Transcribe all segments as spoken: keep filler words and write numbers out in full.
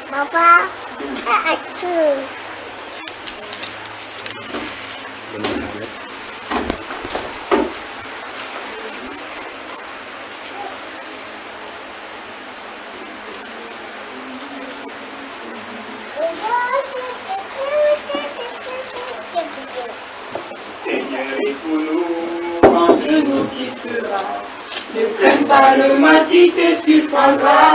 Papa, tu. Seigneur est pour nous, entre nous qui sera. Ne crains pas le mal qui te surprendra.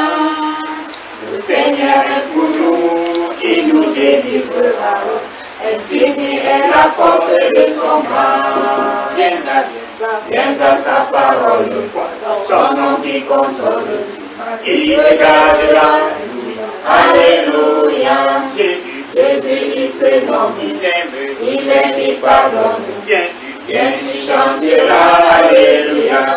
Le Seigneur est pour nous, il nous délivrera. Infini est la force de son bras. Viens à, viens à sa parole, son nom qui console. Il te gardera. Alléluia. Jésus, Jésus, il se nomme. Il aime, il aime, il pardonne. Viens tu, viens tu chanteras. Alléluia.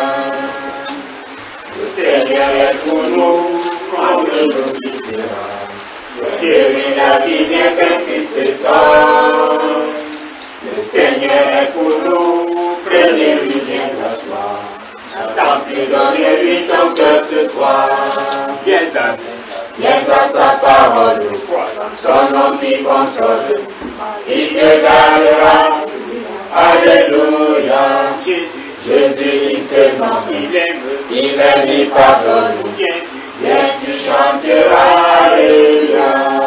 Le Seigneur est pour nous, contre nous qui sera. Guéris la vie bien qu'un Christ soit. Le Seigneur est pour nous, prenez-lui bien t'asseoir. N'attends plus, donne-lui ton cœur ce soir. Viens à, viens à sa parole, son nom qui console. Il te gardera. Alléluia. Jésus, Jésus, il se nomme. Il aime, il aime, il pardonne. Viens, tu chanteras. Alléluia.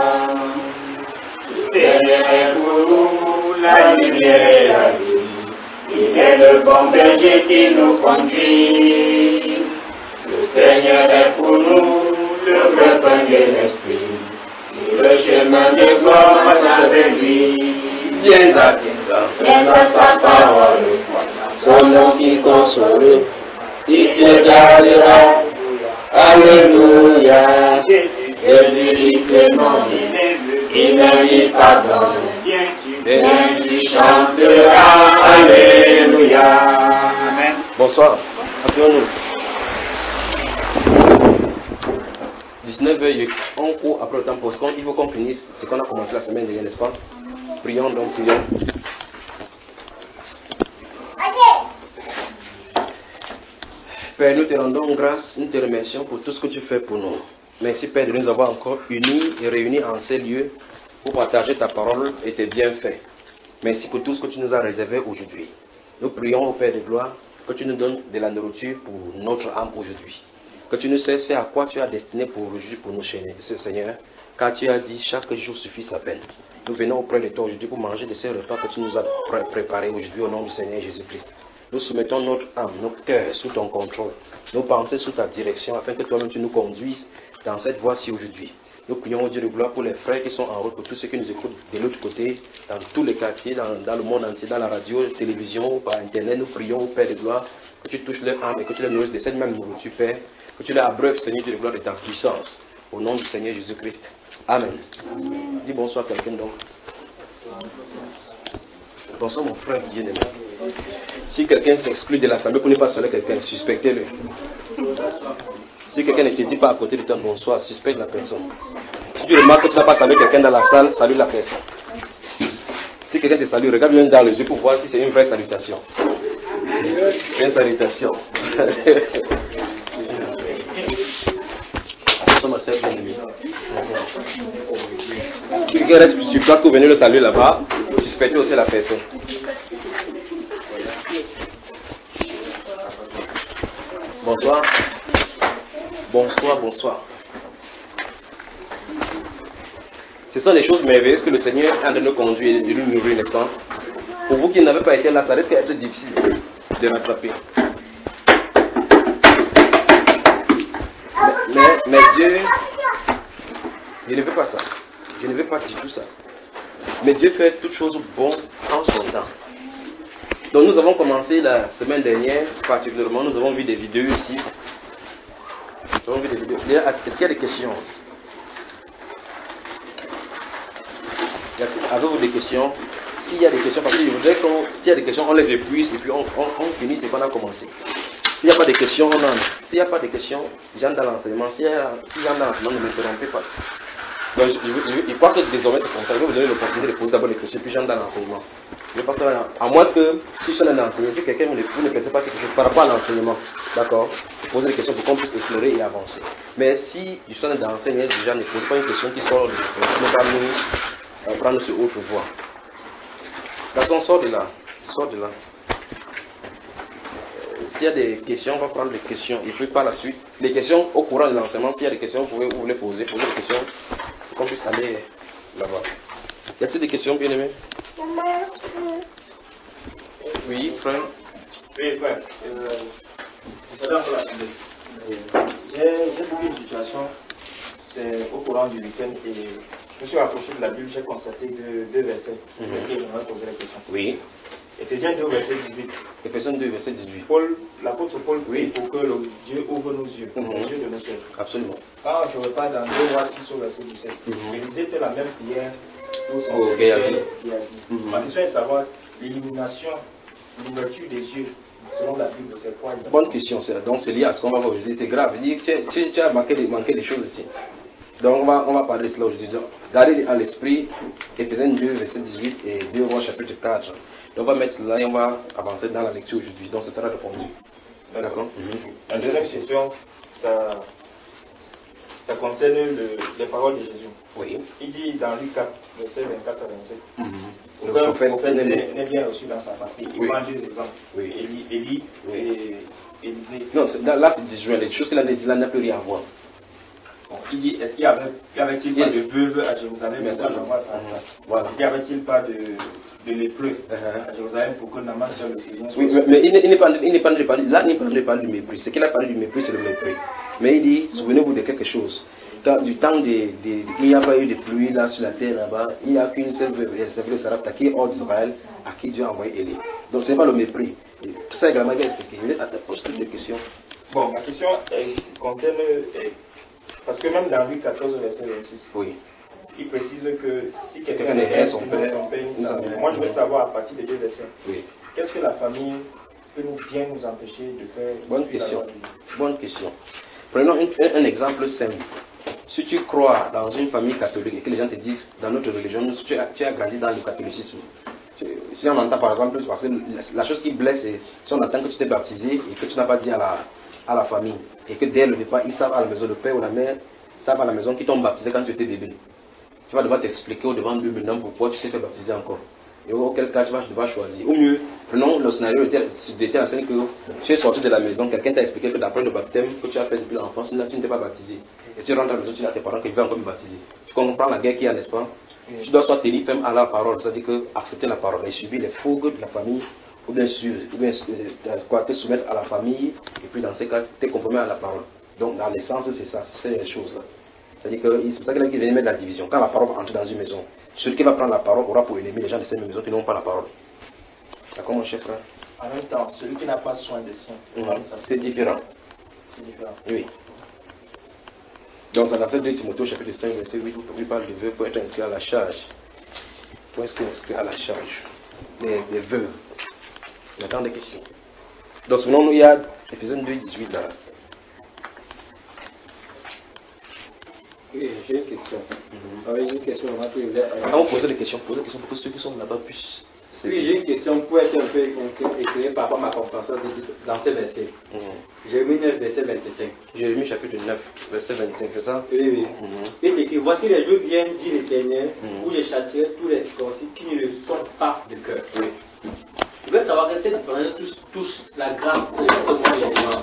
Le Seigneur est pour nous, la lumière et la vie. Il est le bon berger qui nous conduit. Le Seigneur est pour nous, le vrai pain de l'esprit. Sur le chemin des hommes, marche avec lui. Viens à, viens à sa parole, son nom qui console. Il te gardera. Alléluia. Jésus, il se nomme. Il aime, il pardonne. Viens, tu chanteras. Alléluia. Amen. Bonsoir. Asseyons-nous. dix-neuf heures, on court après le temps parce qu'il faut qu'on finisse ce qu'on a commencé la semaine dernière, n'est-ce pas? Prions donc, prions. Père, nous te rendons grâce, nous te remercions pour tout ce que tu fais pour nous. Merci Père de nous avoir encore unis et réunis en ces lieux pour partager ta parole et tes bienfaits. Merci pour tout ce que tu nous as réservé aujourd'hui. Nous prions au Père de gloire que tu nous donnes de la nourriture pour notre âme aujourd'hui. Que tu nous sais à quoi tu as destiné pour aujourd'hui pour nous chaîner, Seigneur, car tu as dit chaque jour suffit sa peine. Nous venons auprès de toi aujourd'hui pour manger de ces repas que tu nous as pré préparés aujourd'hui au nom du Seigneur Jésus-Christ. Nous soumettons notre âme, notre cœur sous ton contrôle, nos pensées sous ta direction, afin que toi-même tu nous conduises dans cette voie-ci aujourd'hui. Nous prions au Dieu de gloire pour les frères qui sont en route, pour tous ceux qui nous écoutent de l'autre côté, dans tous les quartiers, dans, dans le monde entier, dans la radio, la télévision, par internet. Nous prions au Père de gloire que tu touches leur âme et que tu les nourrisses de cette même nourriture, Père, que tu les abreuves, Seigneur Dieu de gloire, de ta puissance. Au nom du Seigneur Jésus-Christ. Amen. Amen. Dis bonsoir à quelqu'un donc. Bonsoir mon frère bien-aimé. Si quelqu'un s'exclut de l'assemblée pour ne pas saluer quelqu'un, suspectez-le. Si quelqu'un ne te dit pas à côté de toi bonsoir, suspecte la personne. Si tu remarques que tu n'as pas salué quelqu'un dans la salle, salue la personne. Si quelqu'un te salue, regarde bien dans les yeux pour voir si c'est une vraie salutation. Une salutation. Bonsoir ma soeur bien-aimée. Si quelqu'un reste sur place que vous venez le saluer là-bas, suspectez aussi la personne. Bonsoir. Bonsoir, bonsoir. Ce sont les choses merveilleuses que le Seigneur est en train de nous conduire et de nous nourrir, n'est-ce pas? Pour vous qui n'avez pas été là, ça risque d'être difficile de rattraper. Mais, mais, mais Dieu, je ne veux pas ça. Je ne veux pas du tout ça. Mais Dieu fait toutes choses bonnes en son temps. Donc nous avons commencé la semaine dernière, particulièrement, nous avons vu des vidéos ici. Nous avons vu des vidéos. Est-ce qu'il y a des questions? Avez-vous des questions? S'il y a des questions, parce que je voudrais qu'on, s'il y a des questions, on les épuise et puis on, on, on finit ce qu'on a commencé. S'il n'y a pas de questions, on en a. S'il n'y a pas de questions, j'entre dans l'enseignement. S'il y a, s'il y a dans l'enseignement, ne m'interrompez pas. Donc, je, je, je, je crois que désormais c'est comme ça. Je vais vous donner l'opportunité de poser d'abord des questions, puis j'entre dans l'enseignement. Je pas à moins que si je suis dans l'enseignement, si quelqu'un vous ne pensez pas quelque chose par rapport à l'enseignement, d'accord? poser des questions pour qu'on puisse éclairer et avancer. Mais si je suis en train d'enseigner, déjà ne pose pas une question qui sort de l'enseignement, ne pas nous euh, prendre sur autre voie. Garçon, sort de là. Sort de là. Euh, S'il y a des questions, on va prendre des questions. Et puis par la suite, les questions au courant de l'enseignement, s'il y a des questions, vous pouvez vous les poser, poser des questions pour qu'on puisse aller là-bas. Y a-t-il des questions, bien aimés? Maman. Oui, frère. Oui, frère. Euh, c'est dans la J'ai beaucoup une situation, c'est au courant du week-end, et je me suis rapproché de la Bible, j'ai constaté deux, deux versets sur Mhm. lesquels j'aimerais poser la question. Oui. Éphésiens deux, verset dix-huit. Éphésiens deux, verset dix-huit. Paul, l'apôtre Paul prie Oui. pour que le Dieu ouvre nos yeux, Mhm. les yeux de nos cœurs. Absolument. Quand je repars dans deux Rois six au verset dix-sept, Mhm. Élisée fait la même prière pour son Au serviteur Géasi. Géasi. Mhm. Ma question est de savoir l'illumination, l'ouverture des yeux, selon la Bible, c'est quoi exactement? Bonne question, c'est- donc c'est lié à ce qu'on va voir aujourd'hui, c'est grave. Il dit, tu, tu- tu as manqué, des- manqué des choses ici. Donc on va, on va parler de cela aujourd'hui. Donc, gardez à l'esprit Éphésiens deux, verset dix-huit et deux Rois chapitre quatre. Donc on va mettre cela et on va avancer dans la lecture aujourd'hui. Donc ce sera répondu. D'accord. Mhm. La deuxième question, ça, ça concerne le- les paroles de Jésus. Oui. Il dit dans Luc quatre, verset vingt-quatre à vingt-sept, Le aucun prophète prophète n'est- n'est n'est bien reçu dans sa patrie. Il Oui. prend deux exemples, Oui. Élie, Élie Oui. et Élisée. Non, c'est- là, là, c'est disjoint. Les choses qu'il a dit là n'a plus rien à voir. Bon, il dit, est-ce qu'il y avait, y avait-il pas de veuve à Jérusalem? Mais Mais ça, ça, j'en vois ça. Voilà. Y avait-il pas de, de lépreux Uh-huh. à Jérusalem pour que Naman soit le Seigneur? Oui, mais, mais il n'est il n'est pas, il n'est pas de parler, là, il n'est pas de parler du mépris. Ce qu'il a parlé du mépris, c'est le mépris. Mais il dit, souvenez-vous de quelque chose. Quand, du temps des, des- il n'y a pas eu de pluie là sur la terre là-bas, il n'y a qu'une seule veuve, c'est vrai, Sarapta, qui est hors d'Israël, à qui Dieu a envoyé Élie. Donc ce n'est pas le mépris. Et tout ça également, il va expliquer. Il dit, attends, pose toutes les questions. Bon, ma question elle, concerne, euh, parce que même dans Luc quatorze, verset vingt-six, Oui. il précise que si quelqu'un quelqu'un est est son son père, père, son père, ni sa sa mère. mère. Moi, je veux savoir à partir des deux versets, Oui. qu'est-ce que la famille peut nous bien nous empêcher de faire? Bonne de question. la loi de Dieu? Bonne question. Prenons une- un, un exemple simple. Si tu crois dans une famille catholique et que les gens te disent, dans notre religion, nous, tu as, tu as grandi dans le catholicisme. Tu- Si on entend par exemple, parce que la, la chose qui blesse, c'est si on entend que tu t'es baptisé et que tu n'as pas dit à la, à la famille, et que dès le départ, ils savent à la maison, le père ou la mère savent à la maison qu'ils t'ont baptisé quand tu étais bébé. Tu vas devoir t'expliquer au devant d'eux maintenant pourquoi tu t'es fait baptiser encore. Et auquel cas tu vas devoir choisir. Ou mieux, prenons le scénario de telle scène que tu es sorti de la maison, quelqu'un t'a expliqué que d'après le baptême que tu as fait depuis l'enfance, tu n'étais pas baptisé. Et tu rentres à la maison, tu dis à tes parents qu'ils veulent encore me baptiser. Tu comprends la guerre qu'il y a, n'est-ce pas? Tu dois soit tenir ferme à la parole, c'est-à-dire que accepter la parole et subir les fougues de la famille, ou bien sûr, ou bien euh, quoi, te soumettre à la famille, et puis dans ces cas, te compromettre à la parole. Donc dans l'essence, c'est ça, c'est les choses là. C'est-à-dire que c'est pour ça qu'il a dit de mettre la division. Quand la parole va entrer dans une maison, celui qui va prendre la parole aura pour ennemi les gens de cette même maison qui n'ont pas la parole. D'accord, mon cher frère? En même temps, celui qui n'a pas soin des siens, Mhm. C'est différent. c'est différent. Oui. Donc, c'est dans cette deux Timothée, chapitre cinq, verset huit, où il parle de vœux pour être inscrit à la charge. Pour être inscrit à la charge des, des vœux. Il attend des questions. Donc, selon nous, il y a Éphésiens deux, dix-huit là. Oui, j'ai une question. Oui, une question. on va te dire, euh, Quand on pose des questions, posez des questions pour que ceux qui sont là-bas puissent Oui, saisir. j'ai une question pour être un peu éclairé par rapport à ma compréhension de- dans ces versets. Mhm. Jérémie neuf, verset vingt-cinq. Jérémie chapitre neuf, verset vingt-cinq, c'est ça? Oui, oui. Mhm. Il est écrit, voici les jours viennent, dit l'Éternel, Mhm. où je châtierai tous les circoncis qui ne le sont pas de cœur. Oui. Je veux savoir que cette différence touche, touche la grâce de ce monde également.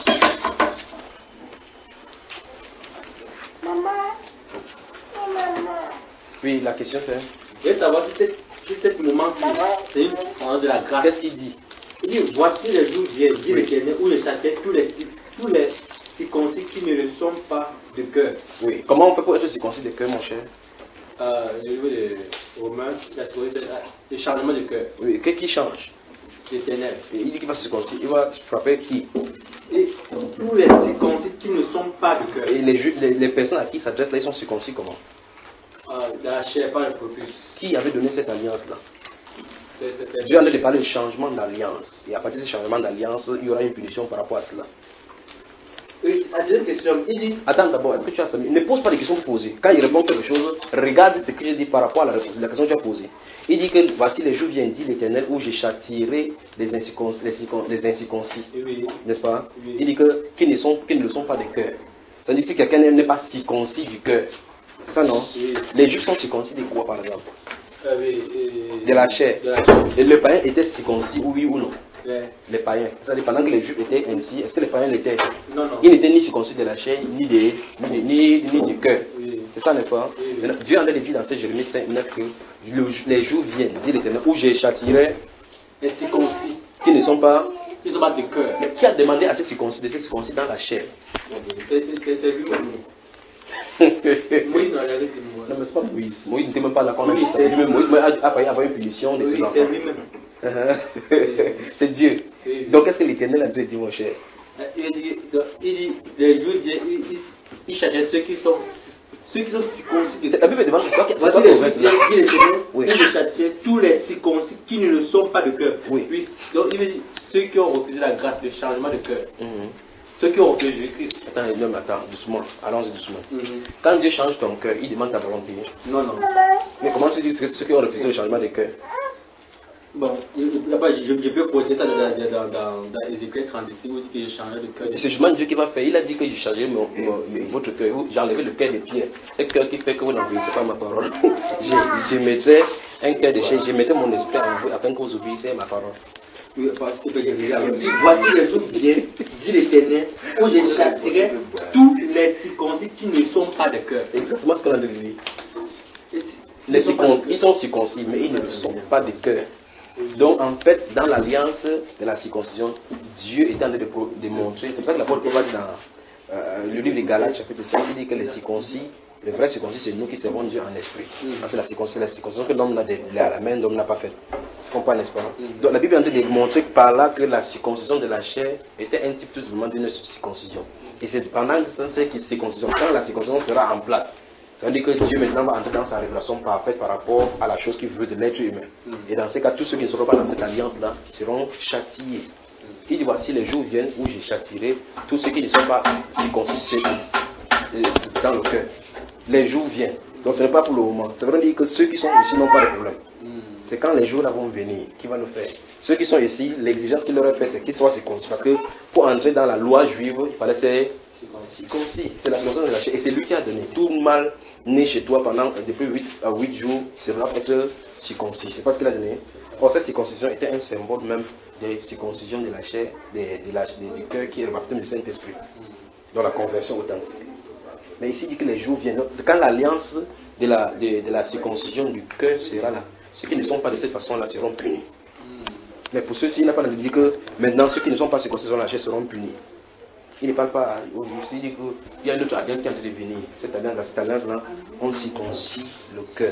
Maman. Et maman. Oui, la question c'est... Je veux savoir si cette, si cette moment-ci, c'est une différence de la grâce. Qu'est-ce qu'il dit? Il dit, voici les jours viennent, dit Oui. l'Éternel, où je châtierai tous les, tous les circoncis qui ne le sont pas de cœur. Oui. Comment on fait pour être circoncis de cœur, mon cher? Euh, au niveau des Romains, la circoncision, le chargement de cœur, Oui, qu'est-ce qui change? l'Éternel. Et il dit qu'il va se circoncire. Il va frapper qui? Et tous les circoncis qui ne sont pas de cœur. Et les, ju- les, les personnes à qui il s'adresse là, ils sont circoncis comment? Euh, dans la chair, pas le procus. Qui avait donné cette alliance-là? C'est- c'est- Dieu en a de parler de changement d'alliance. Et à partir de ce changement d'alliance, il y aura une punition par rapport à cela. Oui, la deuxième question, il dit. Attends d'abord, est-ce que tu as Samy? Ne pose pas des questions posées. Quand il répond quelque chose, regarde ce que je dis par rapport à la, réponse, la question que tu as posée. Il dit que voici les jours viennent, dit l'Éternel, où j'ai châtierai les incirconcis, les, les incirconcis. Oui. N'est-ce pas? Oui. Il dit que qu'ils ne, sont, qu'ils ne le sont pas de cœur. Ça veut dire que si quelqu'un n'est pas circoncis du cœur. C'est ça, non? Oui. Les Juifs sont circoncis de quoi, par exemple? Euh, oui, euh, De la chair. De la chair. Et le païen était circoncis, oui ou non? Ouais. Les païens. C'est-à-dire pendant que les Juifs étaient ainsi, est-ce que les païens l'étaient? Non, non. Ils n'étaient ni circoncis de la chair, ni, des, ni, ni, ni du cœur. Oui. C'est ça, n'est-ce pas? Oui. Maintenant, Dieu en a dit dans ce Jérémie cinq neuf que le, les jours viennent, dit l'Éternel, où je châtierai Les circoncis. qui ne sont pas. Ils sont pas de cœur. Mais qui a demandé à ces circoncis de ces circoncis dans la chair? C'est c'est- c'est lui-même. Moïse n'a rien dit moi. Non, mais c'est pas Moïse. Moïse n'était même pas là quand on a Oui, dit ça. c'est Lui-même, Moïse a, a failli avoir une punition de Oui, ses enfants. c'est lui-même. C'est Dieu. Oui. Donc, qu'est-ce que l'Éternel a dit, mon cher? Il dit, donc, il dit, les Juifs, il, il, il cherchait ceux qui sont, ceux qui sont circoncis. La Bible demande c'est quoi c'est Voici quoi les le Juifs, verset il là? dit l'Éternel, Oui. il châtiait tous les circoncis qui ne le sont pas de cœur. Oui. Donc il veut dire ceux qui ont refusé la grâce, le changement de cœur. Mhm. Ceux qui ont refusé Jésus-Christ. Attends, non, mais attends, doucement. Allons-y doucement. Mhm. Quand Dieu change ton cœur, il demande ta volonté. Non, non. Mais comment tu dis que ceux qui ont refusé le changement de cœur? Bon, je, je, je peux poser ça dans, dans, dans, dans Ézéchiel trente-six où il dit que j'ai changé de cœur. Et c'est justement Dieu qui va faire. Il a dit que j'ai changé mon, mon, votre cœur. J'ai enlevé le cœur de pierre. Le cœur qui fait que vous n'obéissez pas à ma parole. je, je mettrai un cœur de chair. Je mettrai mon esprit en vous afin que vous obéissez à ma parole. Oui, parce que j'ai dit, voici les jours viennent, dit l'Éternel, où je châtirai tous les circoncis qui ne sont pas de cœur. C'est exactement ce qu'on a de lui. Et si- Les ils sont pas de circoncis, ils sont circoncis, mais ils ne le sont pas de cœur. Donc en fait, dans l'alliance de la circoncision, Dieu est en train de, pro- de montrer. C'est pour ça que l'apôtre Paul va dire dans euh, le livre des Galates, chapitre cinq, il dit que les circoncis, le vrai circoncis, c'est nous qui servons Dieu en esprit. C'est la circoncision, la circoncision que l'homme n'a de, de la main, l'homme n'a pas faite. Tu comprends, n'est-ce pas? Donc la Bible est en train de montrer par là que la circoncision de la chair était un type tout simplement d'une circoncision. Et c'est pendant que ça, c'est que circoncision, quand la circoncision sera en place, ça veut dire que Dieu maintenant va entrer dans sa révélation parfaite par rapport à la chose qu'il veut de l'être humain. Et dans ces cas, tous ceux qui ne seront pas dans cette alliance-là seront châtiés. Il dit voici les jours viennent où je châtierai tous ceux qui ne sont pas circoncis dans le cœur. Les jours viennent. Donc ce n'est pas pour le moment. C'est vrai dire que ceux qui sont ici n'ont pas de problème. C'est quand les jours là vont venir qui va le faire. Ceux qui sont ici, l'exigence qu'il leur a fait, c'est qu'ils soient circoncis. Parce que pour entrer dans la loi juive, il fallait ser circoncis. C'est la circoncision de la chair. Et c'est lui qui a donné. Tout mal né chez toi pendant depuis huit à huit jours sera être circoncis. C'est pas ce qu'il a donné. Or, cette circoncision était un symbole même des circoncisions de la chair, de, de la, de, du cœur qui est le baptême du Saint-Esprit. Dans la conversion authentique. Mais ici, il dit que les jours viennent. Quand l'alliance de la, de, de la circoncision du cœur sera là, ceux qui ne sont pas de cette façon-là seront punis. Mais pour ceux-ci, il n'a pas de dire que maintenant ceux qui ne sont pas circoncis dans la chair seront punis. Il ne parle pas aux Juifs, il dit qu'il y a une autre alliance qui est en train de venir. Cette alliance, dans cette alliance-là, on circoncis le cœur.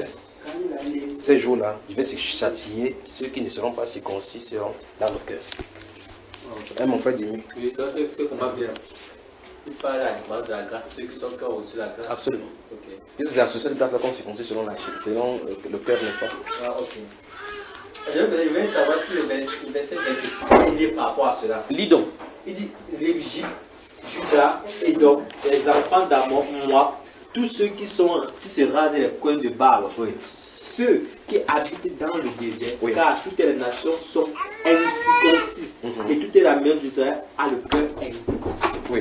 Ces jours-là, je vais châtier ceux qui ne seront pas circoncis seront dans le cœur. Hein, mon frère Dimi? Oui, donc c'est ce qu'on va bien. Il parle à la de la grâce, ceux qui sont encore au-dessus de la grâce. Absolument. Ok. C'est la société de grâce qu'on circoncis selon la chair, selon euh, le cœur, n'est-ce pas? Ah, ok. Je veux savoir si le verset vingt-six est lié par rapport à cela. Lis donc. Il dit l'Égypte, Judas, Édom, les enfants d'Amon, moi, tous ceux qui sont qui se rasent les coins de barbe, Oui. ceux qui habitent dans le désert, Oui. car toutes les nations sont incirconcises, Mhm. et toute la maison d'Israël a le cœur incirconcis. Oui.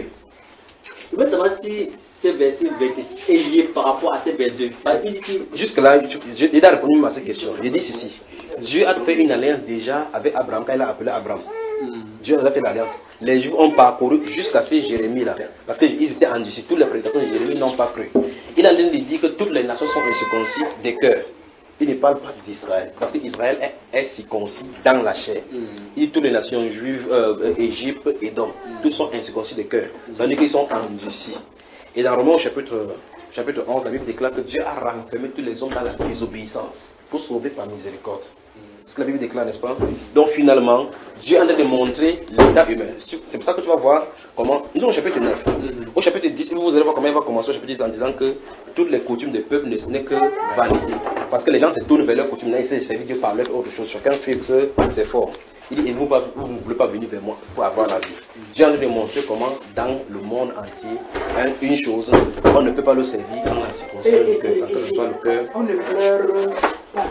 Je veux savoir si ce verset vingt-six est lié par rapport à ce vingt-deux. Parce qu'il dit qu'il- Jusque-là, je- je- il a répondu à cette question. Il dit ceci. Dieu a fait une alliance déjà avec Abraham quand il a appelé Abraham. Dieu a fait l'alliance. Les Juifs ont parcouru jusqu'à ces Jérémie-là. Parce qu'ils étaient endurcis. Toutes les prédications de Jérémie n'ont pas cru. Il est en train de dire que toutes les nations sont incirconcis des cœurs. Il ne parle pas d'Israël. Parce qu'Israël est, est circoncis dans la chair. Il dit toutes les nations juives, euh, Égypte, Édom, tous sont incirconcis des cœurs. Ça veut dire qu'ils sont endurcis. Et dans Romains au chapitre, chapitre onze, la Bible déclare que Dieu a renfermé tous les hommes dans la désobéissance pour sauver par miséricorde. C'est ce que la Bible déclare, n'est-ce pas? Donc finalement, Dieu a démontré l'état humain. C'est pour ça que tu vas voir comment... Nous sommes au chapitre neuf. Au chapitre dix, vous allez voir comment il va commencer au chapitre dix en disant que toutes les coutumes des peuples ne sont que vanité. Parce que les gens se tournent vers leurs coutumes, là, ils essaient de servir Dieu par leur autre chose. Chacun fixe ses forts. Il dit, et vous, vous ne voulez pas venir vers moi pour avoir la vie. Dieu a démontré comment, dans le monde entier, hein, une chose, on ne peut pas le servir sans la circoncision du cœur, sans que ce soit le cœur. On ne pleure pas.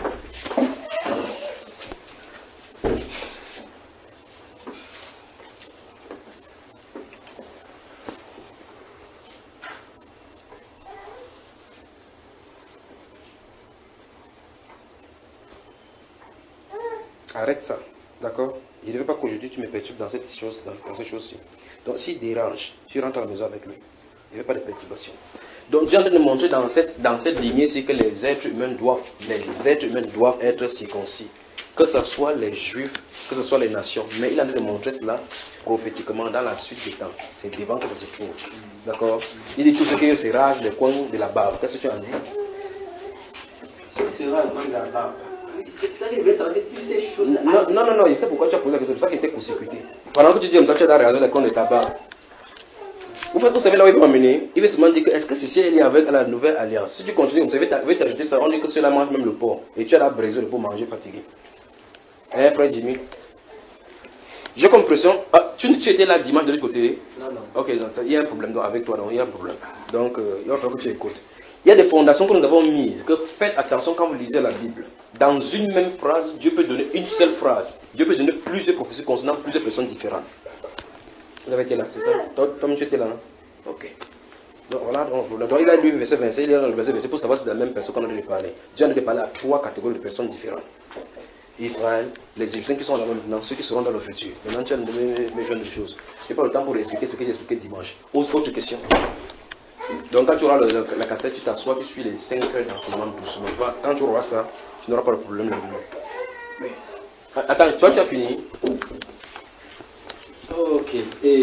Arrête ça, d'accord? Il ne veut pas qu'aujourd'hui tu me perturbes dans cette chose, dans, dans cette chose-ci. Donc s'il dérange, tu rentres à la maison avec lui. Il ne veut pas de perturbation. Donc Dieu est en train de montrer dans cette, dans cette lignée-ci que les êtres humains doivent, les êtres humains doivent être circoncis. Que ce soit les juifs, que ce soit les nations. Mais il est en train de montrer cela prophétiquement dans la suite des temps. C'est devant que ça se trouve. D'accord? Il dit tout ce qui se rase les coins de la barbe. Qu'est-ce que tu en dis? Ce qui se rase de la barbe. C'est ça qu'il veut savoir si ces choses-là. Non, non, non, non, il sait pourquoi tu as posé la question. C'est pour ça qu'il était court-circuité. Pendant que tu dis comme ça, tu as regardé les coins de ta barbe. Vous savez là où il va m'amener? Il veut seulement dire que est-ce que ceci est lié avec la nouvelle alliance? Si tu continues comme ça, il va t'ajouter ça. On dit que cela mange même le porc. Et tu as la brisé le porc manger fatigué. Hein, frère Jimmy? J'ai comme pression. Ah, tu, tu étais là dimanche de l'autre côté? Non, non. Ok, donc, il y a un problème donc, avec toi, donc il y a un problème. Donc, euh, il va falloir que tu écoutes. Il y a des fondations que nous avons mises, que faites attention quand vous lisez la Bible. Dans une même phrase, Dieu peut donner une seule phrase. Dieu peut donner plusieurs prophéties concernant plusieurs personnes différentes. Vous avez été là, c'est ça? Toi, Tom, tu étais là, hein? Ok. Donc voilà, donc, donc il a lu le verset vingt-cinq, il a lu le verset vingt-cinq pour savoir si c'est la même personne qu'on a dû parler. Dieu a dû parler à trois catégories de personnes différentes. Israël, les Égyptiens qui sont là maintenant, ceux qui seront dans le futur. Maintenant, tu as mes jeunes de choses. Je n'ai pas le temps pour expliquer ce que j'ai expliqué dimanche. Autre question. Donc quand tu auras le, le, la cassette, tu t'assois, tu suis les cinq heures d'enseignement doucement. Tu vois, quand tu auras ça, tu n'auras pas de problème là-dedans. Oui. Attends, toi tu as fini? Ok. Et...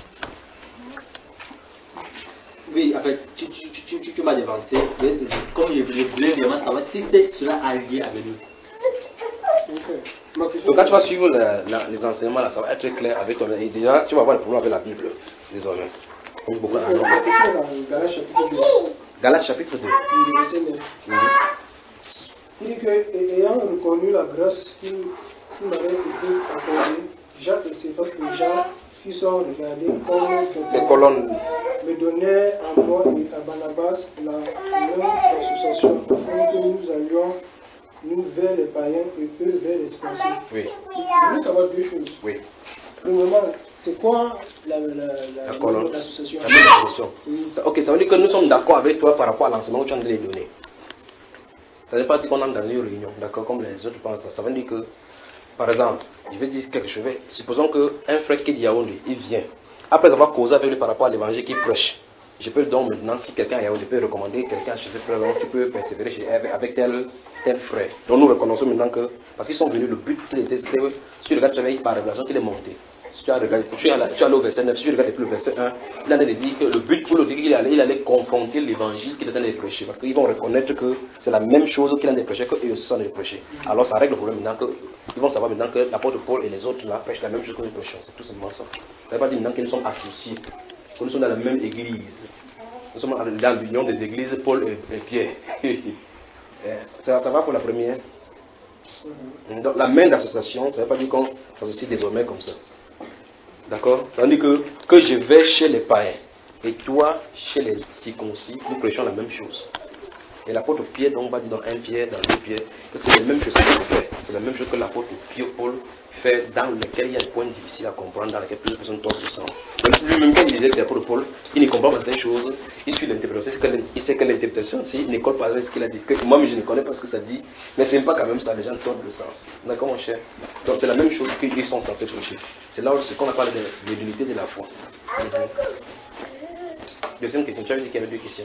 Oui, en fait, tu, tu, tu, tu, tu m'as devancé. Comme je, je voulais vraiment savoir si c'est cela allié avec nous. Okay. Donc quand tu vas suivre la, la, les enseignements là, ça va être très clair avec toi. Et déjà, tu vas avoir des problèmes avec la Bible, désormais. Comme beaucoup de Galates chapitre deux. Mm-hmm. Il dit que, ayant reconnu la grâce qu'il m'avait été accordée, Jacques et Céphas déjà qui sont regardés comme les colonnes. Me donnaient à moi et à Barnabas la même association afin que nous allions nous vers les païens et eux vers les circoncis. Oui. Je veux savoir deux choses. Oui. Premièrement, c'est quoi la, la, la, la colonne, l'association? La même association. Oui. Ça, ok, ça veut dire que nous sommes d'accord avec toi par rapport à l'enseignement que tu as donné. Ça ne veut pas dire qu'on entre dans une réunion, d'accord, comme les autres pensent. Ça veut dire que, par exemple, je vais dire quelque chose. Supposons qu'un frère qui est Yaoundé, il vient. Après avoir causé avec lui par rapport à l'évangile qu'il prêche, je peux donc maintenant, si quelqu'un à Yaoundé peut recommander quelqu'un chez ce frère, donc tu peux persévérer chez, avec, avec tel, tel frère. Donc nous reconnaissons maintenant que, parce qu'ils sont venus, le but était, c'était, si tu regardes, tu avais par révélation qu'il est monté. Si tu as regardé, tu es allé au verset neuf, si tu regardes le verset un, il a dit que le but pour le dire qu'il allait, il allait confronter l'évangile qu'il est en train de prêcher. Parce qu'ils vont reconnaître que c'est la même chose qu'il est en train de prêcher qu'eux aussi sont en train de prêcher. Alors ça règle le problème maintenant que, ils vont savoir maintenant que l'apôtre Paul et les autres là prêchent la même chose que nous prêchons. C'est tout simplement ça. Ça ne veut pas dire maintenant que nous sommes associés, que nous sommes dans la même église. Nous sommes dans l'union des églises Paul et, et Pierre. ça, ça va pour la première. Donc la main d'association, ça ne veut pas dire qu'on s'associe désormais comme ça. D'accord? Ça veut dire que, que je vais chez les païens et toi chez les circoncis, nous prêchons la même chose. Et l'apôtre Pierre, donc, va dire dans un Pierre, dans deux Pierre, que c'est la même chose que fait. C'est la même chose que l'apôtre Pierre Paul fait, dans lequel il y a des points difficiles à comprendre, dans lesquels plusieurs personnes tombent du sens. Donc lui-même, quand il disait que l'apôtre Paul, il ne comprend pas certaines choses, il suit l'interprétation, il sait que l'interprétation, si, il ne colle pas avec ce qu'il a dit. Que moi, je ne connais pas ce que ça dit, mais ce n'est pas quand même ça, les gens tombent le sens. D'accord, mon cher? Donc c'est la même chose qu'ils sont censés prêcher. C'est là où c'est qu'on a parlé de, de l'unité de la foi. Deuxième question, tu avais dit qu'il y avait deux questions.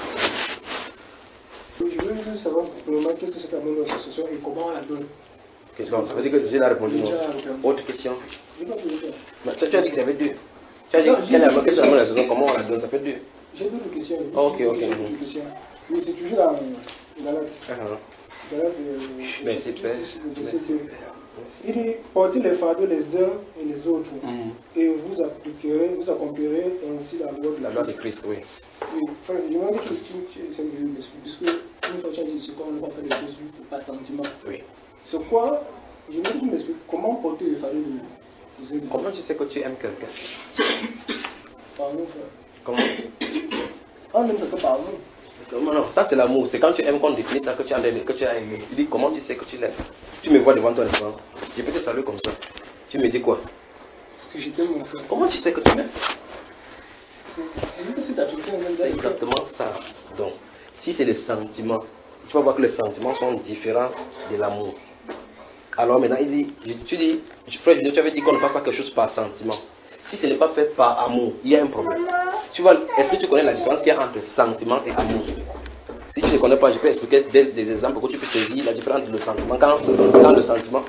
Je veux juste savoir premièrement qu'est-ce que c'est la même association et comment on la donne. Question, ça veut dire que j'ai la réponse. Autre question. Je n'ai pas posé ça. Tu, tu as dit que ça fait deux. Tu as dit que c'est la même association, comment on la donne? Ça fait deux. J'ai d'autres questions. Oh, ok, ok. Questions. Oui, c'est toujours dans Galate. Uh-huh. Galate. Merci, Père. Merci. Il dit, portez les fardeaux les uns et les autres, mm-hmm. et vous appliquerez, vous accomplirez ainsi la loi de la loi de Christ, oui. Oui, enfin, je me demande que c'est une puisque une fois tu as dit, c'est quoi, on ne va pas faire de Jésus pour pas sentiment. Oui. C'est quoi Je veux que tu m'expliques comment porter le fardeau de Jésus. Comment tu sais que tu aimes quelqu'un? Par nous, frère. Comment? On aime quelqu'un par nous. Non, non, ça c'est l'amour. C'est quand tu aimes qu'on définit ça que tu as aimé, que tu as aimé. Il dit comment tu sais que tu l'aimes? Tu me vois devant toi, n'est-ce pas? Je peux te saluer comme ça. Tu me dis quoi? Que je t'aime, mon frère. Comment tu sais que tu m'aimes? C'est juste que c'est ta fiction. C'est exactement ça. Donc, si c'est les sentiments, tu vas voir que les sentiments sont différents de l'amour. Alors maintenant, il dit, tu dis, frère, tu avais dit qu'on ne fait pas quelque chose par sentiment. Si ce n'est pas fait par amour, il y a un problème. Tu vois, est-ce que tu connais la différence qu'il y a entre sentiment et amour? Si tu ne connais pas, je peux expliquer des, des exemples pour que tu puisses saisir la différence entre le sentiment. Quand, quand le sentiment,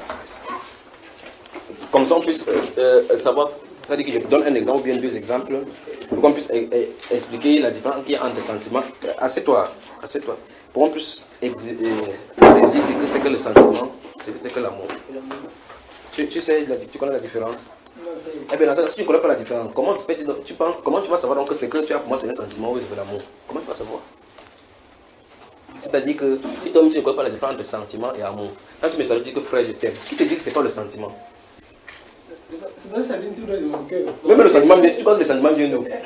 comme ça on puisse euh, euh, savoir, c'est-à-dire que je donne un exemple ou bien deux exemples pour qu'on puisse euh, euh, expliquer la différence qu'il y a entre le sentiment. Assieds-toi, assieds-toi. Pour qu'on puisse exi- euh, saisir ce que c'est que le sentiment, c'est, c'est que l'amour. Tu, tu sais, la, tu connais la différence? Eh bien, si tu ne connais pas la différence, comment, tu penses, comment tu vas savoir donc que c'est que tu as pour moi c'est un sentiment ou c'est de l'amour? Comment tu vas savoir? C'est-à-dire que si toi tu ne connais pas la différence entre sentiment et amour, quand tu me salues, tu dis que frère je t'aime, qui te dit que c'est pas le sentiment? C'est pas ça vient tout de mon cœur. Même le sentiment, tu crois que le sentiment vient d'où?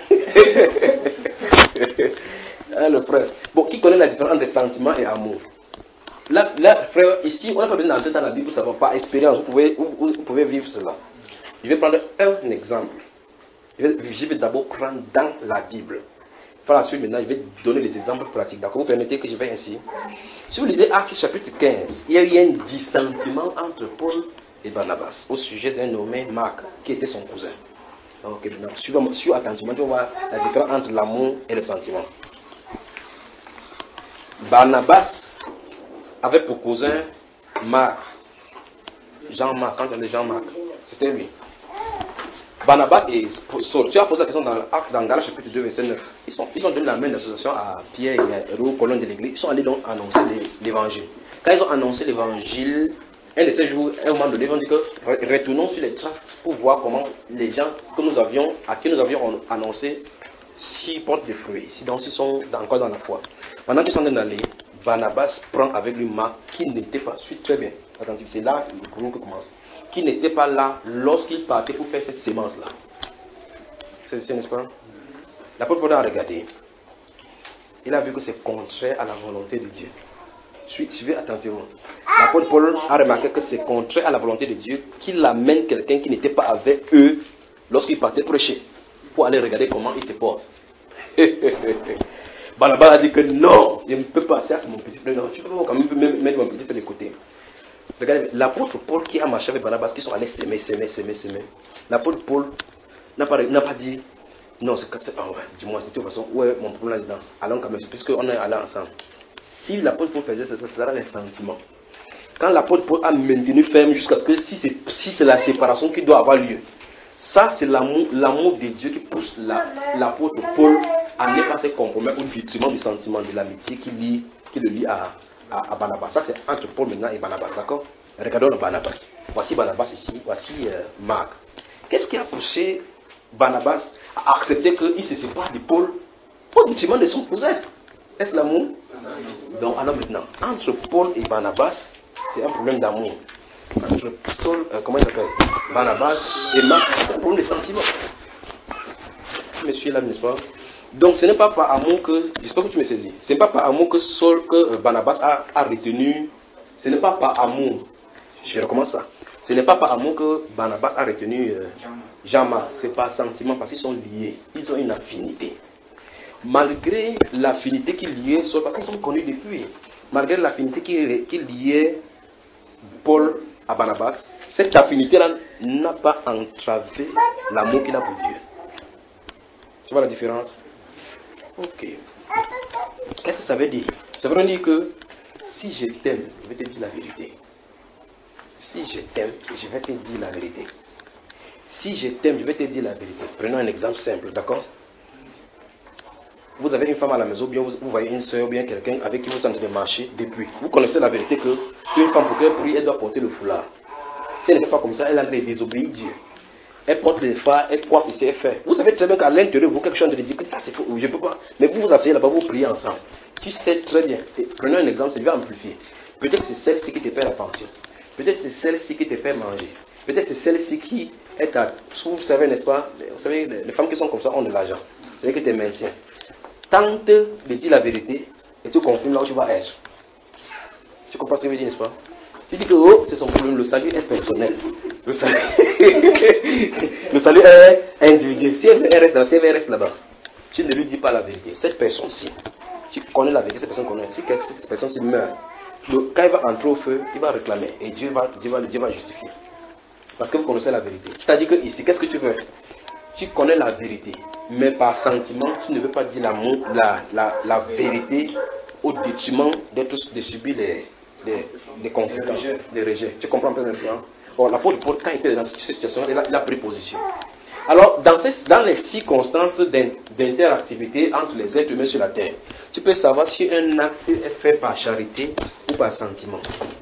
Hein, le frère. Bon, qui connaît la différence entre sentiment et amour? Là, là, frère, ici, on n'a pas besoin d'entrer dans la Bible pour savoir, par expérience, vous pouvez, vous, vous pouvez vivre cela. Je vais prendre un exemple. Je vais, je vais d'abord prendre dans la Bible. Par la suite, maintenant, je vais donner les exemples pratiques. D'accord? Vous permettez que je vais ainsi. Si vous lisez Actes chapitre quinze, il y a eu un dissentiment entre Paul et Barnabas au sujet d'un nommé Marc, qui était son cousin. Ok, maintenant, suivez-moi, suivez attentivement, tu vas voir la différence entre l'amour et le sentiment. Barnabas avait pour cousin Marc. Jean-Marc, quand on dit Jean-Marc, c'était lui. Barnabas et Saul, tu as posé la question dans, dans Galates chapitre deux, verset neuf. Ils, sont, ils ont donné la main d'association à Pierre et aux colonnes de l'église. Ils sont allés donc annoncer l'évangile. Quand ils ont annoncé l'évangile, un de ces jours, un moment donné, ils ont dit que retournons sur les traces pour voir comment les gens que nous avions, à qui nous avions annoncé s'ils portent des fruits, si donc ils sont encore dans la foi. Pendant qu'ils sont allés, Barnabas prend avec lui Marc qui n'était pas, suis très bien, attention, c'est là le problème qui commence, qui n'était pas là lorsqu'il partait pour faire cette sémence-là. C'est ça, n'est-ce pas? L'apôtre Paul a regardé, il a vu que c'est contraire à la volonté de Dieu. Suivez attentivement. L'apôtre Paul a remarqué que c'est contraire à la volonté de Dieu qu'il amène quelqu'un qui n'était pas avec eux lorsqu'il partait prêcher, pour aller regarder comment il se porte. Barnabas a dit que non, je ne peux pas, ça c'est mon petit frère. Non, tu peux quand même mettre mon petit frère de côté. Regardez, l'apôtre Paul qui a marché avec Barnabas, qui sont allés s'aimer, s'aimer, s'aimer, s'aimer. L'apôtre Paul n'a pas, n'a pas dit, non, c'est que c'est, ah ouais, dis-moi, c'est de toute façon, ouais, mon problème là-dedans. Allons quand même, puisqu'on est allés ensemble. Si l'apôtre Paul faisait ça, ça sera un sentiment. Quand l'apôtre Paul a maintenu ferme jusqu'à ce que si c'est, si c'est la séparation qui doit avoir lieu, ça c'est l'amour, l'amour de Dieu qui pousse la, l'apôtre Paul à ne pas se compromettre au détriment du sentiment de l'amitié qui, lie, qui le lie à, à, à Barnabas. Ça c'est entre Paul maintenant et Barnabas, d'accord? Regardons le Barnabas. Voici Barnabas ici, voici euh, Marc. Qu'est-ce qui a poussé Barnabas à accepter qu'il se sépare de Paul au détriment de son cousin? Est-ce l'amour? Donc alors maintenant, entre Paul et Barnabas, c'est un problème d'amour. Entre Saul, euh, comment il s'appelle, Barnabas et Marc, c'est un problème de sentiment. Tu me suis là, n'est-ce pas? Donc ce n'est pas par amour que, j'espère que tu me saisis, ce n'est pas par amour que Saul, que euh, Barnabas a, a retenu, ce n'est pas par amour, je recommence ça, ce n'est pas par amour que Barnabas a retenu euh, Jean-Marc, c'est par sentiment, parce qu'ils sont liés, ils ont une affinité. Malgré l'affinité qui liait Saul, parce qu'ils sont connus depuis, malgré l'affinité qui, qui liait Paul à Barnabas, cette affinité-là n'a pas entravé l'amour qu'il a pour Dieu. Tu vois la différence? Ok. Qu'est-ce que ça veut dire? Ça veut dire que si je t'aime, je vais te dire la vérité. Si je t'aime, je vais te dire la vérité. Si je t'aime, je vais te dire la vérité. Prenons un exemple simple, d'accord? Vous avez une femme à la maison, bien vous, vous voyez une soeur, ou bien quelqu'un avec qui vous êtes en train de marcher depuis. Vous connaissez la vérité que une femme, pour qu'elle prie, elle doit porter le foulard. Si elle n'est pas comme ça, elle est en train de désobéir Dieu. Elle porte les phares, elle coiffe et c'est fait. Vous savez très bien qu'à l'intérieur, vous, quelque chose de dire que ça c'est faux, je ne peux pas. Mais vous vous asseyez là-bas, vous priez ensemble. Tu sais très bien. Et prenons un exemple, c'est bien amplifié. Peut-être que c'est celle-ci qui te paie la pension. Peut-être c'est celle-ci qui te fait manger. Peut-être c'est celle-ci qui est à... Vous savez, n'est-ce pas? Vous savez, les femmes qui sont comme ça ont de l'argent. C'est qui te maintient. Tente de dire la vérité et tu confirmes là où tu vas être. Tu comprends ce que je veux dire, n'est-ce pas? Tu dis que oh, c'est son problème, le salut est personnel. Le salut, le salut est individuel. Si elle reste là, si elle reste là-bas, tu ne lui dis pas la vérité. Cette personne-ci, tu connais la vérité, cette personne connaît. Si cette personne-ci meurt, donc, quand il va entrer au feu, il va réclamer et Dieu va, Dieu va, Dieu va justifier. Parce que vous connaissez la vérité. C'est-à-dire que ici, qu'est-ce que tu veux? Tu connais la vérité, mais par sentiment, tu ne veux pas dire la, la, la, la vérité au détriment d'être de subir les, les, les conséquences, les rejets. Tu comprends un peu l'instant? Bon, l'apôtre Paul, quand il était dans cette situation, il a, il a pris position. Alors, dans, ces, dans les circonstances d'interactivité entre les êtres humains sur la terre, tu peux savoir si un acte est fait par charité ou par sentiment.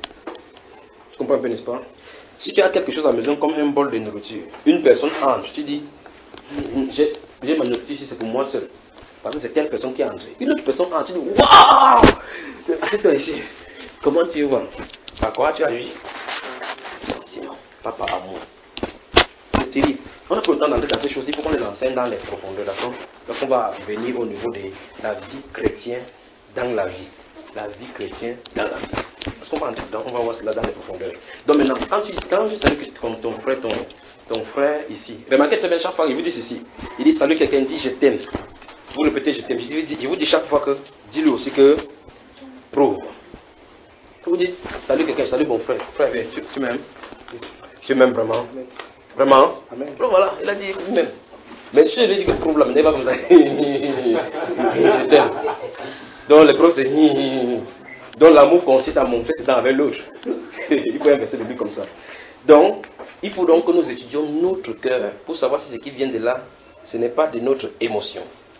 Tu comprends un peu, n'est-ce pas? Si tu as quelque chose à la maison comme un bol de nourriture, une personne entre, tu dis, j'ai ma nourriture ici, c'est pour moi seul. Parce que c'est telle personne qui est entrée. Une autre personne entre, tu dis, waouh! Assieds-toi ici. Comment tu vois? Par quoi tu as agi? Sentiment, pas par amour. C'est terrible. On n'a pas le temps d'entrer dans ces choses, il faut qu'on les enseigne dans les profondeurs, d'accord? Donc on va venir au niveau de la vie chrétienne dans la vie. La vie chrétienne dans la vie. Parce qu'on va entrer dedans, on va voir cela dans les profondeurs. Donc maintenant, quand tu, quand tu salues ton, ton frère, ton, ton frère ici, remarquez très bien, chaque fois, il vous dit ceci. Il dit salut, quelqu'un dit je t'aime. Vous répétez je t'aime. Je vous dis, je vous dis chaque fois que, dis-lui aussi que, prouve. Vous dites, salut quelqu'un, salut mon frère. Frère, tu, tu m'aimes? Tu m'aimes vraiment? Vraiment? Amen. Donc voilà, il a dit même. Mais si je lui dis que prouve là, mais il va comme ça. Je t'aime. Donc le prof c'est. Donc l'amour consiste à montrer c'est avec l'autre. Il faut inverser le but comme ça. Donc, il faut donc que nous étudions notre cœur pour savoir si ce qui vient de là, ce n'est pas de notre émotion.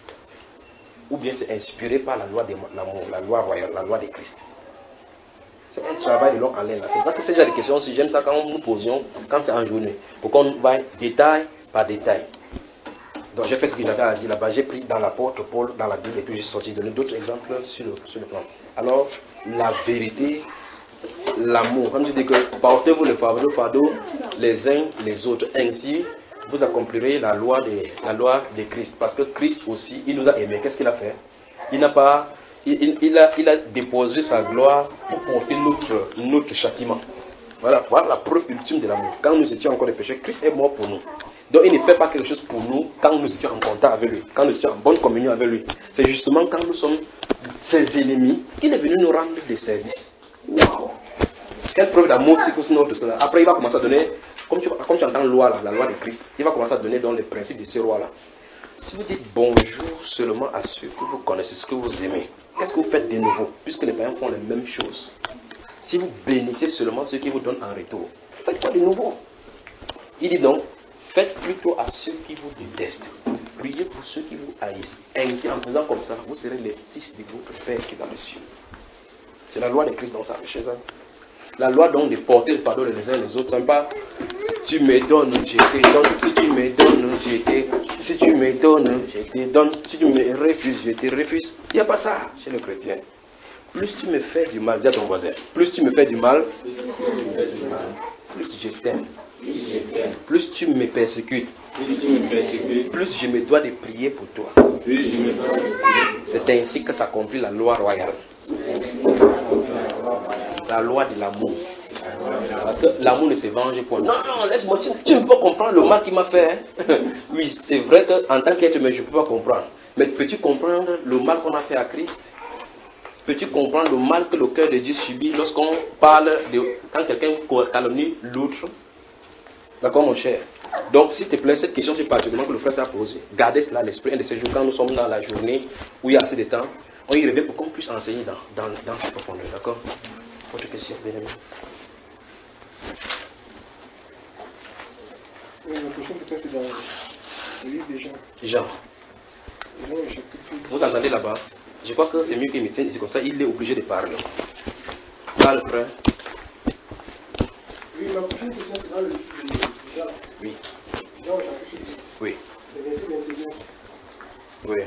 Ou bien c'est inspiré par la loi de l'amour, la loi royale, la loi de Christ. C'est un travail de longue haleine. C'est pour ça que c'est déjà des questions, si j'aime ça quand nous posions, quand c'est en journée, pour qu'on va détail par détail. Donc j'ai fait ce que j'avais à dire là-bas, j'ai pris dans l'apôtre Paul, dans la Bible, et puis j'ai sorti donner d'autres exemples sur le, sur le plan. Alors, la vérité, l'amour, comme je dis que portez-vous le fardeau, le fardeau les uns les autres. Ainsi, vous accomplirez la loi de, la loi de Christ. Parce que Christ aussi, il nous a aimés. Qu'est-ce qu'il a fait? Il n'a pas... Il, il, il, a, il a déposé sa gloire pour porter notre, notre châtiment. Voilà, voilà la preuve ultime de l'amour. Quand nous étions encore des pécheurs, Christ est mort pour nous. Donc il ne fait pas quelque chose pour nous quand nous étions en contact avec lui, quand nous étions en bonne communion avec lui. C'est justement quand nous sommes ses ennemis qu'il est venu nous rendre des services. Waouh! Quelle preuve d'amour si nous de cela. Après il va commencer à donner, comme tu, comme tu entends loi là, la loi de Christ, il va commencer à donner dans les principes de ce roi là. Si vous dites bonjour seulement à ceux que vous connaissez, ce que vous aimez, qu'est-ce que vous faites de nouveau? Puisque les païens font les mêmes choses. Si vous bénissez seulement ceux qui vous donnent en retour, faites quoi de nouveau? Il dit donc, faites plutôt à ceux qui vous détestent. Priez pour ceux qui vous haïssent. Ainsi, en faisant comme ça, vous serez les fils de votre Père qui est dans les cieux. C'est la loi de Christ dans sa richesse. La loi donc de porter le fardeau les uns les autres, ce n'est pas tu me donnes, je te donne. Si tu me donnes, je te Si tu me donnes, je te donne. Si tu me refuses, je te refuse. Il n'y a pas ça chez le chrétien. Plus tu me fais du mal, dis à ton voisin, plus tu me fais du mal, plus je t'aime. Plus tu me persécutes, plus je me dois de prier pour toi. C'est ainsi que s'accomplit la loi royale. La loi de l'amour. Parce que l'amour ne se venge point. Non, non, laisse-moi, tu, tu ne peux pas comprendre le mal qu'il m'a fait. Hein? Oui, c'est vrai qu'en tant qu'être humain, je ne peux pas comprendre. Mais peux-tu comprendre le mal qu'on a fait à Christ? Peux-tu comprendre le mal que le cœur de Dieu subit lorsqu'on parle de... Quand quelqu'un calomnie l'autre? D'accord, mon cher? Donc, s'il te plaît, cette question, c'est particulièrement que le frère s'est posée. Gardez cela à l'esprit. Un de ces jours, quand nous sommes dans la journée où il y a assez de temps, on y revient pour qu'on puisse enseigner dans, dans, dans cette profondeur. D'accord? Autre question, bien aimé? Oui, la prochaine question, c'est dans le livre de Jean. Jean. Vous entendez là-bas? Je crois que c'est mieux qu'il me tienne ici comme ça, il est obligé de parler. Parle, frère. Oui, ma prochaine question, c'est dans le livre de Jean. Oui. Jean, chapitre dix. Oui. Le verset vingt et un. Oui.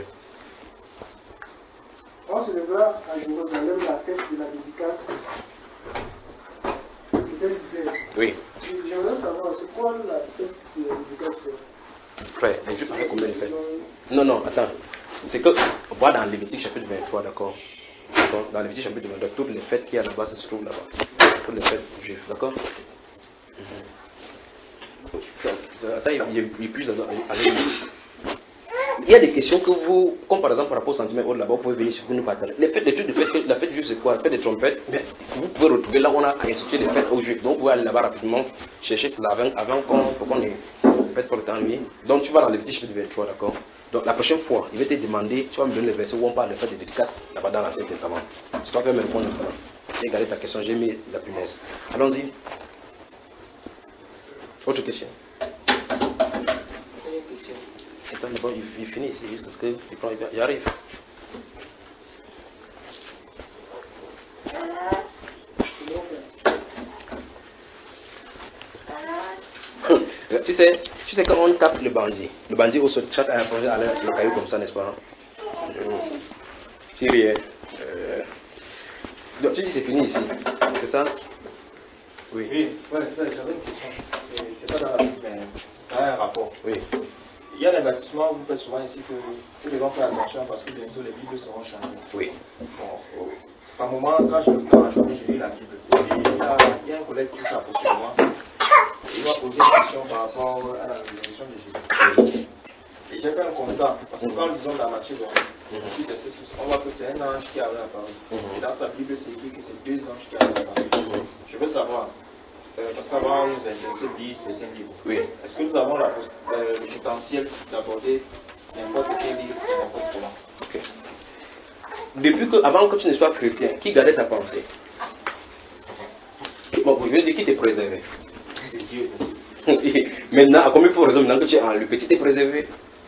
On se lèvera à Jérusalem la fête de la dédicace. C'était l'hiver. Oui. J'aimerais savoir, c'est quoi la fête de l'éducation? Frère, les juifs avaient combien de fêtes? Non, non, attends. C'est que, on voit dans Lévitique chapitre vingt-trois, d'accord? D'accord? Dans Lévitique chapitre vingt-trois, toutes les fêtes qu'il y a là-bas se trouvent là-bas. Toutes les fêtes juives, d'accord? Mm-hmm. Ça, ça, attends, il, il, il plus avec il y a des questions que vous, comme par exemple par rapport au sentiment là-bas, vous pouvez venir sur nous partager. Les fêtes d'études, la fête juive, c'est quoi? La fête des trompettes, mais vous pouvez retrouver là où on a institué les fêtes aux juifs. Donc vous pouvez aller là-bas rapidement, chercher cela avant, avant qu'on, pour qu'on ait fait pour le temps nuit. Donc tu vas dans les petits chapitre vingt-trois, d'accord? Donc la prochaine fois, il va te demander, tu vas me donner les versets où on parle de fêtes de dédicace là-bas dans l'Ancien Testament. C'est toi qui vas me répondre maintenant. J'ai gardé ta question, j'ai mis la punaise. Allons-y. Autre question? Attends, d'abord, il, il finit ici, juste parce que il prend, il arrive. Tu sais, tu sais quand on tape le bandit, le bandit au sol, chaque a plongé à le caillou comme ça, n'est-ce pas? Tu ris, euh, donc tu dis c'est fini ici, c'est ça? Oui. Oui, ouais, j'avais une question. C'est pas dans la Bible, mais ça a un rapport. Oui. Il y a des bâtissements, vous faites souvent ici que vous devez faire attention parce que bientôt les Bibles seront changées. Oui. Bon, par moment, quand je me prends la journée, je lis la Bible. Et il y a, il y a un collègue qui s'approche de moi. Il m'a posé une question par rapport à la résurrection de Jésus. Et j'ai fait un constat, parce que quand nous disons dans Matthieu, on voit que c'est un ange qui avait apparu. Et dans sa Bible, c'est écrit que c'est deux anges qui avaient apparu. Je veux savoir. Euh, parce qu'avant, on nous intéressait de lire certains livres. Oui. Est-ce que nous avons la, euh, le potentiel d'aborder n'importe quel livre, n'importe comment? Ok. Depuis que, avant que tu ne sois chrétien, qui gardait ta pensée? Bon, je veux dire, qui t'est préservé? C'est Dieu. Maintenant, à combien il faut raison maintenant que tu es en le petit t'es préservé?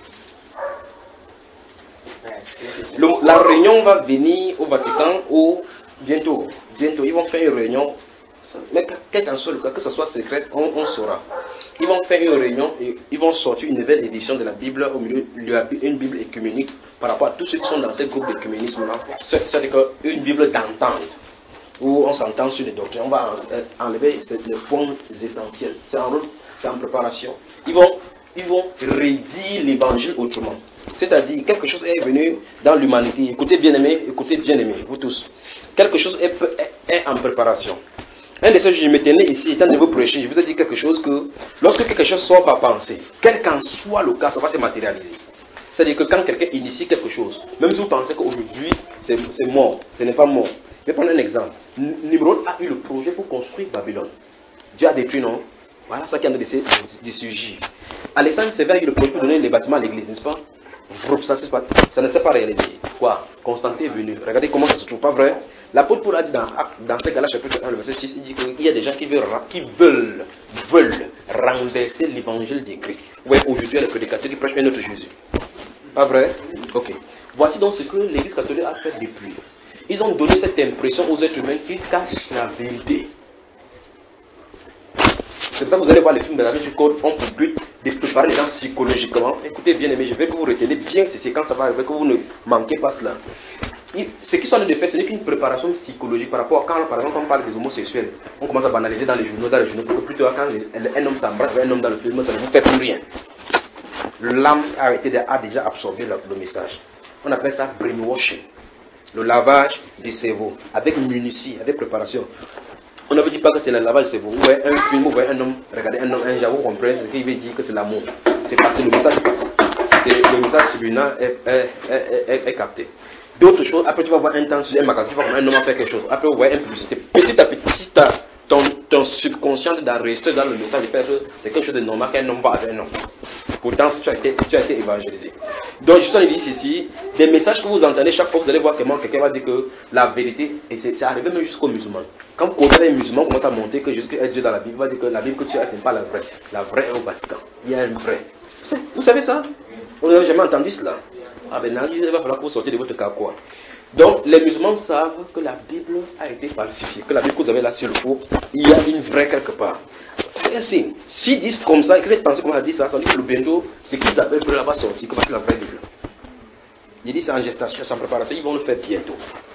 Le, la réunion va venir au Vatican ou bientôt, bientôt, ils vont faire une réunion. Mais quel qu'en soit le cas, que ce soit secret, on, on saura. Ils vont faire une réunion et ils vont sortir une nouvelle édition de la Bible, au milieu une Bible écuménique par rapport à tous ceux qui sont dans ce groupe d'écuménisme-là. C'est-à-dire une Bible d'entente, où on s'entend sur les doctrines. On va enlever les points essentiels. C'est en route, c'est en préparation. Ils vont, ils vont redire l'évangile autrement. C'est-à-dire, quelque chose est venu dans l'humanité. Écoutez bien aimé, écoutez bien aimé, vous tous. Quelque chose est, est, est en préparation. Un de ces jours, je me tenais ici, étant de vous prêcher, je vous ai dit quelque chose que, lorsque quelque chose sort par pensée, quel qu'en soit le cas, ça va se matérialiser. C'est-à-dire que quand quelqu'un initie quelque chose, même si vous pensez qu'aujourd'hui, c'est mort, ce n'est pas mort. Je vais prendre un exemple. Nimrod a eu le projet pour construire Babylone. Dieu a détruit, non? Voilà ça qui est en train de surgir. Alexandre Sévère a eu le projet pour donner les bâtiments à l'église, n'est-ce pas? Ça, pas? Ça ne s'est pas réalisé. Quoi? Constantin est venu. Regardez comment ça se trouve, pas vrai? L'apôtre Paul a dit dans, dans ce Galates chapitre un, le verset six, il dit qu'il y a des gens qui veulent, qui veulent, veulent renverser l'évangile de Christ. Ouais, aujourd'hui, il y a les prédicateurs qui prêchent un autre Jésus. Pas vrai? Ok. Voici donc ce que l'Église catholique a fait depuis. Ils ont donné cette impression aux êtres humains qu'ils cachent la vérité. C'est pour ça que vous allez voir les films de la vie du code ont pour but de préparer les gens psychologiquement. Écoutez bien aimé, je veux que vous reteniez bien ces séquences, ça va arriver, que vous ne manquez pas cela. Ce qu'ils sont en train de faire, ce n'est qu'une préparation psychologique par rapport à quand, par exemple, on parle des homosexuels. On commence à banaliser dans les journaux, dans les journaux, pour que plutôt quand un homme s'embrasse avec un homme dans le film, ça ne vous fait plus rien. L'âme a, été, a déjà absorbé le, le message. On appelle ça brainwashing. Le lavage du cerveau, avec munitions, avec préparation. On ne veut dire pas que c'est le lavage du cerveau. Vous voyez un film, vous voyez un homme, regardez un homme, un genre, vous comprenez ce qu'il veut dire que c'est l'amour. C'est passé, le message est passé. Le message subliminal est, est, est, est, est capté. D'autres choses, après tu vas voir un temps sur un magasin, tu vas voir un homme faire quelque chose. Après vous voyez une publicité. Petit à petit, ton, ton subconscient est d'enregistrer dans le message de faire que c'est quelque chose de normal qu'un homme va avec un homme. Pourtant, tu as été, tu as été évangélisé. Donc, je suis en train de dire ici, des messages que vous entendez chaque fois, vous allez voir comment quelqu'un va dire que la vérité, et c'est arrivé même jusqu'aux musulmans. Quand vous connaissez les musulmans, commence à monter que Jésus est Dieu dans la Bible, il va dire que la Bible que tu as, ce n'est pas la vraie. La vraie est au Vatican. Il y a un vrai. Vous savez ça? On n'a jamais entendu cela. Ah ben non, il va falloir que vous sortiez de votre cas quoi. Donc, les musulmans savent que la Bible a été falsifiée, que la Bible que vous avez là sur le haut, il y a une vraie quelque part. C'est un signe. S'ils disent comme ça, et que cette pensée qu'on a dit ça, ça dit que le bientôt, c'est qu'ils appellent que là va sortir, que c'est la vraie Bible. Ils disent c'est en gestation, c'est en préparation, ils vont le faire bientôt.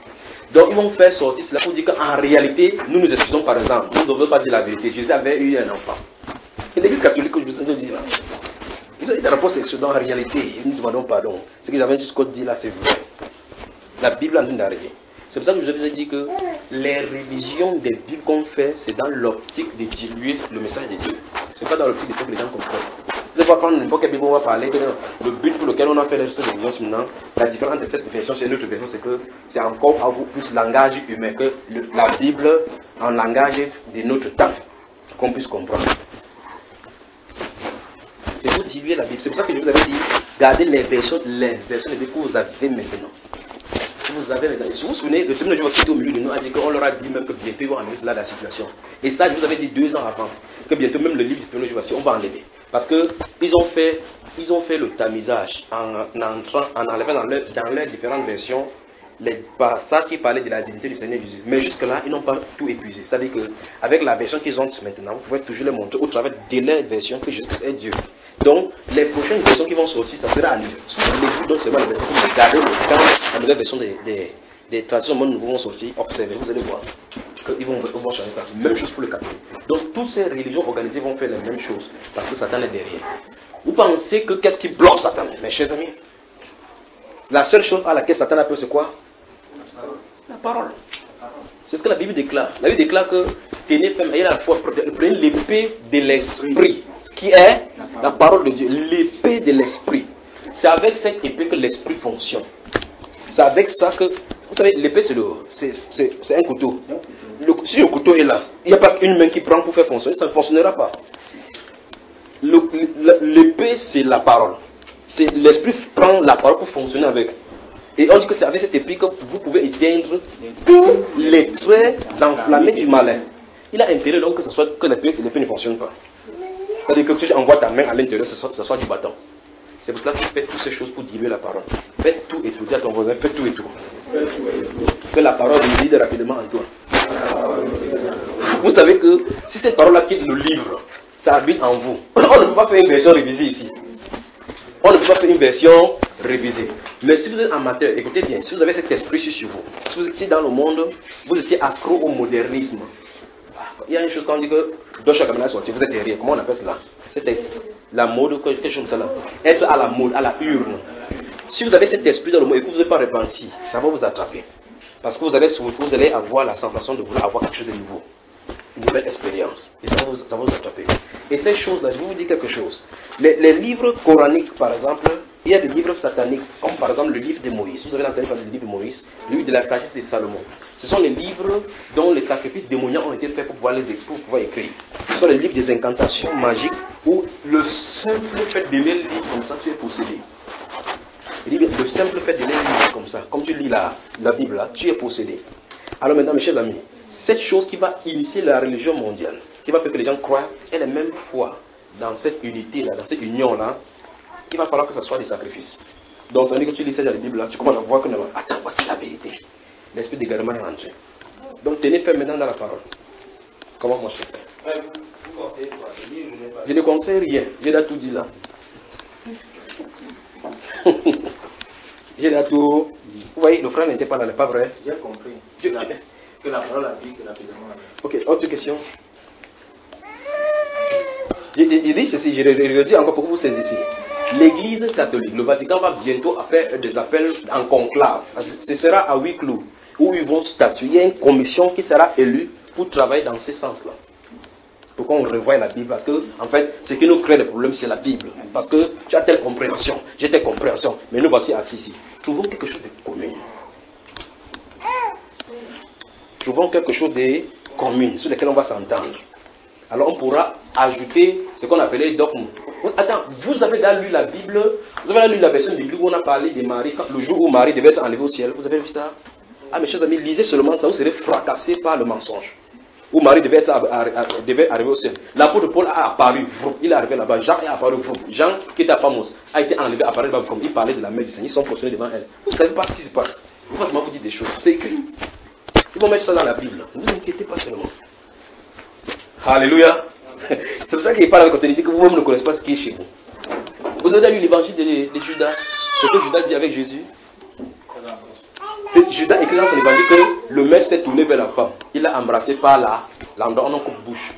Donc ils vont faire sortir cela pour dire qu'en réalité, nous nous excusons par exemple. Nous ne devons pas dire la vérité. Jésus avait eu un enfant. Et l'église catholique que je vous ai dit là, ils ont eu des rapports sexuels en réalité. Nous nous demandons pardon. Ce que j'avais juste dit là, c'est vrai. La Bible en train d'arriver. C'est pour ça que je vous ai dit que les révisions des Bibles qu'on fait, c'est dans l'optique de diluer le message de Dieu. Ce n'est pas dans l'optique de faire que les gens comprennent. Vous allez prendre n'importe quelle Bible, on va parler. Que le but pour lequel on a fait cette révision maintenant, la différence entre cette version et l'autre version, c'est que c'est encore à vous plus langage humain que le, la Bible en langage de notre temps, qu'on puisse comprendre. C'est pour diluer la Bible. C'est pour ça que je vous avais dit, gardez les versions, les versions de Bible que vous avez maintenant. Vous avez les... Si vous vous souvenez, le premier jour qui était au milieu de nous a dit qu'on leur a dit même que bientôt ils vont enlever cela de la situation. Et ça, je vous avais dit deux ans avant, que bientôt même le livre du premier jour, on va enlever. Parce qu'ils ont fait, ils ont fait le tamisage en, entrant, en enlevant dans leurs dans leur différentes versions les passages qui parlaient de la divinité du Seigneur Jésus. Mais jusque-là, ils n'ont pas tout épuisé. C'est-à-dire qu'avec la version qu'ils ont maintenant, vous pouvez toujours les montrer au travers de leur version que Jésus est Dieu. Donc, les prochaines versions qui vont sortir, ça sera à nous. Donc, c'est moi les versions que vous regardez quand la nouvelle version des, des, des traductions du monde nouveau vont sortir, observez, vous allez voir qu'ils vont, vont changer ça. Même chose pour le catholique. Donc, toutes ces religions organisées vont faire les mêmes choses parce que Satan est derrière. Vous pensez que qu'est-ce qui bloque Satan, mes chers amis? La seule chose à laquelle Satan a peur, c'est quoi? La parole. C'est ce que la Bible déclare. La Bible déclare que tenez ferme, ayez la foi, prenez l'épée de l'esprit, qui est la parole de Dieu, l'épée de l'esprit. C'est avec cette épée que l'esprit fonctionne. C'est avec ça que, vous savez, l'épée c'est, le, c'est, c'est, c'est un couteau. Le, si le couteau est là, il n'y a pas une main qui prend pour faire fonctionner, ça ne fonctionnera pas. Le, l'épée c'est la parole. C'est l'esprit prend la parole pour fonctionner avec. Et on dit que c'est avec cette épée que vous pouvez éteindre tous les traits enflammés du malin. Il a intérêt donc que ce soit que l'épée, l'épée ne fonctionne pas. C'est-à-dire que tu envoies ta main à l'intérieur, ce soit, ce soit du bâton. C'est pour cela que tu fais toutes ces choses pour diluer la parole. Faites tout et tout. Dis à ton voisin, faites tout et tout. Que la parole réside rapidement en toi. Vous savez que si cette parole-là quitte le livre, ça habite en vous. On ne peut pas faire une version révisée ici. On ne peut pas faire une version révisée. Mais si vous êtes amateur, écoutez bien, si vous avez cet esprit sur vous, si, vous, si dans le monde, vous étiez accro au modernisme, il y a une chose quand on dit que Deutsche Gamma est sorti, vous êtes derrière, comment on appelle cela? C'était la mode, quelque chose comme ça là. Être à la mode, à la urne. Si vous avez cet esprit dans le monde et que vous n'êtes pas repenti, ça va vous attraper. Parce que vous allez, vous allez avoir la sensation de vouloir avoir quelque chose de nouveau. Une nouvelle expérience. Et ça va vous, ça va vous attraper. Et ces choses-là, je vais vous dire quelque chose. Les, les livres coraniques, par exemple, il y a des livres sataniques, comme par exemple le livre de Moïse. Vous avez entendu parler du livre de Moïse, le livre de la sagesse de Salomon. Ce sont les livres dont les sacrifices démoniaques ont été faits pour pouvoir les pour pouvoir écrire. Ce sont les livres des incantations magiques où le simple fait de les lire comme ça, tu es possédé. Le simple fait de les lire comme ça, comme tu lis la, la Bible là, tu es possédé. Alors maintenant, mes chers amis, cette chose qui va initier la religion mondiale, qui va faire que les gens croient, est la même foi dans cette unité-là, dans cette union-là, il va falloir que ce soit des sacrifices. Donc ça veut dire que tu lis ça dans la Bible, là, tu commences à voir que, attends, voici la vérité. L'esprit d'égarement est rentré. Donc tenez ferme maintenant dans la parole. Comment moi je fais? Je ne conseille rien, j'ai déjà tout dit là. J'ai déjà tout dit. Vous voyez, le frère n'était pas là, n'est pas vrai? J'ai compris. Je, la, tu... Que la parole a dit que la président a dit. Ok, autre question. Il dit ceci, je le dis encore pour que vous saisissiez. L'Église catholique, le Vatican va bientôt faire des appels en conclave. Ce sera à huis clos, où ils vont statuer. Il y a une commission qui sera élue pour travailler dans ce sens-là. Pour qu'on revoie la Bible. Parce que, en fait, ce qui nous crée des problèmes, c'est la Bible. Parce que tu as telle compréhension, j'ai telle compréhension, mais nous voici assis ici. Trouvons quelque chose de commun. Trouvons quelque chose de commun, sur lequel on va s'entendre. Alors on pourra ajouter ce qu'on appelait dogme. Attends, vous avez déjà lu la Bible, vous avez déjà lu la version de Bible où on a parlé de Marie, le jour où Marie devait être enlevée au ciel. Vous avez vu ça? Ah mes chers amis, lisez seulement ça, vous serez fracassés par le mensonge. Où Marie devait, être, devait arriver au ciel. L'apôtre Paul a apparu, il est arrivé là-bas, Jean est apparu, Jean qui était à Pamos, a été enlevé, apparu là-bas, il parlait de la mère du Seigneur, ils sont positionnés devant elle. Vous ne savez pas ce qui se passe. Vous pouvez vous dire des choses, c'est écrit. Ils vont mettre ça dans la Bible. Ne vous inquiétez pas seulement. Alléluia. C'est pour ça qu'il parle quand il dit que vous-même ne connaissez pas ce qui est chez vous. Vous avez lu l'évangile de, de Judas, ce que Judas dit avec Jésus. C'est Judas écrit dans son évangile que le maître s'est tourné vers la femme. Il l'a embrassé par là, l'endroit en coupe-bouche.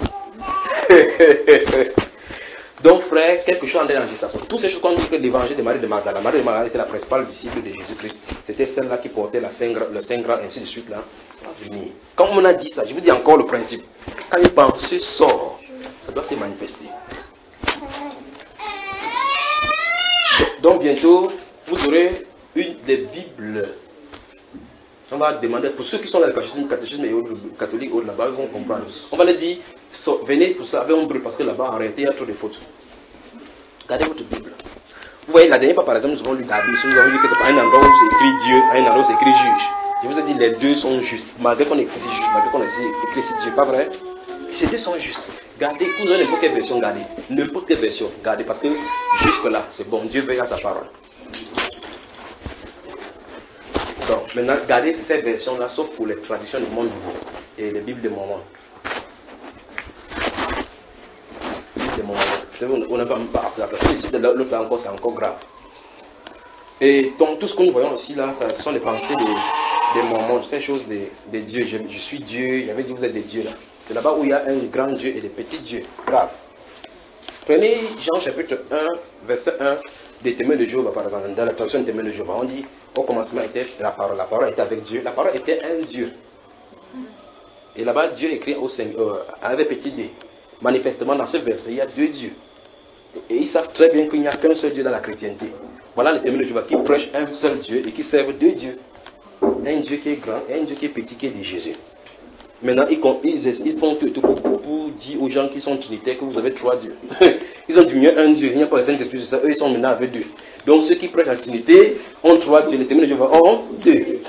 Donc, frère, quelque chose en est en gestation. Toutes ces choses qu'on dit que l'évangile de Marie de Magdala, Marie de Magdala était la principale disciple de Jésus-Christ. C'était celle-là qui portait la Saint, le Saint Graal, ainsi de suite. Là. Quand on a dit ça, je vous dis encore le principe. Quand une pensée sort, ça doit se manifester. Donc, bientôt, vous aurez une des Bibles. On va demander, pour ceux qui sont dans le catéchisme, catéchisme et autres, catholique, autres là-bas, ils vont comprendre. On va leur dire, so, venez pour ça avec un bruit, parce que là-bas, en réalité, il y a trop de fautes. Regardez votre Bible. Vous voyez, la dernière fois, par exemple, nous avons lu la Bible, nous avons lu que à un endroit où c'est écrit Dieu, à un endroit où c'est écrit juge. Je vous ai dit, les deux sont justes, malgré qu'on ait écrit juge, malgré qu'on ait écrit Dieu, pas vrai? Ces deux sont justes. Gardez, vous avez n'importe quelle version, gardez. N'importe quelle version, gardez, parce que jusque-là, c'est bon, Dieu veille à sa parole. Donc, maintenant, gardez ces versions-là, sauf pour les traditions du monde nouveau et les Bibles de Mormon. Bible de Mormon. Peut-être on n'a pas passé à ça. Si ici, de l'autre là encore, c'est encore grave. Et donc, tout ce que nous voyons ici, là, ce sont les pensées des, des Mormons, ces choses des, des dieux. Je, je suis Dieu, j'avais dit vous êtes des dieux là. C'est là-bas où il y a un grand Dieu et des petits dieux. Grave. Prenez Jean chapitre un, verset un des témoins de Jéhovah, par exemple, dans la traduction des témoins de Jéhovah, on dit au commencement était la parole, la parole était avec Dieu, la parole était un Dieu. Et là-bas, Dieu écrit au Seigneur, euh, avec petit d. Manifestement, dans ce verset, il y a deux dieux. Et ils savent très bien qu'il n'y a qu'un seul Dieu dans la chrétienté. Voilà les témoins de Jéhovah qui prêchent un seul Dieu et qui servent deux dieux. Un Dieu qui est grand et un Dieu qui est petit, qui est de Jésus. Maintenant, ils, ils, ils font tout, tout pour, pour dire aux gens qui sont trinitaires que vous avez trois dieux. Ils ont diminué un Dieu, il n'y a pas le Saint-Esprit sur ça, eux ils sont maintenant avec deux. Donc ceux qui prêchent la Trinité ont trois dieux, les témoins de Jéhovah ont deux.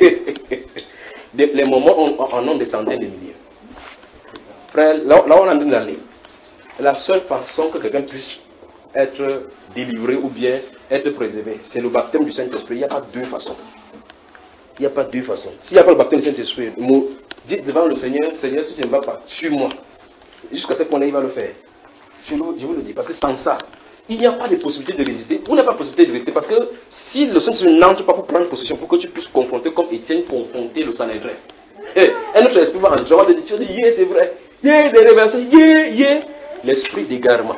Les Mormons en ont des centaines de milliers. Frère, là, là on est en train d'aller. La seule façon que quelqu'un puisse être délivré ou bien être préservé, c'est le baptême du Saint-Esprit. Il n'y a pas deux façons. Il n'y a pas deux façons. S'il n'y a pas le baptême du Saint-Esprit, dites devant le Seigneur, Seigneur, si tu ne vas pas, suis-moi. Jusqu'à ce point-là, il va le faire. Je, le, je vous le dis, parce que sans ça, il n'y a pas de possibilité de résister. Vous n'avez pas de possibilité de résister, parce que si le Saint-Esprit n'entre pas pour prendre possession, pour que tu puisses confronter comme Étienne, confronter le Sanhédrin. Hey, un autre esprit va entrer, on va te dire, tu vas dire, yeah, c'est vrai. Yeah, des révélations, yeah, yeah. L'esprit d'égarement.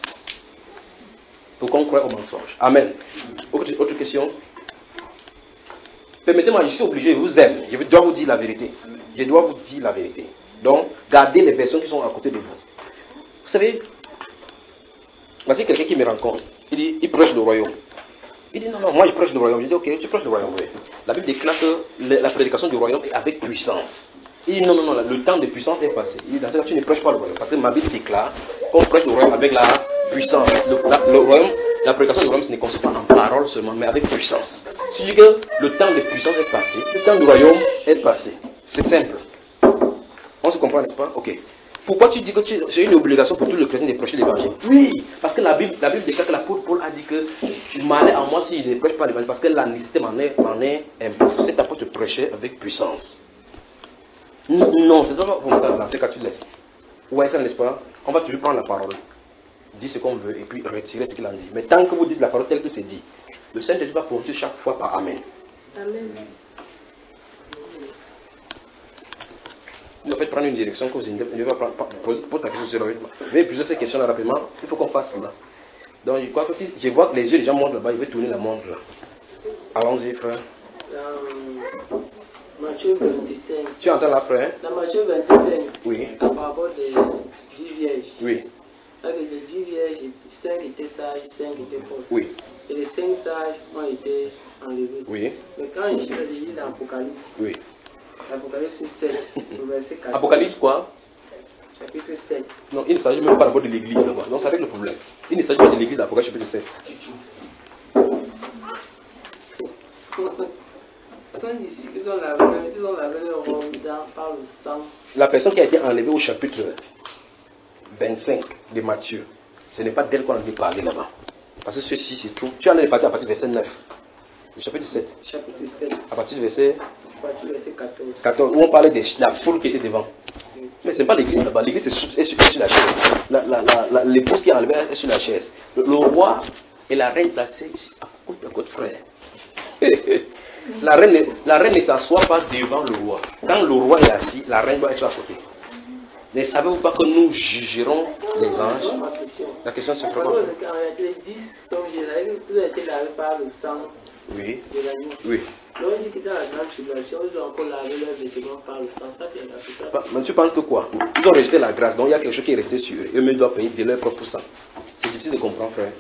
Pour qu'on croie au mensonge. Amen. Autre, autre question? Permettez-moi, je suis obligé, je vous aime. Je dois vous dire la vérité. Je dois vous dire la vérité. Donc, gardez les personnes qui sont à côté de vous. Vous savez, voici quelqu'un qui me rencontre. Il dit, il prêche le royaume. Il dit, non, non, moi je prêche le royaume. Je dis, ok, tu prêches le royaume. Oui. La Bible déclare que la prédication du royaume est avec puissance. Il dit, non, non, non, le temps de puissance est passé. Il dit, dans ce cas, tu ne prêches pas le royaume. Parce que ma Bible déclare qu'on prêche le royaume avec la puissance. Le, la, le royaume, la prédication du royaume, ce ne consiste pas en parole seulement, mais avec puissance. Si je dis que le temps de puissance est passé, le temps du royaume est passé. C'est simple. On se comprend, n'est-ce pas? Ok. Pourquoi tu dis que c'est une obligation pour tous les chrétiens de prêcher l'évangile? Oui, parce que la Bible, la Bible déclare que l'apôtre Paul a dit que il m'allait en moi s'il ne prêche pas l'évangile, parce que la nécessité m'en est, m'en est imposée. Cet apôtre prêchait avec puissance. Non, c'est pas comme ça, dans ce cas tu laisses. Ouais, ça n'est-ce pas? On va toujours prendre la parole, dire ce qu'on veut et puis retirer ce qu'il en dit. Mais tant que vous dites la parole telle que c'est dit, le Saint-Esprit va prononcer chaque fois par Amen. Amen. Vous faites prendre une direction que vous ne va pas poser ta question sur le rythme. Je vais poser ces questions-là rapidement. Il faut qu'on fasse là. Donc je crois que si je vois que les yeux des gens montent là-bas, il va tourner la montre là. Allons-y, frère. Dans Matthieu vingt-cinq. Tu entends là, frère? Dans Matthieu vingt-cinq. Oui. À propos des dix vierges. Oui. Là, les dix vierges, cinq étaient sages, cinq étaient fausses. Oui. Et les cinq sages ont été enlevés. Oui. Mais quand je lis dans l'Apocalypse. Oui. Apocalypse sept, verset quatorze. Apocalypse quoi? Chapitre sept. Non, il ne s'agit même pas d'abord de l'église là-bas. Non, ça règle le problème. Il ne s'agit pas de l'église d'Apocalypse chapitre sept. Ils ont lavé, ils ont lavé leur robe par le sang. La personne qui a été enlevée au chapitre vingt-cinq de Matthieu, ce n'est pas d'elle qu'on a envie de parler là-bas. Parce que ceci se trouve. Tu en es parti à partir du verset neuf. Le chapitre sept. Chapitre sept. À partir du verset quatorze. quatorze, où on parlait de la foule qui était devant. Oui. Mais ce n'est pas l'église là-bas. L'église est sur, est sur, est sur la chaise. La, la, la, la, l'épouse qui est enlevée est sur la chaise. Le, le roi et la reine s'asseyent à côte à côte, frère. La reine, ne- la reine ne s'assoit pas devant le roi. Quand le roi est assis, la reine doit être à côté. Ne savez-vous pas que nous jugerons les anges? Ma question. La question c'est Parce comment? que c'est qu'en réalité, les dix sont générés, vous avez été lavés par le sang Oui, de l'agneau. oui. Donc il dit que dans la grande tribulation, ils ont encore lavé leurs vêtements par le sang. Ça, c'est la ça. Bah, mais tu penses que quoi? Ils ont rejeté la grâce, donc il y a quelque chose qui est resté sur eux. Eux-mêmes doivent payer de leur propre sang. C'est difficile de comprendre, frère.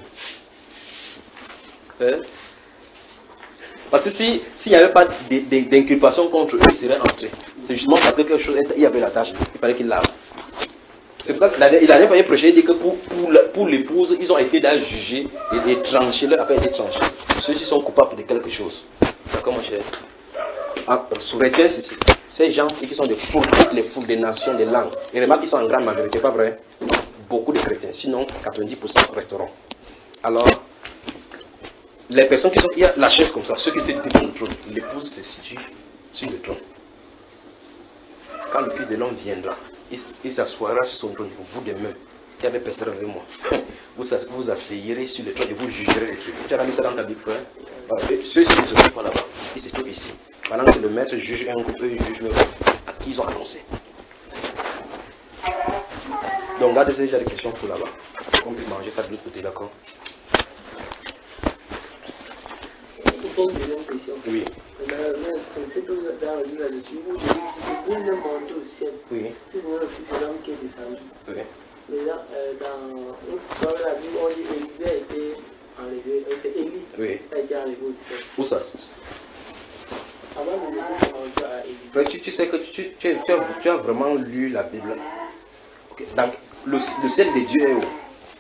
Hein? Parce que si s'il n'y avait pas d- d- d'inculpation contre eux, ils seraient entrés. C'est justement parce que quelque chose, il y avait la tâche, il fallait qu'ils lavent. C'est pour ça qu'il a jamais pas prêché, il dit que pour, pour, la- pour l'épouse, ils ont été là jugés et, et tranchés, leur affaire a été tranchée. Ceux-ci sont coupables de quelque chose. D'accord, mon cher? Ah, sur les tiens, c'est- c'est- ces gens-ci qui sont des foules, toutes les foules des nations, des langues. Et remarque qu'ils sont en grande majorité, pas vrai? Beaucoup de chrétiens, sinon quatre-vingt-dix pour cent resteront. Alors, les personnes qui sont, il y a la chaise comme ça, ceux qui étaient devant le trône, l'épouse se situe sur le trône. Quand le Fils de l'homme viendra, il, il s'assoira sur son trône, vous des mains, qui avez persévéré avec moi. Vous as- vous asseyerez sur le trône et vous jugerez les trucs. Tu as mis ça dans ta Bible, frère? Voilà. Et ceux-ci ne se trouvent pas là-bas, ils se trouvent ici. Pendant que le maître juge un groupe, eux ils jugent le groupe à qui ils ont annoncé. Donc, gardez déjà des questions pour là-bas. On peut manger ça de l'autre côté, d'accord? Il faut une deuxième question. Oui. Mais c'est tout dans le livre de Jésus où Jésus dit que vous ne montez au ciel. Oui. Si ce n'est le Fils de l'homme qui est descendu. Oui. Mais là, euh, dans une fois de la Bible, on dit qu'Élisée a été enlevé. Euh, c'est Élie Oui. qui a été enlevé au ciel. Où ça? Avant de Jésus se rendre à Élie. Frère, tu, tu sais que tu, tu, tu as, tu as- tu as vraiment lu la Bible. Ok. Donc, le, le ciel de Dieu est où?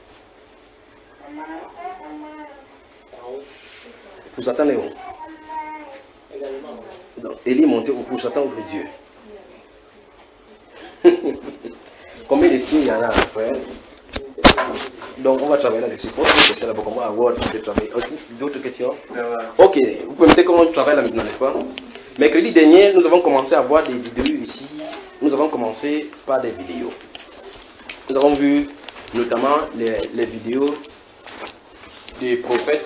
En haut, Pour Satan est où? également. Donc, Élie est monté au pour Satan ou pour Dieu? Combien de signes il y en a, frère? Donc, on va travailler là-dessus. On va tester là-bas comment avoir de travail. Aussi, d'autres questions? Ok, vous pouvez me dire comment on travaille là maintenant, n'est-ce pas? Mercredi dernier, nous avons commencé à voir des vidéos ici. Nous avons commencé par des vidéos. Nous avons vu notamment les, les vidéos du prophète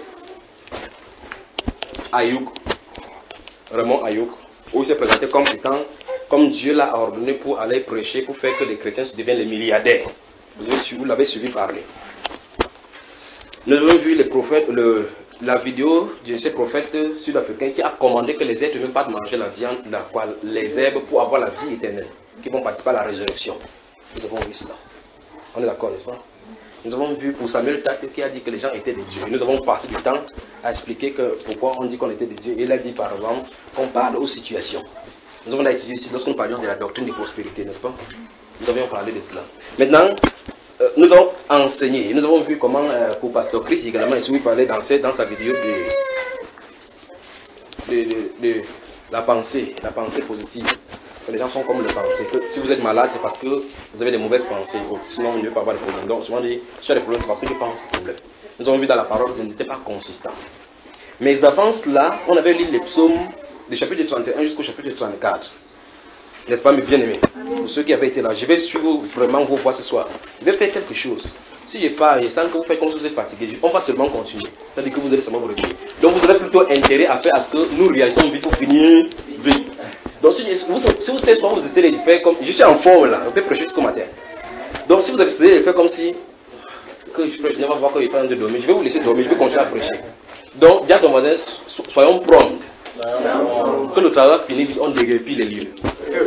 Ayouk, Raymond Ayouk, où il s'est présenté comme étant, comme Dieu l'a ordonné pour aller prêcher, pour faire que les chrétiens se deviennent les milliardaires. Vous avez suivi, vous l'avez suivi parler. Nous avons vu les prophètes, le, la vidéo de ce prophète sud-africain qui a commandé que les êtres ne pas de manger la viande, la, quoi, les herbes pour avoir la vie éternelle, qui vont participer à la résurrection. Nous avons vu cela. On est d'accord, n'est-ce pas? Nous avons vu pour Samuel Tate qui a dit que les gens étaient des dieux. Nous avons passé du temps à expliquer que pourquoi on dit qu'on était des dieux. Il a dit par exemple qu'on parle aux situations. Nous avons étudié ici lorsque nous parlions de la doctrine de prospérité, n'est-ce pas? Nous avions parlé de cela. Maintenant, euh, nous avons enseigné. Nous avons vu comment, euh, pour Pasteur Chris également, il parlait dans, dans sa vidéo de, de, de, de la pensée, la pensée positive. Que les gens sont comme le pensée. Que si vous êtes malade, c'est parce que vous avez des mauvaises pensées. Sinon, vous ne pouvez pas avoir de problème. Donc, souvent, dit, si tu as des problèmes, c'est parce que tu penses au problème. Nous avons vu dans la parole que vous n'étiez pas consistant. Mais avant cela, on avait lu les psaumes du chapitre trente et un jusqu'au chapitre trente-quatre. N'est-ce pas, mes bien-aimés? Pour ceux qui avaient été là, je vais suivre vraiment vos voix ce soir. Je vais faire quelque chose. Si je parle et sans que vous faites comme si vous êtes fatigué, on va seulement continuer. C'est-à-dire que vous allez seulement vous réveiller. Donc, vous aurez plutôt intérêt à faire à ce que nous réagissions vite pour finir vite. Donc, si vous, si vous savez, souvent vous essayez de faire comme. Je suis en forme là, on peut prêcher jusqu'au matin. Donc, si vous essayez de faire comme si. Que je prêche, je vais voir qu'il est en train de dormir. Je vais vous laisser dormir, je vais continuer à prêcher. Donc, dis à ton voisin, soyons prompts. Que le travail finit vite, on déguerpit les lieux.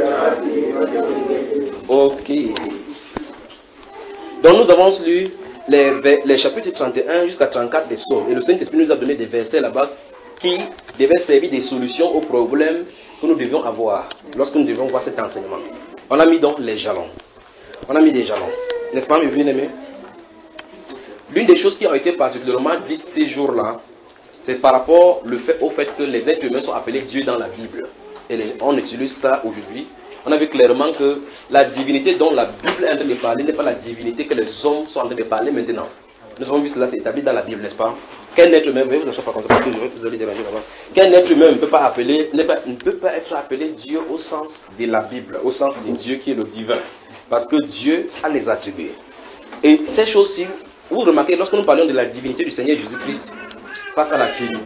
Ok. Donc, nous avons lu les, les chapitres trente et un jusqu'à trente-quatre des psaumes. Et le Saint-Esprit nous a donné des versets là-bas qui devaient servir des solutions aux problèmes que nous devions avoir lorsque nous devions voir cet enseignement. On a mis donc les jalons. On a mis des jalons. N'est-ce pas, mes bien-aimés? L'une des choses qui ont été particulièrement dites ces jours-là, c'est par rapport le fait, au fait que les êtres humains sont appelés Dieu dans la Bible. Et les, on utilise ça aujourd'hui. On a vu clairement que la divinité dont la Bible est en train de parler n'est pas la divinité que les hommes sont en train de parler maintenant. Nous avons vu cela, c'est établi dans la Bible, n'est-ce pas? Qu'un être humain, vous ne pas comme ça parce que je vais vous aller déranger là-bas. Qu'un être humain ne peut pas appeler, ne, pas, ne peut pas être appelé Dieu au sens de la Bible, au sens de Dieu qui est le divin. Parce que Dieu a les attributs. Et ces choses-ci, vous remarquez, lorsque nous parlons de la divinité du Seigneur Jésus-Christ face à la Trinité,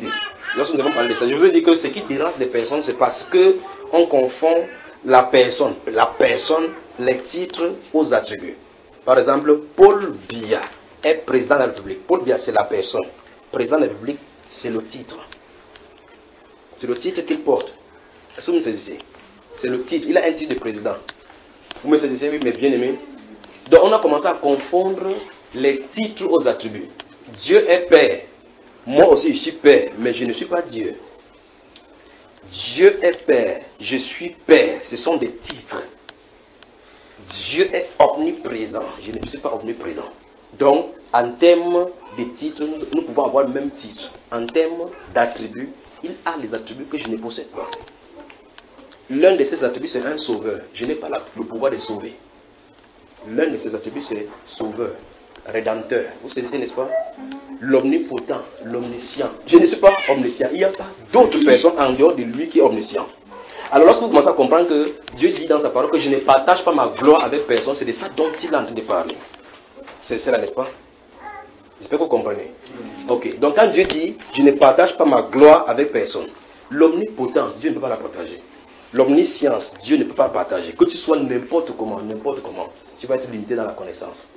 Lorsque nous avons parlé de ça, je vous ai dit que ce qui dérange les personnes, c'est parce que on confond la personne, la personne, les titres aux attributs. Par exemple, Paul Biya est président de la République. Paul Biya, c'est la personne. Président de la République, c'est le titre. C'est le titre qu'il porte. Est-ce que vous me saisissez? C'est le titre. Il a un titre de président. Vous me saisissez, oui, mes bien-aimés? Donc, on a commencé à confondre les titres aux attributs. Dieu est Père. Moi aussi, je suis Père, mais je ne suis pas Dieu. Dieu est Père. Je suis Père. Ce sont des titres. Dieu est omniprésent. Je ne suis pas omniprésent. Donc, en termes de titres, nous, nous pouvons avoir le même titre. En termes d'attributs, il a les attributs que je ne possède pas. L'un de ces attributs, c'est un sauveur. Je n'ai pas la, le pouvoir de sauver. L'un de ces attributs, c'est sauveur, rédempteur. Vous saisissez, n'est-ce pas? L'omnipotent, l'omniscient. Je ne suis pas omniscient. Il n'y a pas d'autre personne en dehors de lui qui est omniscient. Alors lorsque vous commencez à comprendre que Dieu dit dans sa parole que je ne partage pas ma gloire avec personne, c'est de ça dont il est en train de parler. C'est cela, n'est-ce pas? J'espère que vous comprenez. Ok. Donc quand Dieu dit je ne partage pas ma gloire avec personne, l'omnipotence, Dieu ne peut pas la partager. L'omniscience, Dieu ne peut pas partager. Que tu sois n'importe comment, n'importe comment, tu vas être limité dans la connaissance.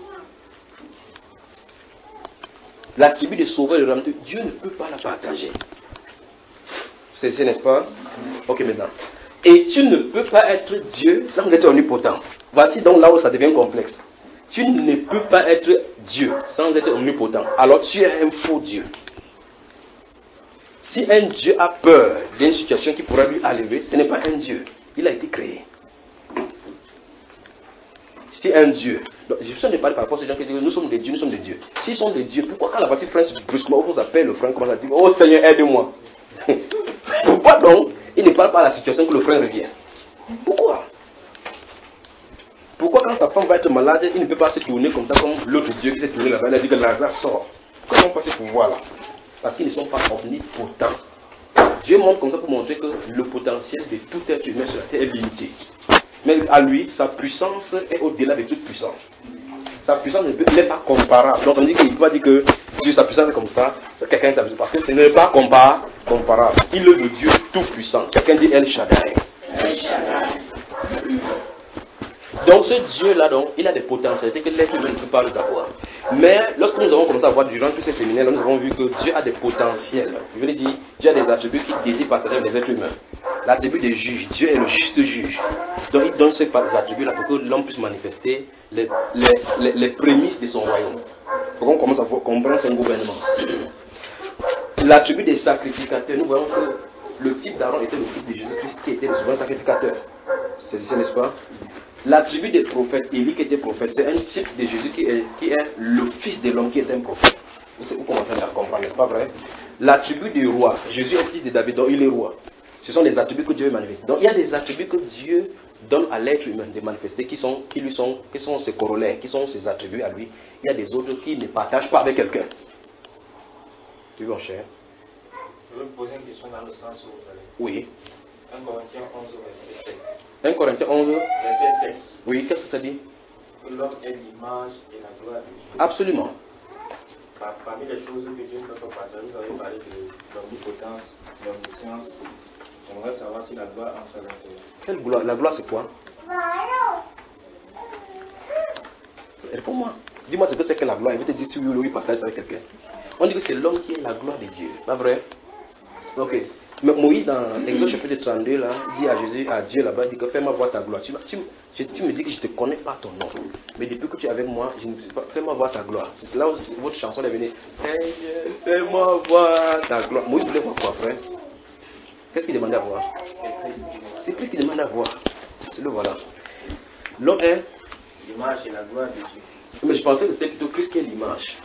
L'attribut de sauveur et de rédempteur, Dieu ne peut pas la partager. C'est ça, n'est-ce pas? Ok, maintenant. Et tu ne peux pas être Dieu sans être omnipotent. Voici donc là où ça devient complexe. Tu ne peux pas être Dieu sans être omnipotent. Alors tu es un faux Dieu. Si un Dieu a peur d'une situation qui pourrait lui arriver, ce n'est pas un Dieu. Il a été créé. Si un Dieu, donc, je suis en train de parler par rapport à ces gens qui disent nous sommes des dieux, nous sommes des dieux. S'ils sont des dieux, pourquoi quand la partie frère brusquement, vous appelle le frère, commence à dire oh Seigneur, aide-moi. Pourquoi donc il ne parle pas à la situation que le frère revient? Pourquoi? Pourquoi quand sa femme va être malade, il ne peut pas se tourner comme ça, comme l'autre Dieu qui s'est tourné là-bas, il a dit que Lazare sort. Comment pas ce pouvoir-là? Parce qu'ils ne sont pas omnipotents. Dieu montre comme ça pour montrer que le potentiel de tout être humain sur la terre est limité. Mais à lui, sa puissance est au-delà de toute puissance. Sa puissance n'est pas comparable. Donc on dit qu'il ne peut pas dire que Dieu, sa puissance est comme ça, c'est quelqu'un est abusé. Parce que ce n'est pas comparable. Il est le Dieu tout-puissant. Quelqu'un dit El Shaddai. El Shaddai. Donc ce Dieu-là, donc, il a des potentialités que l'être humain ne peut pas les avoir. Mais lorsque nous avons commencé à voir durant tous ces séminaires, nous avons vu que Dieu a des potentiels. Je veux dire, Dieu a des attributs qu'il désire partager avec les êtres humains. L'attribut de juge, Dieu est le juste juge. Donc il donne ces attributs-là pour que l'homme puisse manifester les, les, les, les prémices de son royaume. Pour qu'on commence à comprendre son gouvernement. L'attribut des sacrificateurs, nous voyons que le type d'Aaron était le type de Jésus-Christ qui était le souverain sacrificateur. C'est ça, n'est-ce pas? L'attribut des prophètes, Élie qui était prophète, c'est un type de Jésus qui est, qui est le fils de l'homme qui est un prophète. Vous, vous commencez à comprendre, n'est-ce pas vrai? L'attribut du roi, Jésus est fils de David, donc il est roi. Ce sont des attributs que Dieu manifeste. Donc il y a des attributs que Dieu donne à l'être humain de manifester qui sont, qui lui sont, qui sont ses corollaires, qui sont ses attributs à lui. Il y a des autres qui ne partagent pas avec quelqu'un. Oui, mon cher. Je vais vous poser une question dans le sens où vous allez. Oui. un Corinthiens onze, verset sept. un Corinthiens onze, verset sept. Oui, qu'est-ce que ça dit? Que l'homme est l'image et la gloire de Dieu. Absolument. Par, parmi les choses que Dieu ne peut pas partager, vous avez parlé de l'omnipotence, de l'omniscience. J'aimerais savoir si la gloire entre à l'intérieur. Quelle gloire? La gloire, c'est quoi? Réponds-moi. Dis-moi ce que c'est que la gloire. Je vais te dire si oui ou oui, partage ça avec quelqu'un. On dit que c'est l'homme qui est la gloire de Dieu. Pas vrai? Ok. Mais Moïse, dans l'Exode chapitre trente-deux, là, dit à Jésus, à Dieu là-bas, il dit que fais-moi voir ta gloire. Tu, tu, tu, tu me dis que je ne te connais pas ton nom. Mais depuis que tu es avec moi, je ne sais pas, fais-moi voir ta gloire. C'est là où votre chanson est venue. Seigneur, fais-moi voir ta gloire. Moïse voulait voir quoi, frère? Qu'est-ce qu'il demandait à voir? C'est Christ qui demande à voir. C'est le voilà. L'homme est l'image et la gloire de Dieu. Mais je pensais que c'était plutôt Christ qui est l'image.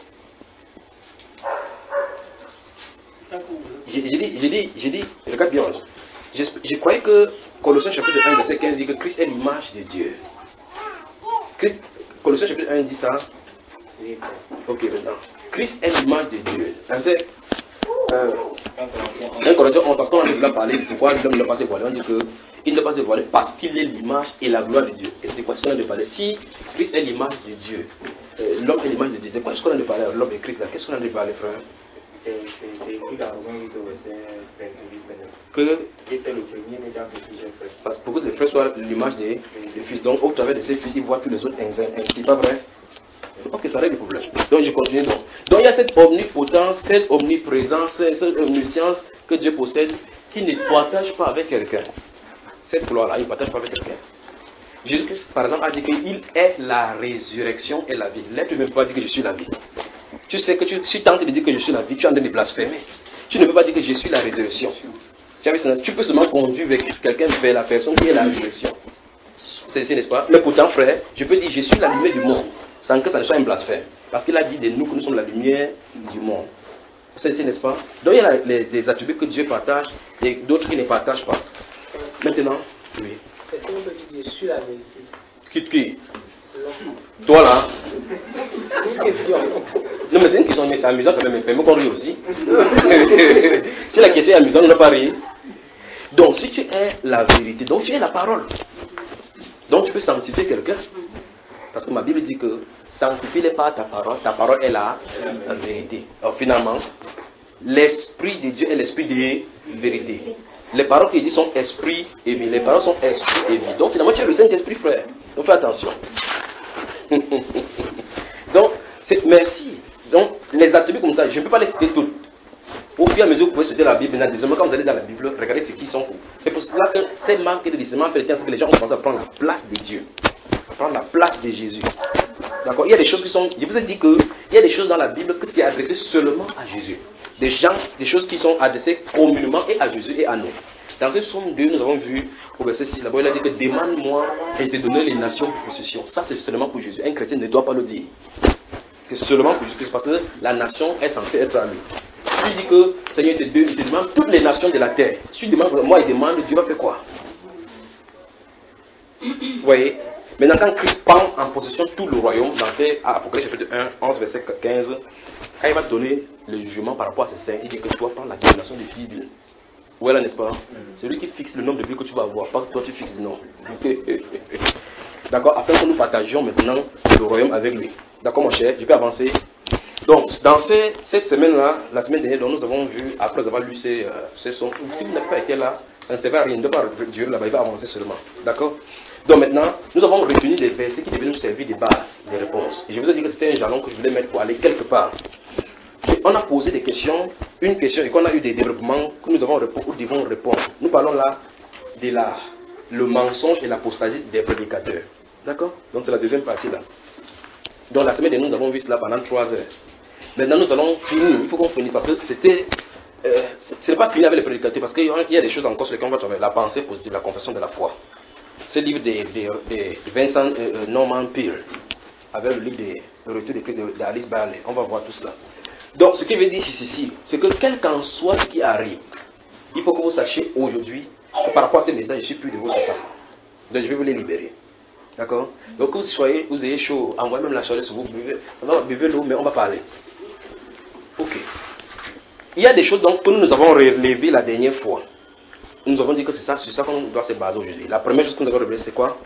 J'ai dit, j'ai dit, j'ai dit, regarde bien. Je, je croyais que Colossiens chapitre un, verset quinze dit que Christ est l'image de Dieu. Christ, Colossiens chapitre un dit ça. Oui. Ok, maintenant. Christ est l'image de Dieu. C'est euh, un Corinthiens onze, parce qu'on a déjà parlé de pourquoi l'homme ne peut pas se voiler. On dit qu'il ne peut pas se voiler parce qu'il est l'image et la gloire de Dieu. De quoi est-ce qu'on a de parler? Si Christ est l'image de Dieu, euh, l'homme est l'image de Dieu, de quoi est-ce qu'on a de parler? L'homme et Christ là, qu'est-ce qu'on a de parler, frère? c'est écrit dans Romains huit au verset vingt-huit vingt-neuf. Que, Et c'est le premier exemple que j'ai fait. parce que pour que les frères soient l'image des, des fils. Donc, au travers de ces fils, ils voient tous les autres ainsi, pas vrai? Ok, ça règle le problème. Donc, je continue donc. Donc, il y a cette omnipotence, cette omniprésence, cette omniscience que Dieu possède, qui ne partage pas avec quelqu'un. Cette gloire-là, il ne partage pas avec quelqu'un. Jésus-Christ, par exemple, a dit qu'il est la résurrection et la vie. L'être ne peut pas dire que je suis la vie. Tu sais que tu, si tu es en train de dire que je suis la vie, tu es en train de blasphémer. Tu ne peux pas dire que je suis la résurrection. Tu peux seulement conduire quelqu'un vers la personne qui est la résurrection. C'est ici, n'est-ce pas? Mais pourtant, frère, je peux dire je suis la lumière du monde, sans que ça ne soit un blasphème. Parce qu'il a dit de nous que nous sommes la lumière du monde. C'est ici, n'est-ce pas? Donc il y a les, les attributs que Dieu partage et d'autres qui ne partagent pas. Maintenant, oui. Est-ce qu'on peut dire que je suis la vérité? Qui, qui? Toi là? Une question. Non, mais c'est une question, mais c'est amusant quand même, mais qu'on rit aussi. Si la question est amusante, on n'a pas ri. Donc, si tu es la vérité, donc tu es la parole. Donc, tu peux sanctifier quelqu'un. Parce que ma Bible dit que sanctifie-les par ta parole, ta parole est la, la vérité. Alors, finalement, l'esprit de Dieu est l'esprit de vérité. Les paroles qu'il dit sont esprit et vie. Les paroles sont esprit et vie. Donc, finalement, tu es le Saint-Esprit, frère. Donc, fais attention. Donc, c'est, merci. Donc, les attributs comme ça, je ne peux pas les citer toutes. Au fur et à mesure que vous pouvez citer la Bible, désormais, quand vous allez dans la Bible, regardez ce qui sont. C'est pour cela que ces manques de discernement fait le temps, c'est que les gens ont commencé à prendre la place de Dieu. À prendre la place de Jésus. D'accord? Il y a des choses qui sont. Je vous ai dit qu'il y a des choses dans la Bible que c'est adressé seulement à Jésus. Des gens, des choses qui sont adressées communément et à Jésus et à nous. Dans ce psaume deux, nous avons vu au verset six, là-bas, il a dit que demande-moi et je te donnerai les nations pour possession. Ça, c'est seulement pour Jésus. Un chrétien ne doit pas le dire. C'est seulement pour Jésus, parce que la nation est censée être à lui. Si tu dis que Seigneur te, il te demande toutes les nations de la terre, si tu demandes, moi il demande, Dieu va faire quoi? Vous voyez? Maintenant, quand Christ prend en possession tout le royaume, dans ces Apocalypse chapitre un, onze, verset quinze, quand il va donner le jugement par rapport à ses saints, il dit que toi prends la domination de dix villes. Ouais, là, n'est-ce pas? C'est lui qui fixe le nombre de villes que tu vas avoir, pas que toi tu fixes le nombre. D'accord? Afin que nous partagions maintenant le royaume avec lui. D'accord, mon cher? Je peux avancer. Donc, dans ces, cette semaine-là, la semaine dernière, donc, nous avons vu, après avoir lu ces, euh, ces sons, si vous n'avez pas été là, ça ne sert à rien, ne pas durer là-bas, il va avancer seulement. D'accord? Donc maintenant, nous avons retenu des versets qui devaient nous servir de base, des réponses. Et je vous ai dit que c'était un jalon que je voulais mettre pour aller quelque part. Et on a posé des questions, une question, et qu'on a eu des développements que nous avons nous devons répondre. Nous parlons là de la, le mensonge et l'apostasie des prédicateurs. D'accord? Donc c'est la deuxième partie là. Donc la semaine dernière, nous avons vu cela pendant trois heures. Maintenant, nous allons finir. Il faut qu'on finisse parce que c'était. Euh, ce n'est pas fini avec les prédicateurs parce qu'il y a des choses encore sur lesquelles on va travailler. La pensée positive, la confession de la foi. C'est le livre de, de, de Vincent euh, Norman Peale, avec le livre de Le Retour de Christ d'Alice Bailey. On va voir tout cela. Donc, ce qu'il veut dire ici, c'est c'est que quel qu'en soit ce qui arrive, il faut que vous sachiez aujourd'hui que par rapport à ces messages, je suis plus de votre sang. Donc, je vais vous les libérer. D'accord? Donc, que vous soyez, vous ayez chaud, envoyez même la chaleur sur vous, buvez, buvez l'eau, mais on va parler. Ok. Il y a des choses donc, que nous, nous avons relevées la dernière fois. Nous avons dit que c'est ça, c'est ça qu'on doit se baser aujourd'hui. La première chose que nous avons relevée, c'est quoi?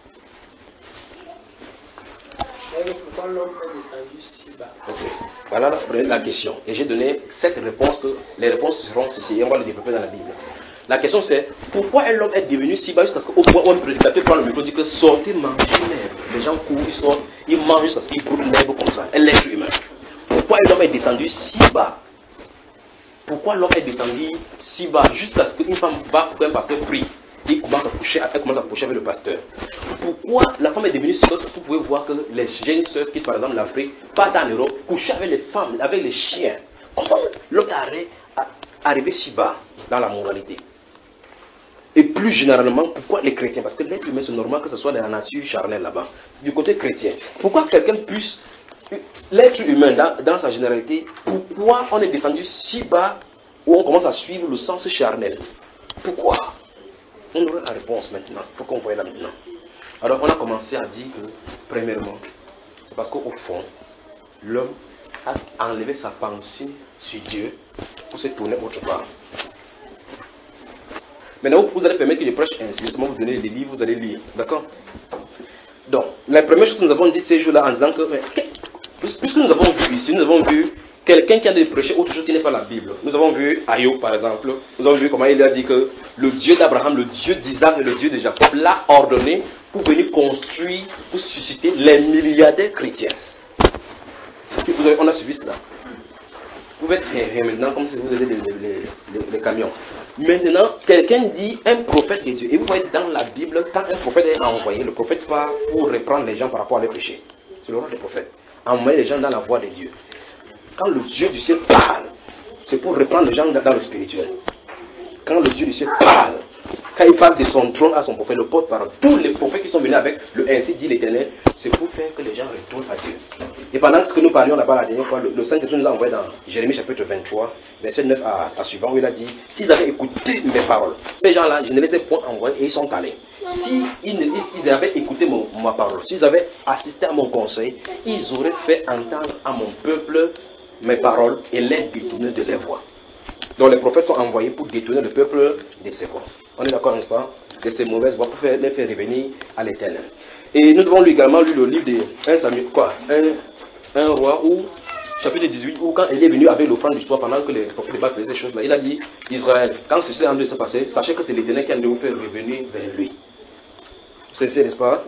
Pourquoi l'homme est descendu si bas? Ok. Voilà la, la question. Et j'ai donné sept réponses, que les réponses seront ici et on va les développer dans la Bible. La question c'est, pourquoi un homme est devenu si bas jusqu'à ce qu'au point où un prédicateur prend le micro et dit que sortez manger l'herbe. Les gens courent, ils sortent, ils mangent jusqu'à ce qu'ils brûlent l'herbe comme ça. Un être humain. Pourquoi l'homme est descendu si bas? Pourquoi l'homme est descendu si bas jusqu'à ce qu'une femme va pour un pasteur prie? Il commence à coucher, elle commence à coucher avec le pasteur. Pourquoi la femme est devenue si bas? Vous pouvez voir que les jeunes sœurs qui, par exemple, l'Afrique, partent en Europe, coucher avec les femmes, avec les chiens. Comment l'homme est arrivé si bas dans la moralité? Et plus généralement, pourquoi les chrétiens? Parce que l'être humain, c'est normal que ce soit de la nature charnelle là-bas. Du côté chrétien. Pourquoi quelqu'un puisse... L'être humain, dans, dans sa généralité, pourquoi on est descendu si bas où on commence à suivre le sens charnel? Pourquoi? On aura la réponse maintenant. Il faut qu'on voie là maintenant. Alors, on a commencé à dire que, premièrement, c'est parce qu'au fond, l'homme a enlevé sa pensée sur Dieu pour se tourner autre part. Maintenant, vous allez permettre que je prêche ainsi. Laissez-moi vous donner les livres, vous allez lire. D'accord? Donc, la première chose que nous avons dit ces jours-là en disant que, mais, puisque nous avons vu ici, nous avons vu quelqu'un qui a de prêcher autre chose qui n'est pas la Bible. Nous avons vu Ayoub par exemple, nous avons vu comment il a dit que le Dieu d'Abraham, le Dieu d'Isaac et le Dieu de Jacob l'a ordonné pour venir construire, pour susciter les milliardaires chrétiens. Est-ce que vous avez, on a suivi cela? Vous pouvez être maintenant comme si vous aviez les, les, les, les camions. Maintenant, quelqu'un dit un prophète de Dieu. Et vous voyez dans la Bible, quand un prophète est envoyé, le prophète part pour reprendre les gens par rapport à leurs péchés. C'est le rôle des prophètes. Envoyer les gens dans la voie de Dieu. Quand le Dieu du ciel parle, c'est pour reprendre les gens dans le spirituel. Quand le Dieu du ciel parle, quand il parle de son trône à son prophète, le porte-parole, tous les prophètes qui sont venus avec le ainsi dit l'Éternel, c'est pour faire que les gens retournent à Dieu. Et pendant ce que nous parlions là-bas la dernière fois, le, le Saint-Esprit nous a envoyé dans Jérémie chapitre vingt-trois, verset neuf à, à suivant, où il a dit, s'ils avaient écouté mes paroles, ces gens-là, je ne les ai point envoyés et ils sont allés. Si ils, ne, ils, ils avaient écouté mon, ma parole, s'ils avaient assisté à mon conseil, ils auraient fait entendre à mon peuple mes paroles et les détourner de les voies. Donc les prophètes sont envoyés pour détourner le peuple de ses voies. On est d'accord, n'est-ce pas? De ces mauvaises voies pour faire, les faire revenir à l'Éternel. Et nous avons lu également lu le livre de un Samuel, quoi, un, un roi, où, chapitre dix-huit, où quand il est venu avec l'offrande du soir, pendant que les prophètes de Baal faisaient ces choses-là, il a dit, Israël, quand ceci est en train de se passer, sachez que c'est l'Éternel qui a de vous faire revenir vers lui. C'est ça, n'est-ce pas?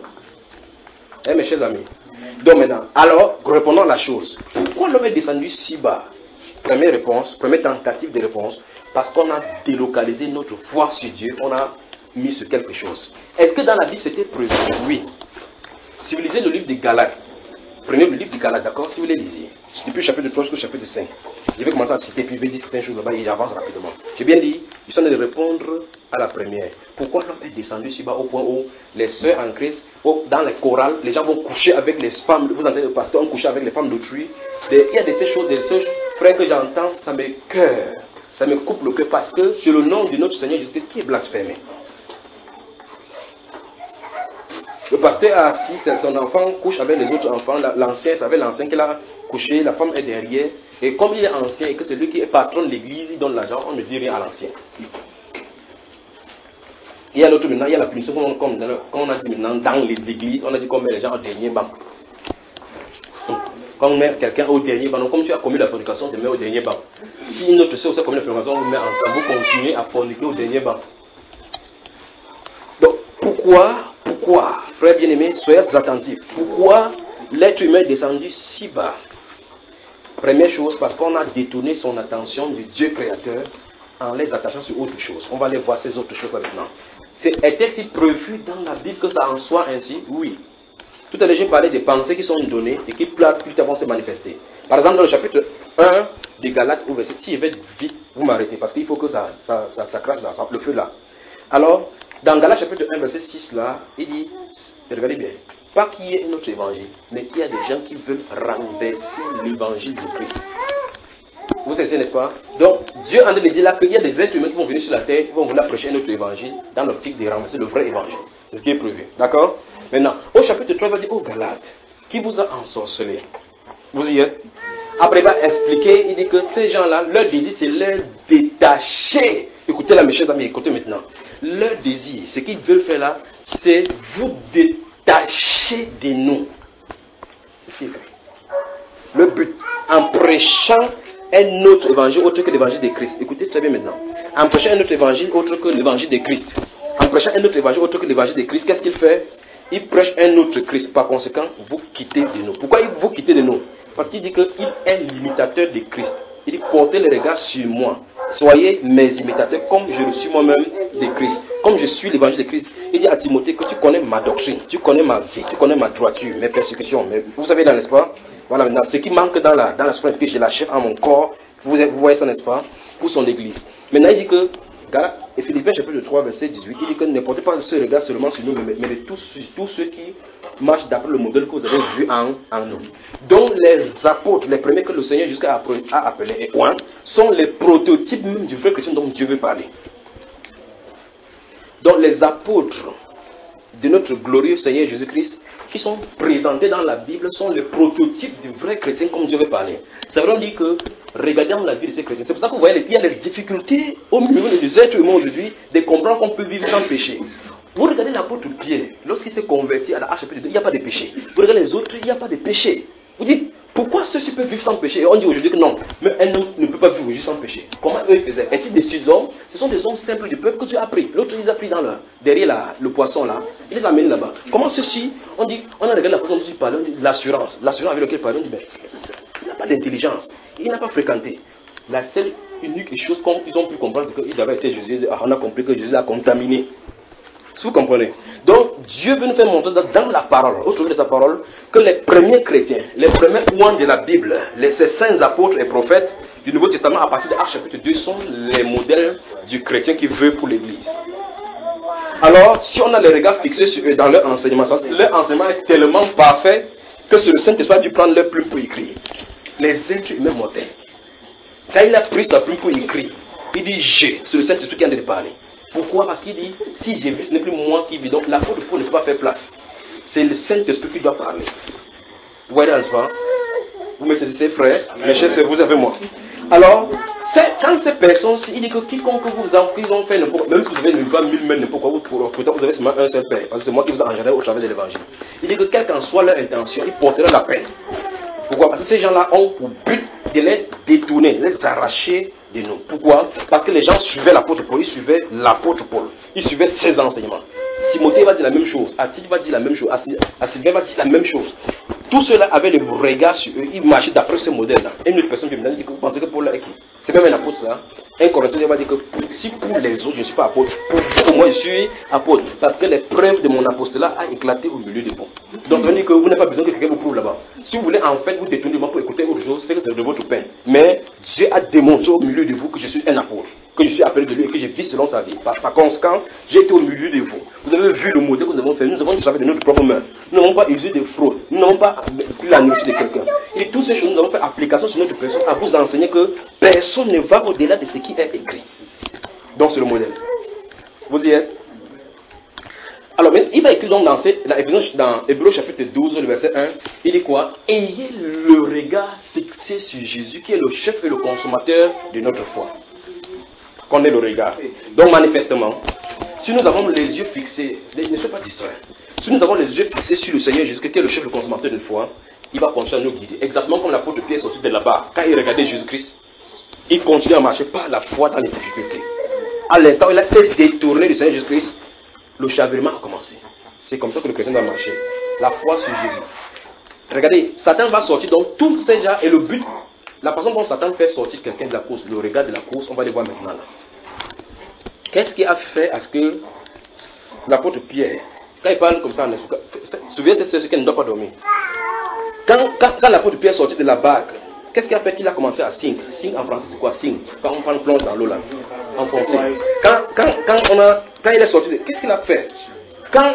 Eh mes chers amis. Donc maintenant, alors, reprenons la chose. Pourquoi l'homme est descendu si bas? Première réponse, première tentative de réponse, parce qu'on a délocalisé notre foi sur Dieu, on a mis sur quelque chose. Est-ce que dans la Bible c'était prévu? Oui. Si vous lisez le livre des Galates, prenez le livre des Galates, d'accord? Si vous les lisez, depuis le chapitre trois jusqu'au chapitre cinq, je vais commencer à citer, puis je vais dire certaines choses là-bas et j'avance rapidement. J'ai bien dit, ils sont en train de répondre à la première. Pourquoi l'homme est descendu si bas au point où les sœurs en Christ, dans les chorales, les gens vont coucher avec les femmes, vous entendez le pasteur, on couche avec les femmes d'autrui. Il y a de ces choses, de ces frères que j'entends, ça me cœur, ça me coupe le cœur parce que c'est le nom de notre Seigneur Jésus-Christ qui est blasphémé. Le pasteur a assis, son enfant couche avec les autres enfants, l'ancien, c'est avec l'ancien qu'il a couché, la femme est derrière, et comme il est ancien et que c'est lui qui est patron de l'église, il donne l'argent, on ne dit rien à l'ancien. Il y a l'autre maintenant, il y a la punition, comme, comme, comme on a dit maintenant, dans les églises, on a dit qu'on met les gens au dernier banc. Quand on met quelqu'un au dernier banc, donc comme tu as commis la fornication, tu te mets au dernier banc. Si notre soeur aussi a commis la fornication, on vous met ensemble, vous continuez à forniquer au dernier banc. Donc, pourquoi, pourquoi, frères bien-aimés, soyez attentifs, pourquoi l'être humain est descendu si bas? Première chose, parce qu'on a détourné son attention du Dieu créateur en les attachant sur autre chose. On va aller voir ces autres choses là maintenant. Était-il prévu dans la Bible que ça en soit ainsi? Oui. Tout à l'heure, j'ai parlé des pensées qui sont données et qui plus tard vont se manifester. Par exemple, dans le chapitre un des Galates, au verset, si je vais vite, vous m'arrêtez, parce qu'il faut que ça, ça, ça, ça crache là, ça, le feu là. Alors, dans Galates chapitre un, verset six là, il dit, regardez bien, pas qu'il y ait un autre évangile, mais qu'il y a des gens qui veulent renverser l'évangile de Christ. Vous savez, n'est-ce pas? Donc, Dieu en train de dire là qu'il y a des êtres humains qui vont venir sur la terre, qui vont vouloir prêcher un autre évangile, dans l'optique de renverser le vrai évangile. C'est ce qui est prévu. D'accord? Maintenant, au chapitre trois, il va dire, oh Galates, qui vous a ensorcelé? Vous y êtes? Après, il va expliquer, il dit que ces gens-là, leur désir, c'est leur détacher. Écoutez là, mes chers amis, écoutez maintenant. Leur désir, ce qu'ils veulent faire là, c'est vous détacher de nous. C'est ce qui est écrit. Le but, en prêchant un autre évangile autre que l'évangile de Christ. Écoutez très bien maintenant. En prêchant un autre évangile autre que l'évangile de Christ. En prêchant un autre évangile autre que l'évangile de Christ, qu'est-ce qu'il fait? Il prêche un autre Christ. Par conséquent, vous quittez de nous. Pourquoi vous quittez de nous? Parce qu'il dit qu'il est l'imitateur de Christ. Il dit, portez le regard sur moi. Soyez mes imitateurs comme je le suis moi-même de Christ. Comme je suis l'évangile de Christ. Il dit à Timothée que tu connais ma doctrine, tu connais ma vie, tu connais ma droiture, mes persécutions. Mais vous savez, n'est-ce pas? Voilà, maintenant, ce qui manque dans la, dans la souffrance que je l'achève en mon corps, vous, vous voyez ça, n'est-ce pas? Pour son église. Maintenant, il dit que, Galates et Philippiens chapitre trois, verset dix-huit, il dit que ne portez pas ce regard seulement sur nous, mais, mais de tous, tous ceux qui marchent d'après le modèle que vous avez vu en, en nous. Donc, les apôtres, les premiers que le Seigneur jusqu'à a appelés et oint, sont les prototypes même du vrai chrétien dont Dieu veut parler. Donc, les apôtres de notre glorieux Seigneur Jésus-Christ, qui sont présentés dans la Bible, sont les prototypes du vrai chrétien comme Dieu veut parler. Ça veut dire que, regardons la vie de ces chrétiens. C'est pour ça que vous voyez, il y a les difficultés au milieu des êtres humains aujourd'hui de comprendre qu'on peut vivre sans péché. Vous regardez l'apôtre Pierre, lorsqu'il s'est converti à la hache, il n'y a pas de péché. Vous regardez les autres, il n'y a pas de péché. Vous dites, Pourquoi ceux-ci peuvent vivre sans péché? Et on dit aujourd'hui que non, mais un homme ne peut pas vivre juste sans péché. Comment eux ils faisaient? Est-il des studios? Ce sont des hommes simples du peuple que Dieu a pris. L'autre, ils ont pris dans le, derrière la, le poisson là, il les a amenés là-bas. Comment ceux-ci, on dit, on a regardé la personne qui parlait, on dit l'assurance. L'assurance avec laquelle il parlait, on dit, mais c'est, c'est, c'est, il n'a pas d'intelligence, il n'a pas fréquenté. La seule unique chose qu'ils ont pu comprendre, c'est qu'ils avaient été Jésus, on a compris que Jésus l'a contaminé. Si vous comprenez. Donc, Dieu veut nous faire montrer dans la parole, au travers de sa parole, que les premiers chrétiens, les premiers ouans de la Bible, les, ces saints apôtres et prophètes du Nouveau Testament, à partir de Actes chapitre deux, sont les modèles du chrétien qui veut pour l'Église. Alors, si on a les regards fixés sur eux dans leur enseignement, leur enseignement est tellement parfait que sur le Saint-Esprit a dû prendre leur plume pour écrire. Les êtres humains mortels. Quand il a pris sa plume pour écrire, il dit j'ai, c'est le Saint-Esprit qui en a de parler. Pourquoi? Parce qu'il dit, si j'ai vu, ce n'est plus moi qui vis. Donc l'apôtre Paul ne peut pas faire place. C'est le Saint-Esprit qui doit parler. Vous voyez, n'est-ce pas? Vous me saisissez, frères, mes chers, vous avez moi. Alors, quand ces personnes-ci, il dit que quiconque vous a, qu'ils ont fait n'importe quoi, même si vous avez pas mille mains n'importe quoi, pourtant vous avez seulement un seul Père, parce que c'est moi qui vous ai engendré au travers de l'évangile. Il dit que quelle qu'en soit leur intention, ils porteront la peine. Pourquoi? Parce que ces gens-là ont pour but de les détourner, les arracher de nous. Pourquoi? Parce que les gens suivaient l'apôtre Paul, ils suivaient l'apôtre Paul, ils suivaient ses enseignements. Timothée va dire la même chose, Attile va dire la même chose, à Sylvain va dire la même chose. Tous ceux-là avaient le regard sur eux, ils marchaient d'après ce modèle-là. Et une autre personne qui me dit que vous pensez que Paul est qui? C'est même un apôtre, ça. Un Corinthien va dire que si pour les autres je ne suis pas apôtre, pour vous, moi je suis apôtre. Parce que les preuves de mon apostolat a éclaté au milieu de vous. Donc ça veut dire que vous n'avez pas besoin que quelqu'un vous prouve là-bas. Si vous voulez en fait vous détourner pour écouter autre chose, c'est que c'est de votre peine. Mais Dieu a démontré au milieu de vous que je suis un apôtre, que je suis appelé de lui et que je vis selon sa vie. Par, par conséquent, j'ai été au milieu de vous. Vous avez vu le modèle que nous avons fait. Nous avons travaillé de notre propre main. Nous n'avons pas usé de fraude. Nous n'avons pas pris la nourriture de quelqu'un. Et toutes ces choses, nous avons fait application sur notre personne à vous enseigner que personne ne va au-delà de ce qui est écrit. Donc c'est le modèle. Vous y êtes? Alors, il va écrire donc dans, dans Hébreux chapitre douze, le verset un, il dit quoi? Ayez le regard fixé sur Jésus, qui est le chef et le consommateur de notre foi. Qu'on ait le regard. Donc, manifestement, si nous avons les yeux fixés, ne soyez pas distraits. Si nous avons les yeux fixés sur le Seigneur Jésus, qui est le chef et le consommateur de notre foi, il va continuer à nous guider. Exactement comme l'apôtre Pierre est sorti de là-bas, quand il regardait Jésus-Christ, il continue à marcher par la foi dans les difficultés. À l'instant où il s'est détourné du Seigneur Jésus-Christ, le chavirement a commencé. C'est comme ça que le chrétien doit marcher. La foi sur Jésus. Regardez, Satan va sortir, donc tous ces gens, et le but, la façon dont Satan fait sortir quelqu'un de la course, le regard de la course, on va les voir maintenant là. Qu'est-ce qui a fait à ce que l'apôtre Pierre, quand il parle comme ça en esprit, souvenez-vous, c'est ce qu'il ne doit pas dormir. Quand, quand, quand l'apôtre Pierre est sorti de la barque, qu'est-ce qui a fait qu'il a commencé à sing? Sing en français, c'est quoi? Sing. Quand on prend plonge dans l'eau là, enfoncé. Quand, quand, quand, on a, quand il est sorti, de, qu'est-ce qu'il a fait? Quand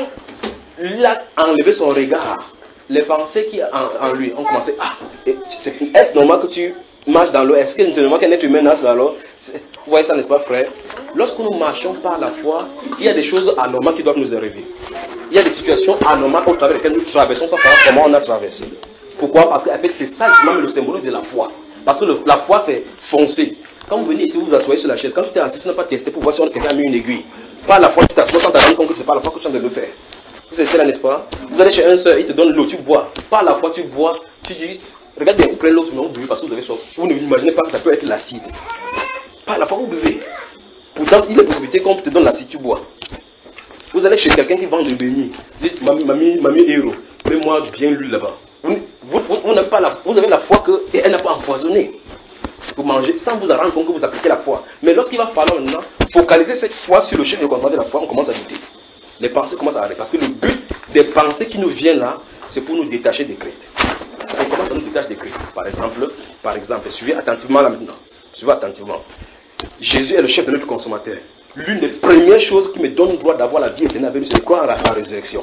il a enlevé son regard, les pensées qui en, en lui ont commencé. Ah, est-ce normal que tu marches dans l'eau? Est-ce que c'est normal qu'un être humain nage dans l'eau? Vous voyez ça, n'est-ce pas, frère? Lorsque nous marchons par la foi, il y a des choses anormales qui doivent nous arriver. Il y a des situations anormales au travers desquelles nous traversons sans savoir comment on a traversé. Pourquoi? Parce qu'en fait, c'est ça justement le symbole de la foi. Parce que le, la foi, c'est foncé. Quand vous venez ici, vous vous asseyez sur la chaise. Quand tu t'es assis, tu n'as pas testé pour voir si on quelqu'un a mis une aiguille. Pas la foi, tu t'assois sans t'attendre compte que ce n'est pas la foi que tu es en train de le faire. Vous savez, n'est-ce pas? Vous allez chez un soeur, il te donne l'eau, tu bois. Pas la foi, tu bois. Tu dis, regarde bien, vous prenez l'eau, mais vous buvez parce que vous avez soif. Vous ne vous imaginez pas que ça peut être l'acide. Pas la foi, vous buvez. Pourtant, il y a possibilité qu'on te donne l'acide, tu bois. Vous allez chez quelqu'un qui vend le béni. Vous dites, mamie, mamie, mamie héros, mets-moi bien l'huile là-bas. Vous, vous, vous, vous, pas la, vous avez la foi qu'elle n'a pas empoisonné. Vous mangez sans vous en rendre compte que vous appliquez la foi. Mais lorsqu'il va falloir maintenant focaliser cette foi sur le chef de commandement de la foi, on commence à douter. Les pensées commencent à arrêter. Parce que le but des pensées qui nous viennent là, c'est pour nous détacher de Christ. Et comment ça nous détache de Christ? Par exemple, par exemple, suivez attentivement là maintenant. Suivez attentivement. Jésus est le chef de notre consommateur. L'une des premières choses qui me donne le droit d'avoir la vie éternelle avec lui, c'est de croire à sa résurrection.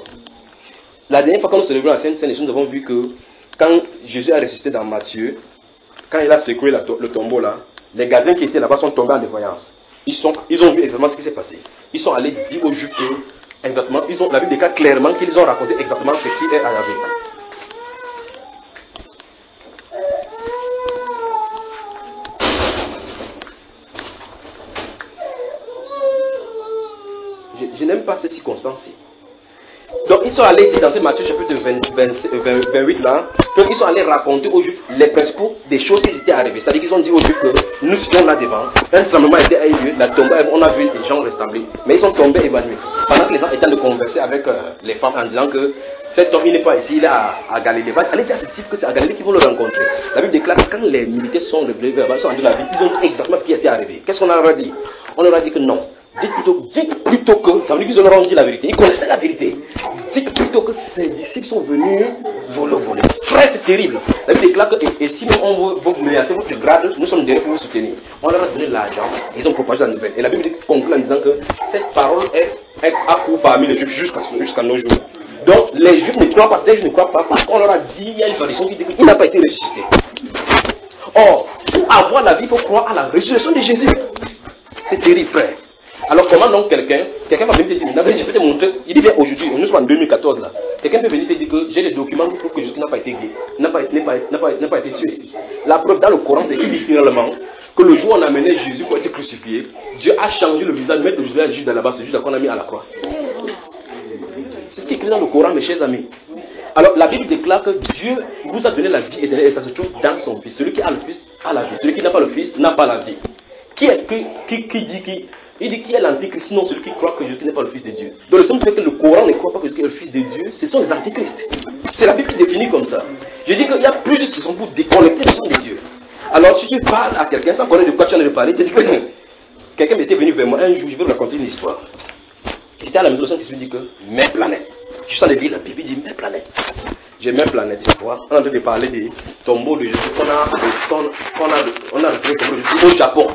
La dernière fois quand nous célébrons la Sainte Seine, nous avons vu que quand Jésus a ressuscité dans Matthieu, quand il a secoué la to- le tombeau là, les gardiens qui étaient là-bas sont tombés en dévoyance. Ils, sont, ils ont vu exactement ce qui s'est passé. Ils sont allés dire aux Juifs que, exactement, ils ont, la Bible déclare clairement qu'ils ont raconté exactement ce qui est arrivé. Je, je n'aime pas cette circonstance-ci. Donc ils sont allés dire dans ce Matthieu chapitre vingt, vingt, vingt, vingt-huit là, qu'ils sont allés raconter aux Juifs les principaux des choses qui étaient arrivées. C'est-à-dire qu'ils ont dit aux Juifs que nous étions là devant, un tremblement était à lieu, la tombée, on a vu les gens ressembler, mais ils sont tombés évanouis. Pendant que les gens étaient de converser avec euh, les femmes en disant que cet homme il n'est pas ici, il est à, à Galilée. Allez dire à ce type que c'est à Galilée qu'ils vont le rencontrer. La Bible déclare que quand les militaires sont révélés, ils sont en de la vie, ils ont dit exactement ce qui était arrivé. Qu'est-ce qu'on leur a dit? On leur a dit que non. Dites plutôt, dites plutôt que, ça veut dire qu'ils leur ont dit la vérité. Ils connaissaient la vérité. Dites plutôt que ces disciples sont venus voler, voler. Frère, c'est terrible. La Bible déclare que, et, et si on veut vous menacer votre grade, nous sommes derrière pour vous soutenir. On leur a donné l'argent, ils ont propagé la nouvelle. Et la Bible conclut en disant que cette parole est, est à coup parmi les Juifs jusqu'à, jusqu'à nos jours. Donc, les Juifs ne croient pas, les Juifs ne croient pas parce qu'on leur a dit, il y a une tradition qui dit qu'il n'a pas été ressuscité. Or, pour avoir la vie, il faut croire à la résurrection de Jésus. C'est terrible, frère. Alors comment donc quelqu'un, quelqu'un va venir te dire, je vais te montrer, il dit bien aujourd'hui, nous sommes en deux mille quatorze là, quelqu'un peut venir te dire que j'ai les documents qui prouvent que Jésus n'a pas été guéri, n'a pas, n'a pas, n'a pas, n'a pas été tué. La preuve dans le Coran, c'est qu'il dit littéralement que le jour où on a amené Jésus pour être crucifié, Dieu a changé le visage, mettre le visage juste là-bas, c'est juste là qu'on a mis à la croix. C'est ce qui est écrit dans le Coran, mes chers amis. Alors la Bible déclare que Dieu vous a donné la vie éternelle et ça se trouve dans son Fils. Celui qui a le Fils a la vie, celui qui n'a pas le Fils n'a pas la vie. Qui est-ce que, qui, qui dit qui Il dit qui est l'antichrist, sinon celui qui croit que Jésus n'est pas le Fils de Dieu. Donc le seul fait que le Coran ne croit pas que Jésus est le Fils de Dieu, ce sont les antichrists. C'est la Bible qui définit comme ça. Je dis qu'il y a plusieurs qui sont pour déconnecter les gens de Dieu. Alors si tu parles à quelqu'un sans connaître de quoi tu en as parlé, tu dis que quelqu'un était venu vers moi un jour, je vais vous raconter une histoire. J'étais à la maison de son fils, il me dit que mes planètes. Je suis en train de lire la Bible, il dit mes planètes. J'ai mes planètes, je vois. On est en train de parler des tombeaux de Jésus qu'on a, qu'on, qu'on a, on a retrouvé au Japon.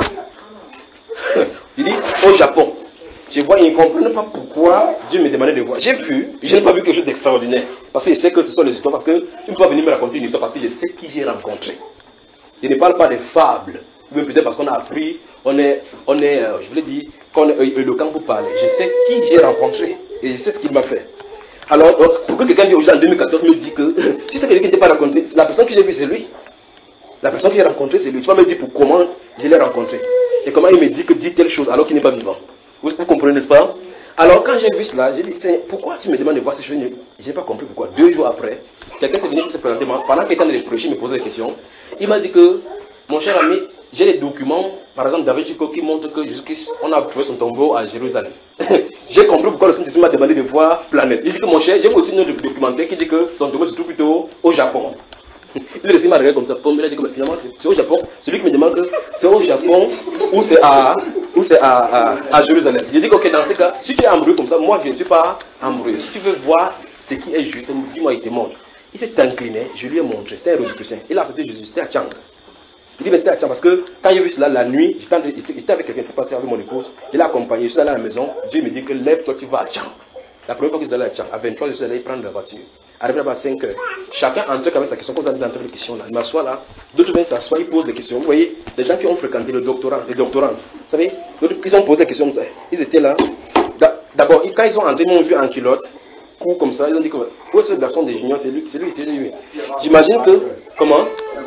Il dit au Japon. Je vois, ils ne comprennent pas pourquoi Dieu me demandait de voir. J'ai vu, je n'ai pas vu quelque chose d'extraordinaire. Parce que je sais que ce sont les histoires. Parce que tu ne peux pas venir me raconter une histoire parce que je sais qui j'ai rencontré. Je ne parle pas des fables. Mais peut-être parce qu'on a appris, on est, on est euh, je voulais dire, qu'on est éloquent pour parler. Je sais qui j'ai rencontré. Et je sais ce qu'il m'a fait. Alors, donc, pour que quelqu'un vienne aujourd'hui en deux mille quatorze me dit que si c'est quelqu'un qui ne t'a pas rencontré, la personne que j'ai vue c'est lui. La personne que j'ai rencontrée c'est lui. Tu vas me dire pour comment je l'ai rencontré. Et comment il me dit que dit telle chose alors qu'il n'est pas vivant. Vous, vous comprenez, n'est-ce pas? Alors quand j'ai vu cela, j'ai dit, pourquoi tu me demandes de voir ces choses? Je n'ai pas compris pourquoi. Deux jours après, quelqu'un s'est venu se présenter. Pendant qu'il était en train de prêcher, il me posait des questions. Il m'a dit que, mon cher ami, j'ai des documents, par exemple David Chico, qui montrent que Jésus-Christ, on a trouvé son tombeau à Jérusalem. J'ai compris pourquoi le Saint-Esprit m'a demandé de voir planète. Il dit que mon cher, j'ai aussi une autre documentaire qui dit que son tombeau se trouve plutôt au Japon. Il a m'a regardé comme ça, il a dit que finalement c'est au Japon. C'est lui qui me demande que c'est au Japon ou c'est à, ou c'est à, à, à Jérusalem. Je dis que ok, dans ce cas, si tu es embrouillé comme ça, moi je ne suis pas embrouillé. Si tu veux voir ce qui est juste, dis-moi, il te montre. Il s'est incliné, je lui ai montré, c'était un Rosicrucien. Il a accepté Jésus, c'était à Tchang. Il dit mais c'était à Tchang parce que quand j'ai vu cela la nuit, j'étais avec quelqu'un, c'est passé avec mon épouse, il a accompagné, je suis allé à la maison, Dieu me dit que lève-toi, tu vas à Tchang. La première fois que je suis allé à Tchang, à vingt-trois heures, je suis allé prendre la voiture. Arrivé là-bas à cinq heures. Chacun entre avec sa question, comme ça, d'entrer les questions là. Il m'assoit là, d'autres viennent s'asseoir, ils posent des questions. Vous voyez, les gens qui ont fréquenté le doctorat, les doctorants, vous savez, ils ont posé des questions comme ça. Ils étaient là. D'abord, quand ils sont entrés, ils m'ont vu en culotte, court comme ça, ils ont dit que, où est ce garçon des juniors? C'est lui, c'est lui, c'est lui. J'imagine que, comment?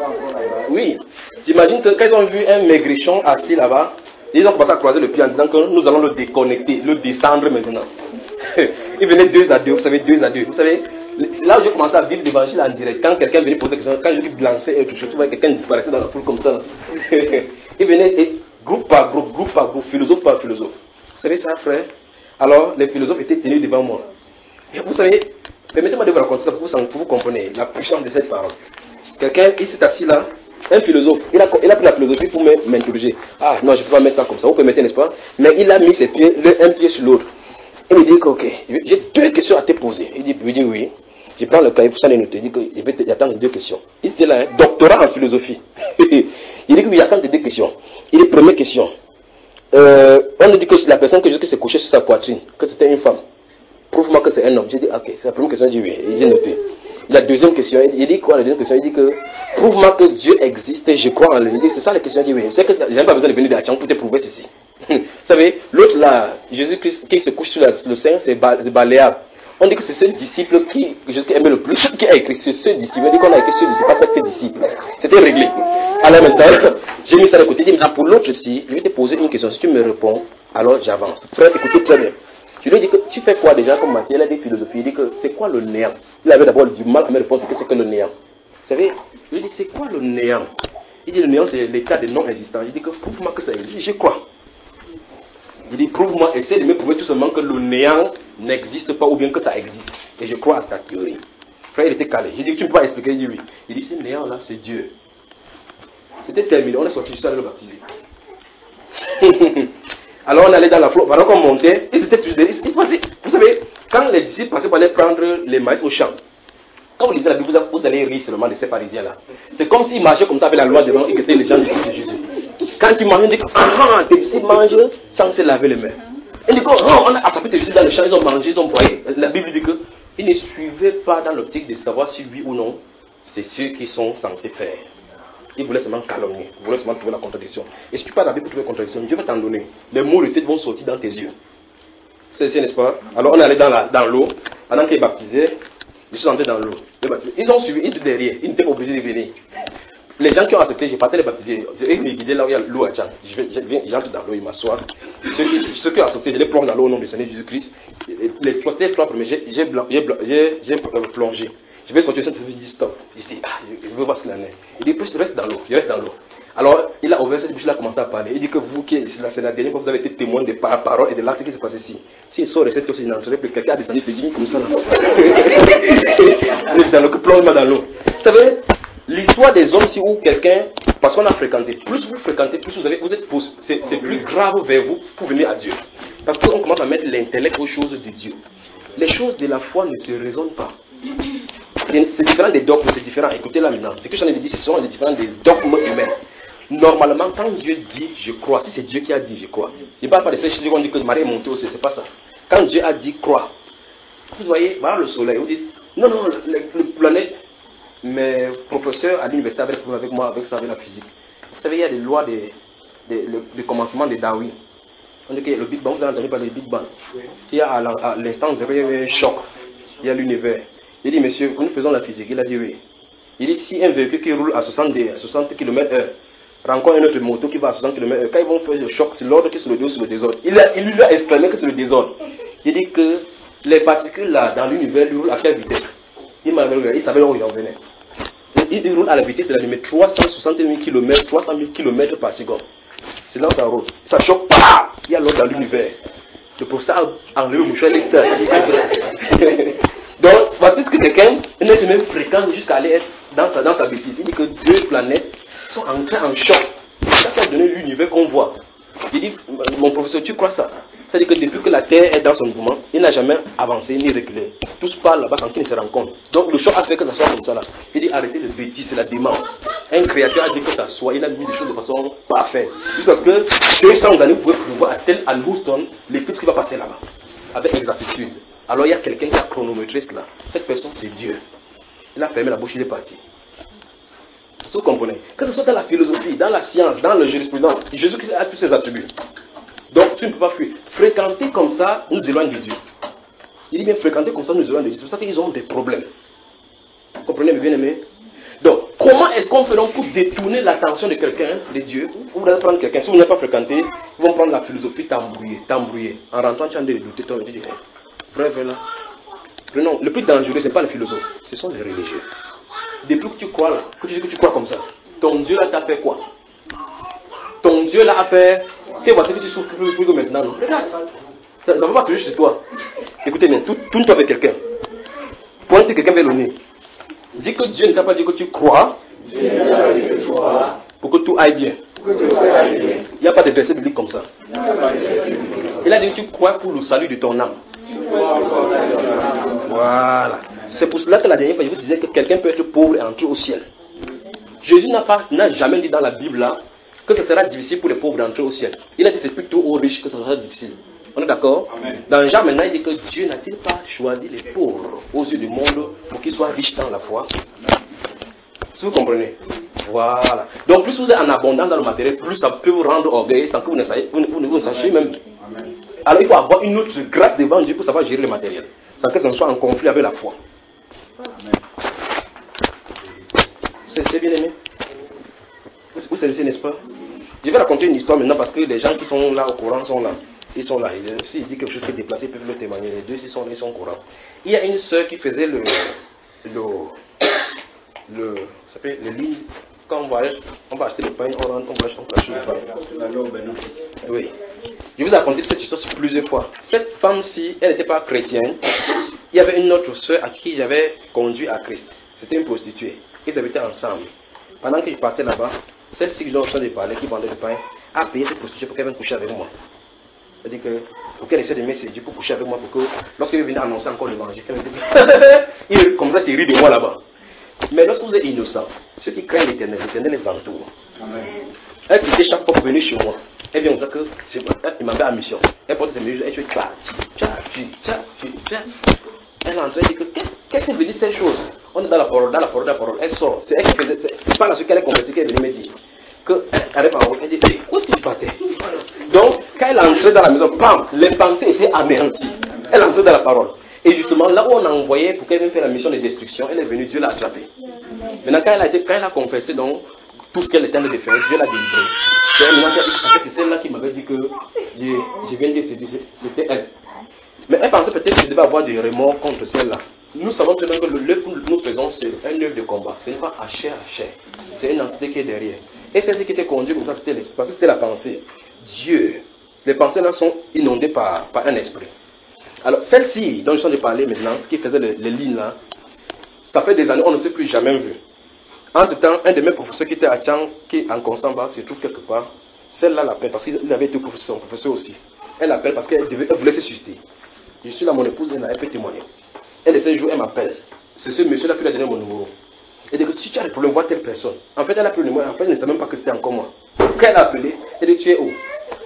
Oui. J'imagine que quand ils ont vu un maigrichon assis là-bas, ils ont commencé à croiser le pied en disant que nous allons le déconnecter, le descendre maintenant. Ils venaient deux à deux, vous savez, deux à deux. Vous savez, c'est là où j'ai commencé à vivre l'évangile en direct. Quand quelqu'un venait poser des questions, quand je lançais et tout, tu vois quelqu'un disparaissait dans la foule comme ça. Ils venaient et, groupe par groupe, groupe par groupe, philosophe par philosophe. Vous savez ça, frère? Alors, les philosophes étaient tenus devant moi. Et vous savez, permettez-moi de vous raconter ça pour vous, pour vous comprendre la puissance de cette parole. Quelqu'un, il s'est assis là, un philosophe, il a, il a pris la philosophie pour m'interroger. Ah non, je ne peux pas mettre ça comme ça, vous permettez, n'est-ce pas? Mais il a mis ses pieds, un pied sur l'autre. Il me dit que, ok, j'ai deux questions à te poser. Il dit, il dit oui. Je prends le cahier pour ça, les noter. Il dit qu'il va attendre deux questions. Il était là, un doctorat en philosophie. Il dit qu'il attend deux questions. Il dit, première question. Euh, on nous dit que la personne que s'est couchée sur sa poitrine, que c'était une femme. Prouve-moi que c'est un homme. J'ai dit, ok, c'est la première question. Il dit oui. J'ai noté. La deuxième question, il dit quoi? La deuxième question, il dit que prouve-moi que Dieu existe, je crois en lui. Il dit, c'est ça la question. Il dit oui. C'est que je n'ai pas besoin de venir de la chambre pour te prouver ceci. Vous savez, l'autre là, Jésus-Christ qui se couche sur la, le sein, c'est baléable. On dit que c'est ce disciple qui, Jésus qui aimait le plus, qui a écrit sur ce disciple. On dit qu'on a écrit sur ce disciple, pas cette disciple. C'était réglé. Alors maintenant, j'ai mis ça de côté. Il dit, maintenant pour l'autre, si je vais te poser une question, si tu me réponds, alors j'avance. Frère, écoutez très bien. Je lui ai dit que tu fais quoi déjà comme matière? Il a dit philosophie. Il dit que c'est quoi le néant? Il avait d'abord du mal à me répondre, c'est que c'est que le néant. Vous savez, je lui ai dit c'est quoi le néant? Il dit le néant c'est l'état de non-existence. Il dit que prouve-moi que ça existe. Je crois. Il dit prouve-moi, essaie de me prouver tout simplement que le néant n'existe pas ou bien que ça existe. Et je crois à ta théorie. Frère, il était calé. Je dis tu ne peux pas expliquer. Il dit oui. Il dit ce néant là c'est Dieu. C'était terminé. On est sorti juste à le baptiser. Alors on allait dans la flotte. Pendant qu'on montait, ils étaient tous derrière. Vous savez, quand les disciples passaient pour aller prendre les maïs au champ, quand vous lisez la Bible, vous allez rire seulement de ces pharisiens-là. C'est comme s'ils marchaient comme ça avec la loi devant et que étaient les gens disciples de Jésus. Quand ils mangent, ils disent ah, tes disciples mangent sans se laver les mains. Ils disent oh, on a attrapé tes disciples dans le champ, ils ont mangé, ils ont broyé. La Bible dit qu'ils ne suivaient pas dans l'optique de savoir si oui ou non, c'est ceux qui sont censés faire. Ils voulaient seulement calomnier, ils voulaient seulement trouver la contradiction. Et si tu parles de la Bible pour trouver la contradiction, Dieu va t'en donner. Les mots de tête vont sortir dans tes yeux. C'est ça, n'est-ce pas? Alors on est allé dans, la, dans l'eau, pendant qu'ils baptisaient, ils sont entrés dans l'eau. Ils ont suivi, ils étaient derrière, ils n'étaient pas obligés de venir. Les gens qui ont accepté, j'ai parti les baptiser. C'est eux qui me guidaient là où il y a l'eau à Tchang. Je viens, j'entre dans l'eau, ils m'assoient. Ceux qui, ceux qui ont accepté, je les plonge dans l'eau au nom du Seigneur Jésus-Christ. Les trois, les trois premiers, j'ai, j'ai, j'ai, j'ai plongé. Je vais sortir, je dis stop. Je dis, ah, je veux voir ce qu'il en est. Il dit, je reste dans l'eau, je reste dans l'eau. Alors, il a ouvert cette bouche, il a commencé à parler. Il dit que vous, qui c'est la dernière fois, vous avez été témoin des paroles et de l'acte qui s'est passé ici. S'il sort de cette eau, il n'entrerait plus. Quelqu'un a descendu ses jeans comme ça là. Dans l'eau, plonge-moi dans l'eau. Vous savez, l'histoire des hommes, si où quelqu'un, parce qu'on a fréquenté, plus vous fréquentez, plus vous avez, vous êtes poussé, c'est, c'est plus grave vers vous pour venir à Dieu. Parce qu'on commence à mettre l'intellect aux choses de Dieu. Les choses de la foi ne se raisonnent pas. C'est différent des dogmes, c'est différent. Écoutez là maintenant. Ce que j'en ai dit, ce sont les différents des dogmes humains. Normalement, quand Dieu dit je crois, si c'est Dieu qui a dit je crois, je ne parle pas de ces choses qu'on dit que Marie est montée aussi, c'est pas ça. Quand Dieu a dit crois, vous voyez, voilà le soleil, vous dites non, non, le, le, le planète, mes professeurs à l'université avaient problème avec moi, avec ça, avec la physique. Vous savez, il y a des lois de, de, de, de commencement de Darwin. On dit que le Big Bang, vous avez entendu parler du Big Bang. Il y a à l'instant zéro, il y a un choc, il y a l'univers. Il dit, monsieur, nous faisons la physique. Il a dit oui. Il dit, si un véhicule qui roule à soixante kilomètres heure rencontre une autre moto qui va à soixante kilomètres heure, quand ils vont faire le choc, c'est l'ordre qui est sur le dos, sur le désordre. Il, a, il lui a exclamé que c'est le désordre. Il dit que les particules là, dans l'univers, lui roulent à quelle vitesse? Il m'a regardé, il savait là où il en venait. Il, il roule à la vitesse de la lumière, trois cent soixante mille kilomètres, trois cent mille kilomètres par seconde. C'est là où ça roule. Ça choque, pas. Il y a l'ordre dans l'univers. Le professeur a enlevé le mouchoir, il était assis. Donc, voici ce que quelqu'un, un être humain fréquente jusqu'à aller être dans sa, dans sa bêtise. Il dit que deux planètes sont entrées en choc. C'est ça qui a donné l'univers qu'on voit. Il dit, mon professeur, tu crois ça? C'est-à-dire que depuis que la Terre est dans son mouvement, il n'a jamais avancé ni reculé. Tous parlent là-bas sans qu'ils ne se rendent compte. Donc le choc a fait que ça soit comme ça là. Il dit, arrêtez le bêtise, c'est la démence. Un créateur a dit que ça soit, il a mis les choses de façon parfaite. Jusqu'à ce que deux cents années, vous pouvez pouvoir à tel à Houston, l'éclipse qui va passer là-bas. Avec exactitude. Alors il y a quelqu'un qui a chronométré cela. Cette personne, c'est Dieu. Il a fermé la bouche, il est parti. Vous comprenez? Que ce soit dans la philosophie, dans la science, dans le jurisprudence, Jésus-Christ a tous ses attributs. Donc tu ne peux pas fuir. Fréquenter comme ça nous éloigne de Dieu. Il dit bien fréquenter comme ça nous éloigne de Dieu. C'est pour ça qu'ils ont des problèmes. Vous comprenez, mes bien-aimés? Donc, comment est-ce qu'on fait donc pour détourner l'attention de quelqu'un, de Dieu? Vous allez prendre quelqu'un, si vous n'avez pas fréquenté, ils vont prendre la philosophie, t'embrouiller, t'embrouiller. En rentrant, tu as de douter, tu as dit, frère, là. Non, le plus dangereux, ce n'est pas les philosophes, ce sont les religieux. Depuis que tu crois là, que tu dis que tu crois comme ça, ton Dieu là t'a fait quoi? Ton Dieu là a fait, tu vois ce que tu souffres plus, plus que maintenant, non? Regarde, ça ne va pas toujours chez toi. Écoutez bien, tourne-toi avec quelqu'un. Pointe quelqu'un vers le nez. Dis que Dieu ne t'a pas dit que tu crois, Dieu n'a dit que tu crois pour que tout aille bien. Il n'y a pas de verset biblique comme ça. Il a dit que tu crois pour le salut de ton âme. Voilà. C'est pour cela que la dernière fois, je vous disais que quelqu'un peut être pauvre et entrer au ciel. Jésus n'a pas, n'a jamais dit dans la Bible là que ce sera difficile pour les pauvres d'entrer au ciel. Il a dit que c'est plutôt aux riches que ça sera difficile. On est d'accord? Dans Jean maintenant, il dit que Dieu n'a-t-il pas choisi les pauvres aux yeux du monde pour qu'ils soient riches dans la foi? Si vous comprenez? Voilà. Donc plus vous êtes en abondance dans le matériel, plus ça peut vous rendre orgueilleux sans que vous ne sachiez, vous, vous, vous ne sachiez même. Amen. Alors il faut avoir une autre grâce devant Dieu pour savoir gérer le matériel, sans que ça ne soit en conflit avec la foi. Amen. C'est bien aimé. Vous, vous savez, n'est-ce pas? Je vais raconter une histoire maintenant parce que les gens qui sont là au courant sont là. Ils sont là. S'il dit quelque chose qui est déplacé, ils peuvent le témoigner. Les deux, ils sont, ils sont courants. Il y a une sœur qui faisait le... le... le... ça s'appelle le lit. Quand on va, on va acheter le pain, on rentre, on va acheter le pain. Oui. Je vous ai raconté cette histoire plusieurs fois. Cette femme-ci, elle n'était pas chrétienne. Il y avait une autre sœur à qui j'avais conduit à Christ. C'était une prostituée. Ils habitaient ensemble. Pendant que je partais là-bas, celle-ci que j'ai en train de parler, qui vendait le pain, a payé cette prostituée pour qu'elle vienne coucher avec moi. C'est-à-dire que, pour qu'elle essaie de me séduire pour coucher avec moi, pour que, lorsqu'elle venait annoncer encore le manger, qu'elle me dise, il, comme ça, c'est rit de moi là-bas. Mais lorsque vous êtes innocent, ceux qui craignent l'Éternel, l'Éternel les entoure. Amen. Elle quittait chaque fois pour venir chez moi. Elle vient dire que il m'avait à mission. Elle porte ses mesures, elle fait tcha, tcha, tcha, tcha. Elle est en train de dire que qu'est-ce qu'elle veut dire ces choses? On est dans la parole, dans la parole, dans la parole. Elle sort. C'est elle qui faisait, c'est pas là ce qu'elle est convertie qu'elle est venue me dire. Que elle est parole, elle dit, hey, où est-ce que tu partais? Donc, quand elle est entrée dans la maison, bam, les pensées étaient anéanties. Elle est entrée dans la parole. Et justement, là où on a envoyé pour qu'elle vienne faire la mission de destruction, elle est venue, Dieu l'a attrapée. Maintenant, quand elle a, été, quand elle a confessé donc, tout ce qu'elle était en train de faire, Dieu l'a délivrée. C'est celle-là qui m'avait dit que je, je viens de séduire, c'était elle. Mais elle pensait peut-être que je devais avoir des remords contre celle-là. Nous savons très bien que l'œuvre que nous faisons, c'est un œuvre de combat. Ce n'est pas à chair à chair. C'est une entité qui est derrière. Et celle-ci qui était conduite comme ça, c'était l'esprit. Parce que c'était la pensée. Dieu. Les pensées-là sont inondées par, par un esprit. Alors, celle-ci, dont je suis en train de parler maintenant, ce qui faisait les, les lignes là, ça fait des années, on ne s'est plus jamais vu. Entre-temps, un de mes professeurs qui était à Tchang, qui est en Consamba, se trouve quelque part. Celle-là l'appelle parce qu'il avait été professeur, son professeur aussi. Elle l'appelle parce qu'elle devait, elle voulait se susciter. Je suis là, mon épouse, elle, elle peut témoigner. Elle essaie de jouer, elle m'appelle. C'est ce monsieur-là qui lui a donné mon numéro. Elle dit que si tu as des problèmes, vois telle personne. En fait, elle a pris le numéro, en fait, elle ne savait même pas que c'était encore moi. Quand elle a appelé, elle dit, tu es où?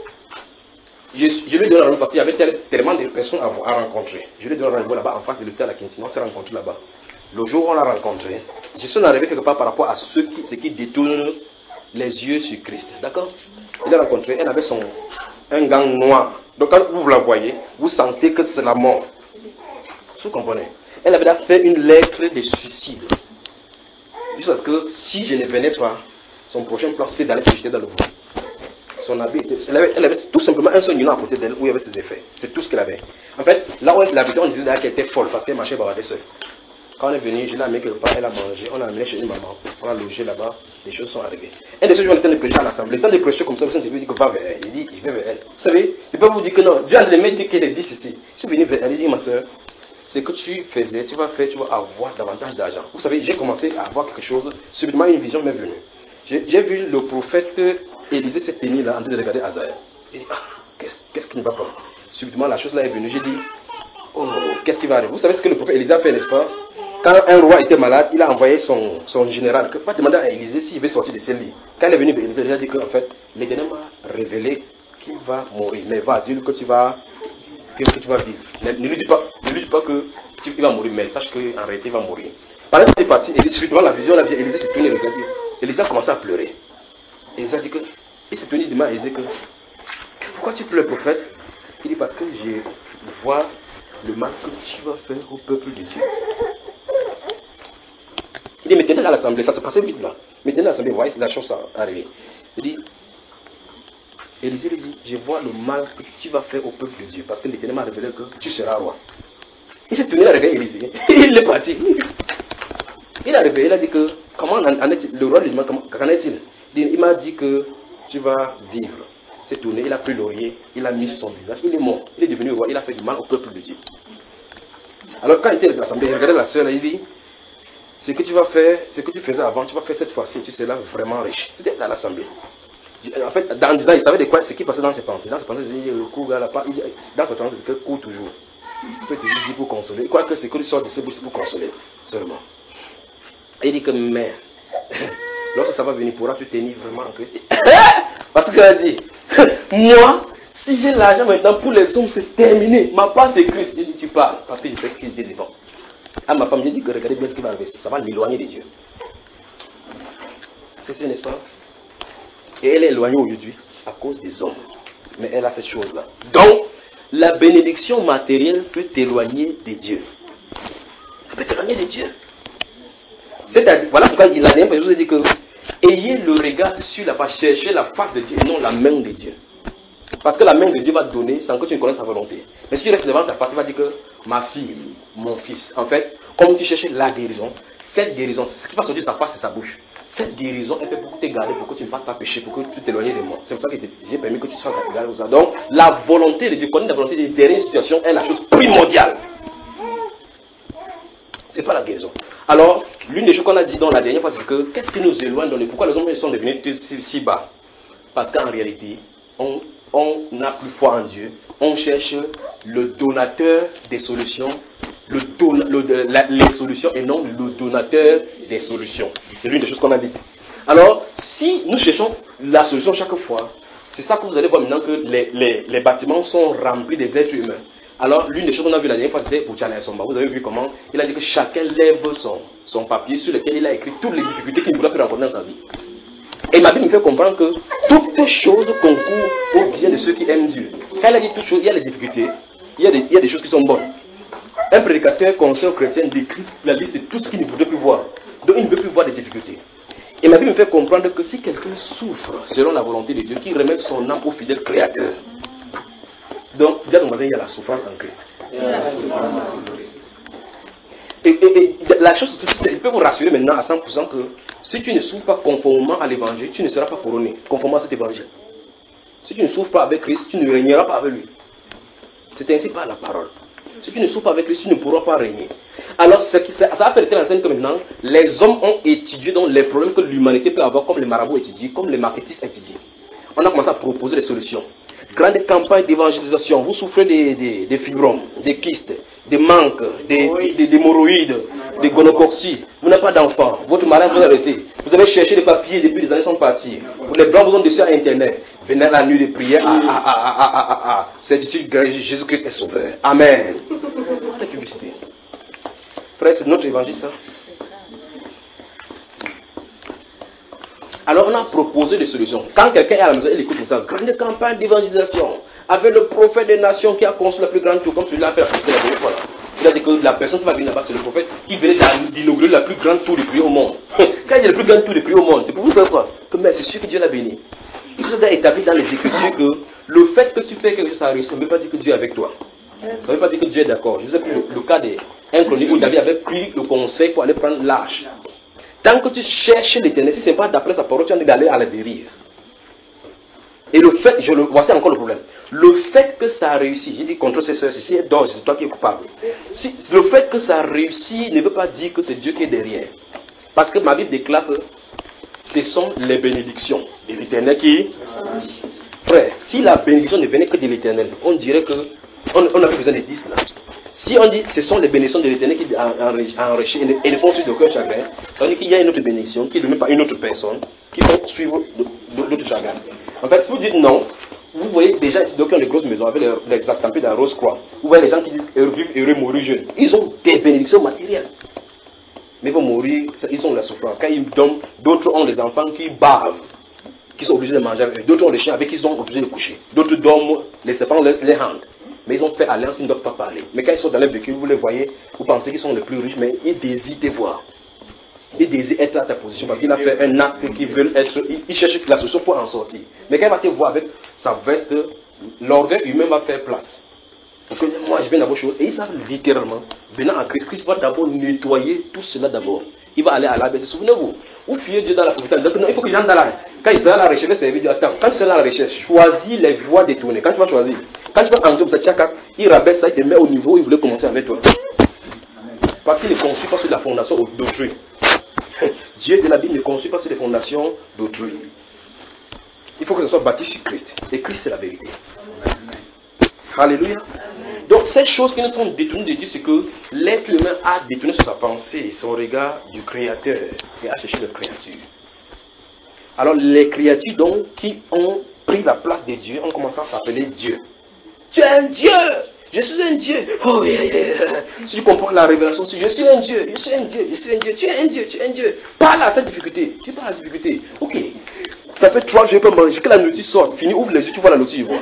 Je, je lui ai donné un rendez-vous parce qu'il y avait tel, tellement de personnes à, à rencontrer. Je lui ai donné un rendez-vous là-bas, en face de l'hôpital à Quintino. On s'est rencontrés là-bas. Le jour où on l'a rencontré, je suis arrivé quelque part par rapport à ceux qui, ceux qui détournent les yeux sur Christ. D'accord? Il l'a rencontré, elle avait son, un gant noir. Donc quand vous la voyez, vous sentez que c'est la mort. Vous comprenez? Elle avait fait une lettre de suicide. Juste parce que si je ne venais pas, son prochain plan c'était d'aller se jeter dans le vent. Son habit était, elle, avait, elle avait tout simplement un seul nylon à côté d'elle où il y avait ses effets. C'est tout ce qu'elle avait. En fait, là où elle habitait, on disait qu'elle était folle parce qu'elle marchait bavardée seule. Quand on est venu, je l'ai amené quelque part, elle a mangé, on l'a amené chez une maman, on a logé là-bas, les choses sont arrivées. Un de ces jours, on était en prêcher à l'assemblée. Le temps de prêcher comme ça, vous lui dit que va vers elle. Il dit, je vais vers elle. Vous savez, je ne peux pas vous dire que non. Dieu a l'aimé dire qu'elle est dit ceci. Je suis venu vers elle, il dit, ma soeur, c'est que tu faisais, tu vas faire, tu vas avoir davantage d'argent. Vous savez, j'ai commencé à avoir quelque chose, subitement une vision m'est venue. J'ai, j'ai vu le prophète Élisée s'est tenu là en train de regarder Azaël. Il dit, ah, qu'est-ce, qu'est-ce qui ne va pas? Subitement, la chose là est venue. J'ai dit, oh, qu'est-ce qui va arriver? Vous savez ce que le prophète Élisée a fait, n'est-ce pas? Quand un roi était malade, il a envoyé son, son général, que pas demander à Élisée s'il veut sortir de ses lits. Quand il est venu, Élisée a dit qu'en fait, l'Éternel m'a révélé qu'il va mourir. Mais va, dis-lui que tu vas, que, que tu vas vivre. Ne, ne lui dis pas, ne lui dis pas que tu, il va mourir, mais sache qu'en réalité, il va mourir. Pendant qu'il est parti, Élisée, subitement la vision, la vision, Élisée s'est tourné, regardé. Élisée a commencé à pleurer. Élisée a dit que, il s'est tenu demain à Élisée que, pourquoi tu pleures, le prophète? Il dit parce que je vois le mal que tu vas faire au peuple de Dieu. Il dit, mettez-le à l'assemblée, ça se passait vite là. Mettez-le à l'assemblée, vous voyez, la chose arrivée. Il dit, Élisée lui dit, je vois le mal que tu vas faire au peuple de Dieu, parce que l'Éternel m'a révélé que tu seras roi. Il s'est tenu à regarder Élisée, il est parti. Il a révélé, il a dit que, comment en est-il? Le roi lui demande, qu'en est-il? Il, il m'a dit que tu vas vivre. Il s'est tourné, il a pris l'oreiller, il a mis sur son visage, il est mort. Il est devenu roi, il a fait du mal au peuple de Dieu. Alors quand il était à l'assemblée, il regardait la soeur, il dit, ce que tu vas faire, ce que tu faisais avant, tu vas faire cette fois-ci, tu seras vraiment riche. C'était à l'assemblée. En fait, dans dix ans, il savait de quoi, ce qui passait dans ses pensées. Dans ses pensées, il disait, le coup, là, pas, dans son temps, c'est que court toujours. Il peut te dire pour consoler. Quoi que c'est que lui sort de ses bouches pour consoler seulement. Et il dit que, mais, lorsque ça va venir, pourras-tu tenir vraiment en Christ? Parce qu'il a dit, moi, si j'ai l'argent maintenant pour les hommes, c'est terminé. Ma place c'est Christ. Il dit, tu parles, parce que je sais ce qu'il dit devant. À ma femme, je dis que regardez bien ce qui va arriver, ça va m'éloigner de Dieu. C'est ça, n'est-ce pas? Et elle est éloignée aujourd'hui à cause des hommes. Mais elle a cette chose-là. Donc, la bénédiction matérielle peut t'éloigner de Dieu. Ça peut t'éloigner de Dieu. C'est-à-dire, voilà pourquoi il a dit, je vous ai dit que ayez le regard sur la face, cherchez la face de Dieu et non la main de Dieu. Parce que la main de Dieu va te donner sans que tu ne connaisses sa volonté. Mais si tu restes devant ta face, il va dire que ma fille, mon fils, en fait, comme tu cherches la guérison, cette guérison, ce qui va sortir de sa face, c'est sa bouche. Cette guérison est faite pour te garder, pour que tu ne fasses pas pécher, pour que tu t'éloignes de moi. C'est pour ça que j'ai permis que tu sois gardé aux Donc, la volonté de Dieu, connaître la volonté de Dieu derrière une situation est la chose primordiale. C'est pas la guérison. Alors, l'une des choses qu'on a dit dans la dernière fois, c'est que qu'est-ce qui nous éloigne dans les... Pourquoi les hommes sont devenus si, si bas? Parce qu'en réalité, on, on n'a plus foi en Dieu. On cherche le donateur des solutions, le don, le, la, les solutions et non le donateur des solutions. C'est l'une des choses qu'on a dites. Alors, si nous cherchons la solution chaque fois, c'est ça que vous allez voir maintenant que les, les, les bâtiments sont remplis des êtres humains. Alors, l'une des choses qu'on a vu la dernière fois, c'était pour Charles Somba. Vous avez vu comment il a dit que chacun lève son, son papier sur lequel il a écrit toutes les difficultés qu'il ne pourra plus rencontrer dans sa vie. Et ma Bible me fait comprendre que toutes choses concourent au bien de ceux qui aiment Dieu. Quand il a dit toutes choses, il y a les difficultés, il y a des, il y a des choses qui sont bonnes. Un prédicateur conseil aux chrétiens décrit la liste de tout ce qu'il ne voudrait plus voir. Donc il ne veut plus voir des difficultés. Et ma Bible me fait comprendre que si quelqu'un souffre selon la volonté de Dieu, qu'il remette son âme au fidèle créateur. Donc, dis à ton voisin, il y a la souffrance en Christ. Et, et, et la chose, c'est qu'il peut vous rassurer maintenant à cent pour cent que si tu ne souffres pas conformément à l'évangile, tu ne seras pas couronné conformément à cet évangile. Si tu ne souffres pas avec Christ, tu ne régneras pas avec lui. C'est ainsi par la parole. Si tu ne souffres pas avec Christ, tu ne pourras pas régner. Alors, ça, ça, ça va faire telle enseigne que maintenant, les hommes ont étudié donc, les problèmes que l'humanité peut avoir, comme les marabouts étudient, comme les marketistes étudient. On a commencé à proposer des solutions. Grande campagne d'évangélisation. Vous souffrez des, des, des fibromes, des kystes, des manques, des, des, des hémorroïdes, des gonocorcies. Vous n'avez pas d'enfant. Votre mari vous a arrêté. Vous avez cherché des papiers depuis des années sont partis. Les blancs vous ont dessus à Internet. Venez à la nuit de prière. Ah, ah, ah, ah, ah, ah, ah. Certitude, Jésus-Christ est sauveur. Amen. La publicité. Frère, c'est notre évangile, ça. Alors on a proposé des solutions. Quand quelqu'un est à la maison, il écoute tout ça. Grande campagne d'évangélisation. Avec le prophète des nations qui a construit la plus grande tour, comme celui-là a fait la publicité la dernière fois. Il a dit que la personne qui va venir là-bas, c'est le prophète qui venait d'inaugurer la plus grande tour de prière au monde. Quand il dit la plus grande tour de prière au monde, c'est pour vous faire quoi? Que mais c'est sûr que Dieu l'a béni. Il vous a établi dans les Écritures que le fait que tu fais quelque chose à réussir, ça ne veut pas dire que Dieu est avec toi. Ça ne veut pas dire que Dieu est d'accord. Je vous ai pris le, le cas d'un chronique où David avait pris le conseil pour aller prendre l'arche. Tant que tu cherches l'éternel, si ce n'est pas d'après sa parole, tu vas aller à la dérive. Et le fait, je le, voici encore le problème. Le fait que ça a réussi, j'ai dit contre ces soeurs, si c'est d'or, c'est toi qui es coupable. Si, le fait que ça a réussi ne veut pas dire que c'est Dieu qui est derrière. Parce que ma Bible déclare que ce sont les bénédictions de l'éternel qui... Frère, si la bénédiction ne venait que de l'éternel, on dirait que on n'a plus besoin des dix là. Si on dit ce sont les bénédictions de l'éternel qui enrichissent et ne font suivre d'aucun chagrin, ça veut dire qu'il y a une autre bénédiction qui est donnée par une autre personne qui font suivre l'autre chagrin. En fait, si vous dites non, vous voyez déjà ici d'aucun des grosses maisons avec les, les estampés de la rose croix. Vous voyez les gens qui disent vivre heureux, mourir jeune. Ils ont des bénédictions matérielles. Mais ils vont mourir, ils ont de la souffrance. Quand ils dorment, d'autres ont des enfants qui bavent, qui sont obligés de manger avec eux. D'autres ont des chiens avec qui ils sont obligés de coucher. D'autres dorment, les serpents les, les hantent. Mais ils ont fait alliance, ils ne doivent pas parler. Mais quand ils sont dans les véhicules, vous les voyez, vous pensez qu'ils sont les plus riches, mais ils désirent te voir. Ils désirent être à ta position parce qu'il a fait un acte qu'ils veulent être. Ils cherchent la solution pour en sortir. Mais quand il va te voir avec sa veste, l'orgueil humain va faire place. Parce que moi, je viens d'abord chose. Et ils savent littéralement, venant en Christ, Christ va d'abord nettoyer tout cela d'abord. Il va aller à la baisse. Souvenez-vous, vous fiez Dieu dans la communauté. Non, il faut que j'entre dans la. Quand il sera à la recherche, il va servir Dieu. Attends, quand tu seras à la recherche, choisis les voies détournées. Quand tu vas choisir, quand tu vas entrer pour cette chaka, il rabaisse ça, il te met au niveau où il voulait commencer avec toi. Parce qu'il ne construit pas sur la fondation d'autrui. Dieu de la Bible ne construit pas sur les fondations d'autrui. Il faut que ce soit bâti sur Christ. Et Christ, c'est la vérité. Alléluia. Donc, ces choses qui nous sont détournées de Dieu, c'est que l'être humain a détourné sur sa pensée, son regard du Créateur et a cherché la créature. Alors, les créatures donc qui ont pris la place de Dieu ont commencé à s'appeler Dieu. Tu es un Dieu! Je suis un Dieu! Oh, yeah, yeah. Si tu comprends la révélation, si je suis un Dieu, je suis un Dieu, je suis un Dieu, tu es un Dieu, tu es un Dieu. Parle à cette difficulté. Tu parles à la difficulté. Ok. Ça fait trois jours, je ne peux pas manger. Que la notice sorte. Fini, ouvre les yeux, tu vois la notice, tu vois.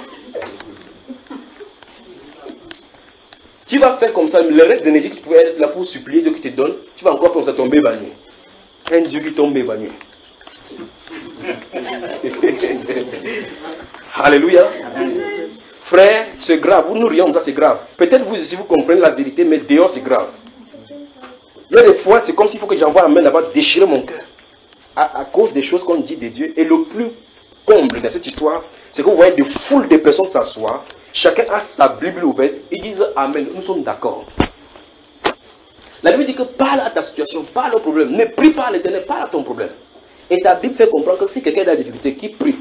Tu vas faire comme ça, le reste d'énergie que tu pouvais être là pour supplier Dieu qui te donne, tu vas encore faire comme ça tomber évanoui. Un Dieu qui tombe évanoui. Alléluia. Frère, c'est grave. Vous nous rions, ça c'est grave. Peut-être vous ici, vous comprenez la vérité, mais dehors c'est grave. Il y a des fois, c'est comme s'il faut que j'envoie la main là-bas déchirer mon cœur. À, à cause des choses qu'on dit de Dieu. Et le plus comble de cette histoire, c'est que vous voyez des foules de personnes s'asseoir. Chacun a sa Bible ouverte. Ils disent Amen. Nous sommes d'accord. La Bible dit que parle à ta situation, parle au problème. Ne prie pas à l'Éternel, parle à ton problème. Et ta Bible fait comprendre que si quelqu'un a des difficultés, qui prie.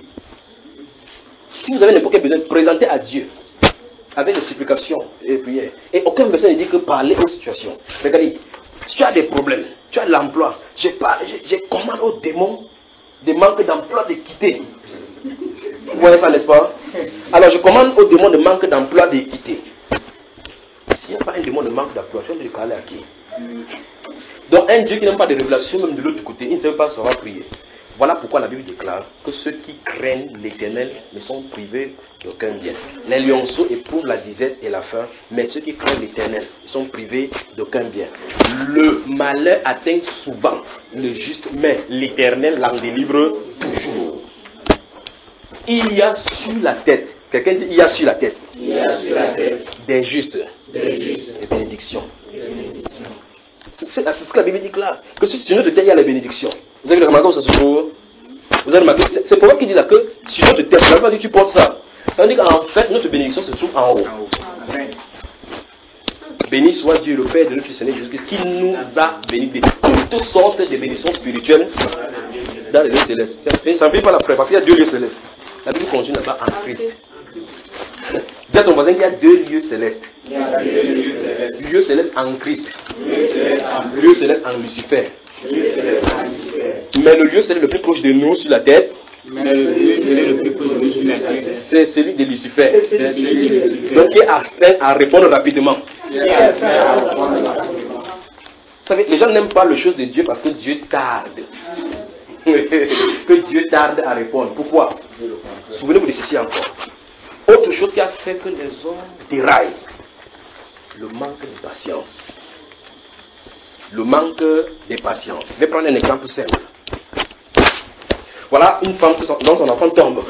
Si vous avez n'importe quel besoin, présentez à Dieu. Avec des supplications et prières. Et aucun personne ne dit que parler aux situations. Regardez, si tu as des problèmes, tu as de l'emploi, je, je, je commande aux démons de manque d'emploi de quitter. Vous voyez ça, n'est-ce pas? Alors je commande aux démons de manque d'emploi de quitter. S'il n'y a pas un démon de manque d'emploi, tu vas le caler à qui? Donc un Dieu qui n'aime pas de révélation, même de l'autre côté, il ne sait pas savoir prier. Voilà pourquoi la Bible déclare que ceux qui craignent l'Éternel ne sont privés d'aucun bien. Les lionceaux éprouvent la disette et la faim, mais ceux qui craignent l'Éternel sont privés d'aucun bien. Le malheur atteint souvent le juste, mais l'Éternel l'en délivre toujours. Il y a sur la tête, quelqu'un dit il y a sur la tête, Il y a sur la tête des justes, des justes des bénédictions. des bénédictions. C'est ce que la Bible dit là. Que si sur notre tête il y a les bénédictions. Vous avez remarqué où ça se trouve? Vous avez remarqué, c'est Paul qui dit là que sur notre tête, ça ne veut pas dire que tu portes ça. Ça veut dire qu'en fait, notre bénédiction se trouve en haut. Amen. Béni soit Dieu, le Père de notre Seigneur Jésus-Christ, qui nous a bénis de toutes sortes de bénédictions spirituelles dans les lieux célestes. Ça ne fait pas la preuve, parce qu'il y a deux lieux célestes. La Bible continue là-bas en Christ. Dis à ton voisin qu'il y a deux lieux célestes. Il y a deux lieux célestes. Lieu céleste en Christ. Lieu céleste en Lieu céleste en Lucifer. Lieu céleste en Lucifer. Mais le lieu céleste le plus proche de nous sur la tête, Mais le lieu céleste le plus proche de nous sur la terre, c'est celui de Lucifer. c'est celui de Lucifer. Donc qui est astreint à répondre rapidement. Qui est assez à répondre rapidement. Vous savez, les gens n'aiment pas les choses de Dieu parce que Dieu tarde. Que Dieu tarde à répondre. Pourquoi? Souvenez-vous de ceci encore. Autre chose qui a fait que les hommes déraillent, le manque de patience. Le manque de patience. Je vais prendre un exemple simple. Voilà une femme dont son enfant tombe.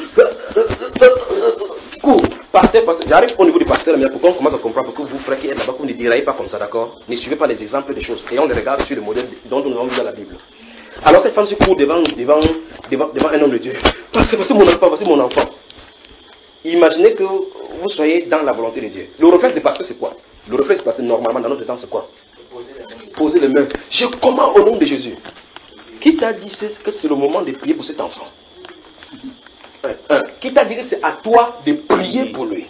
Cours, pasteur, pasteur. J'arrive au niveau du pasteur, mais pourquoi on commence à comprendre que vous, frères qui êtes là-bas, vous ne déraillez pas comme ça, d'accord? Ne suivez pas les exemples des choses. Et on les regarde sur le modèle dont nous avons vu dans la Bible. Alors cette femme se court devant, devant, devant, devant un homme de Dieu. Pasteur, voici mon enfant, voici mon enfant. Imaginez que vous soyez dans la volonté de Dieu. Le réflexe du pasteur, c'est quoi? Le réflexe du pasteur, normalement, dans notre temps, c'est quoi? Poser les mains. Je commande au nom de Jésus. Qui t'a dit que c'est le moment de prier pour cet enfant? Un, un. Qui t'a dit que c'est à toi de prier pour lui?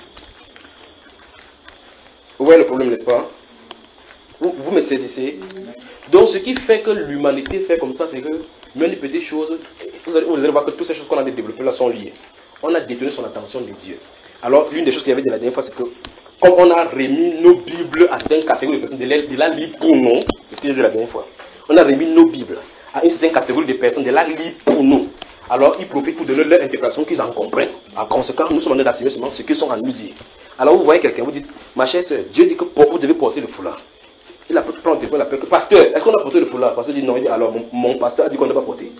Vous voyez le problème, n'est-ce pas? Vous, vous me saisissez? Donc ce qui fait que l'humanité fait comme ça, c'est que même les petites choses, vous allez, vous allez voir que toutes ces choses qu'on a développées là sont liées. On a détourné son attention de Dieu. Alors l'une des choses qu'il y avait de la dernière fois, c'est que comme on a remis nos Bibles à certaines catégories de personnes, de la, de la lire pour nous, c'est ce que j'ai dit la dernière fois. On a remis nos Bibles à une certaine catégorie de personnes, de la lire pour nous. Alors ils profitent pour donner leur interprétation qu'ils en comprennent. En conséquence, nous sommes en train d'assumer seulement ce qu'ils sont en nous dire. Alors vous voyez quelqu'un, vous dites, ma chère soeur, Dieu dit que vous devez porter le foulard. Il a pris le téléphone, il appelle que pasteur, est-ce qu'on a porté le foulard? Le pasteur dit non, il dit alors mon, mon pasteur a dit qu'on n'a pas porté.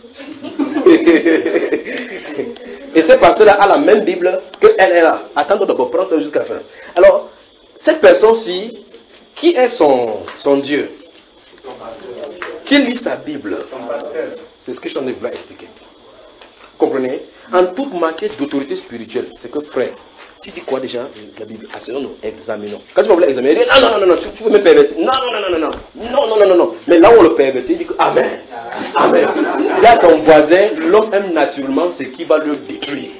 Et ce pasteur-là a la même Bible qu'elle est là. Attends d'abord, prends ça jusqu'à la fin. Alors, cette personne-ci, qui est son, son Dieu? Qui lit sa Bible? C'est ce que je suis en train de vous expliquer. Comprenez? En toute matière d'autorité spirituelle, c'est que frère, tu dis quoi déjà la Bible? Asseyons-nous, examinons. Quand tu vas vouloir examiner, il dit non, non, non, non, tu, tu veux me pervertir. Non, non, non, non, non, non, non, non, non, non. Mais là où on le pervertit, il dit que Amen. Amen. Dis à ton voisin, l'homme aime naturellement ce qui va le détruire.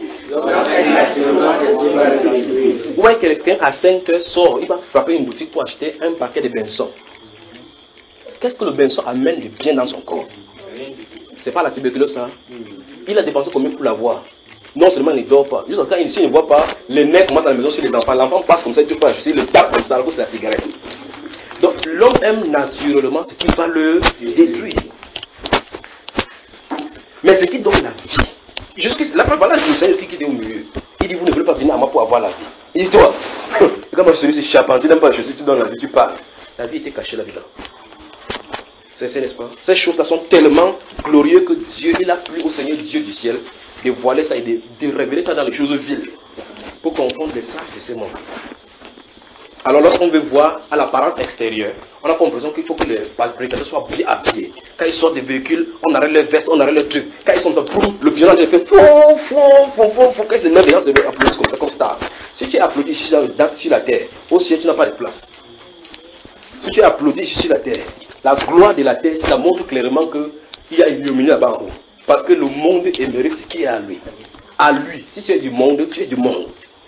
Ou bien quelqu'un à cinq heures sort, il va frapper une boutique pour acheter un paquet de benson. Qu'est-ce que le benson amène de bien dans son corps? C'est pas la tuberculose, ça. Il a dépensé combien pour l'avoir? Non seulement il ne dort pas, juste quand il ne voit pas, les nerfs commencent à la maison sur les enfants. L'enfant passe comme ça, il touche pas, il le tape comme ça, alors que c'est la cigarette. Donc l'homme aime naturellement ce qui va le détruire. Mais ce qui donne la vie. Jusqu'à la voilà le Seigneur qui est au milieu. Il dit, vous ne voulez pas venir à moi pour avoir la vie. Il dit, toi, quand moi je suis charpentier, tu n'aimes pas la chaussure, tu donnes la vie, tu parles. La vie était cachée là-dedans. C'est ça, n'est-ce pas? Ces choses-là sont tellement glorieuses que Dieu, il a plu au Seigneur Dieu du ciel dévoiler ça et de, de révéler ça dans les choses viles pour confondre les sages de ces mondes. Alors lorsqu'on veut voir à l'apparence extérieure, on a l'impression qu'il faut que les prédicateurs soient bien habillés. Quand ils sortent des véhicules, on arrête les vestes, on arrête les trucs. Quand ils sont ça, le pigeon il fait fou, fou, fou, fou, fou. Quand ils se mettent, les gens se mettent applaudissent comme ça, comme star. Si tu applaudis ici sur la terre, au ciel tu n'as pas de place. Si tu applaudis ici sur la terre, la gloire de la terre, ça montre clairement qu'il y a une lumière là-bas en haut. Parce que le monde aimerait ce qui est à lui. À lui, si tu es du monde, tu es du monde.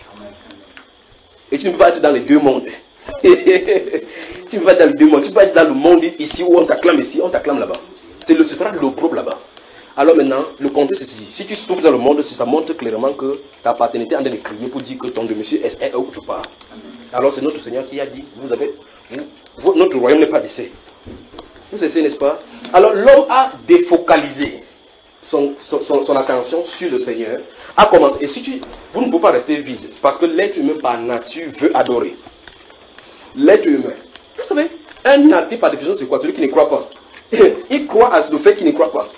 Et tu ne peux pas être dans les deux mondes. Tu ne peux pas être dans les deux mondes. Tu ne peux pas être dans le monde ici où on t'acclame ici, on t'acclame là-bas. C'est le, ce sera l'opprobre là-bas. Alors maintenant, le contexte c'est ceci. Si tu souffres dans le monde, ça montre clairement que ta paternité est en train de crier pour dire que ton domicile est, est autre part. Alors c'est notre Seigneur qui a dit, vous avez, vous, notre royaume n'est pas d'ici. Vous savez, n'est-ce pas? Alors l'homme a défocalisé son, son, son, son attention sur le Seigneur, a commencé. Et si tu, vous ne pouvez pas rester vide, parce que l'être humain par nature veut adorer. L'être humain. Vous savez, un athée par définition c'est quoi? Celui qui ne croit pas. Il croit à le fait qu'il ne croit pas.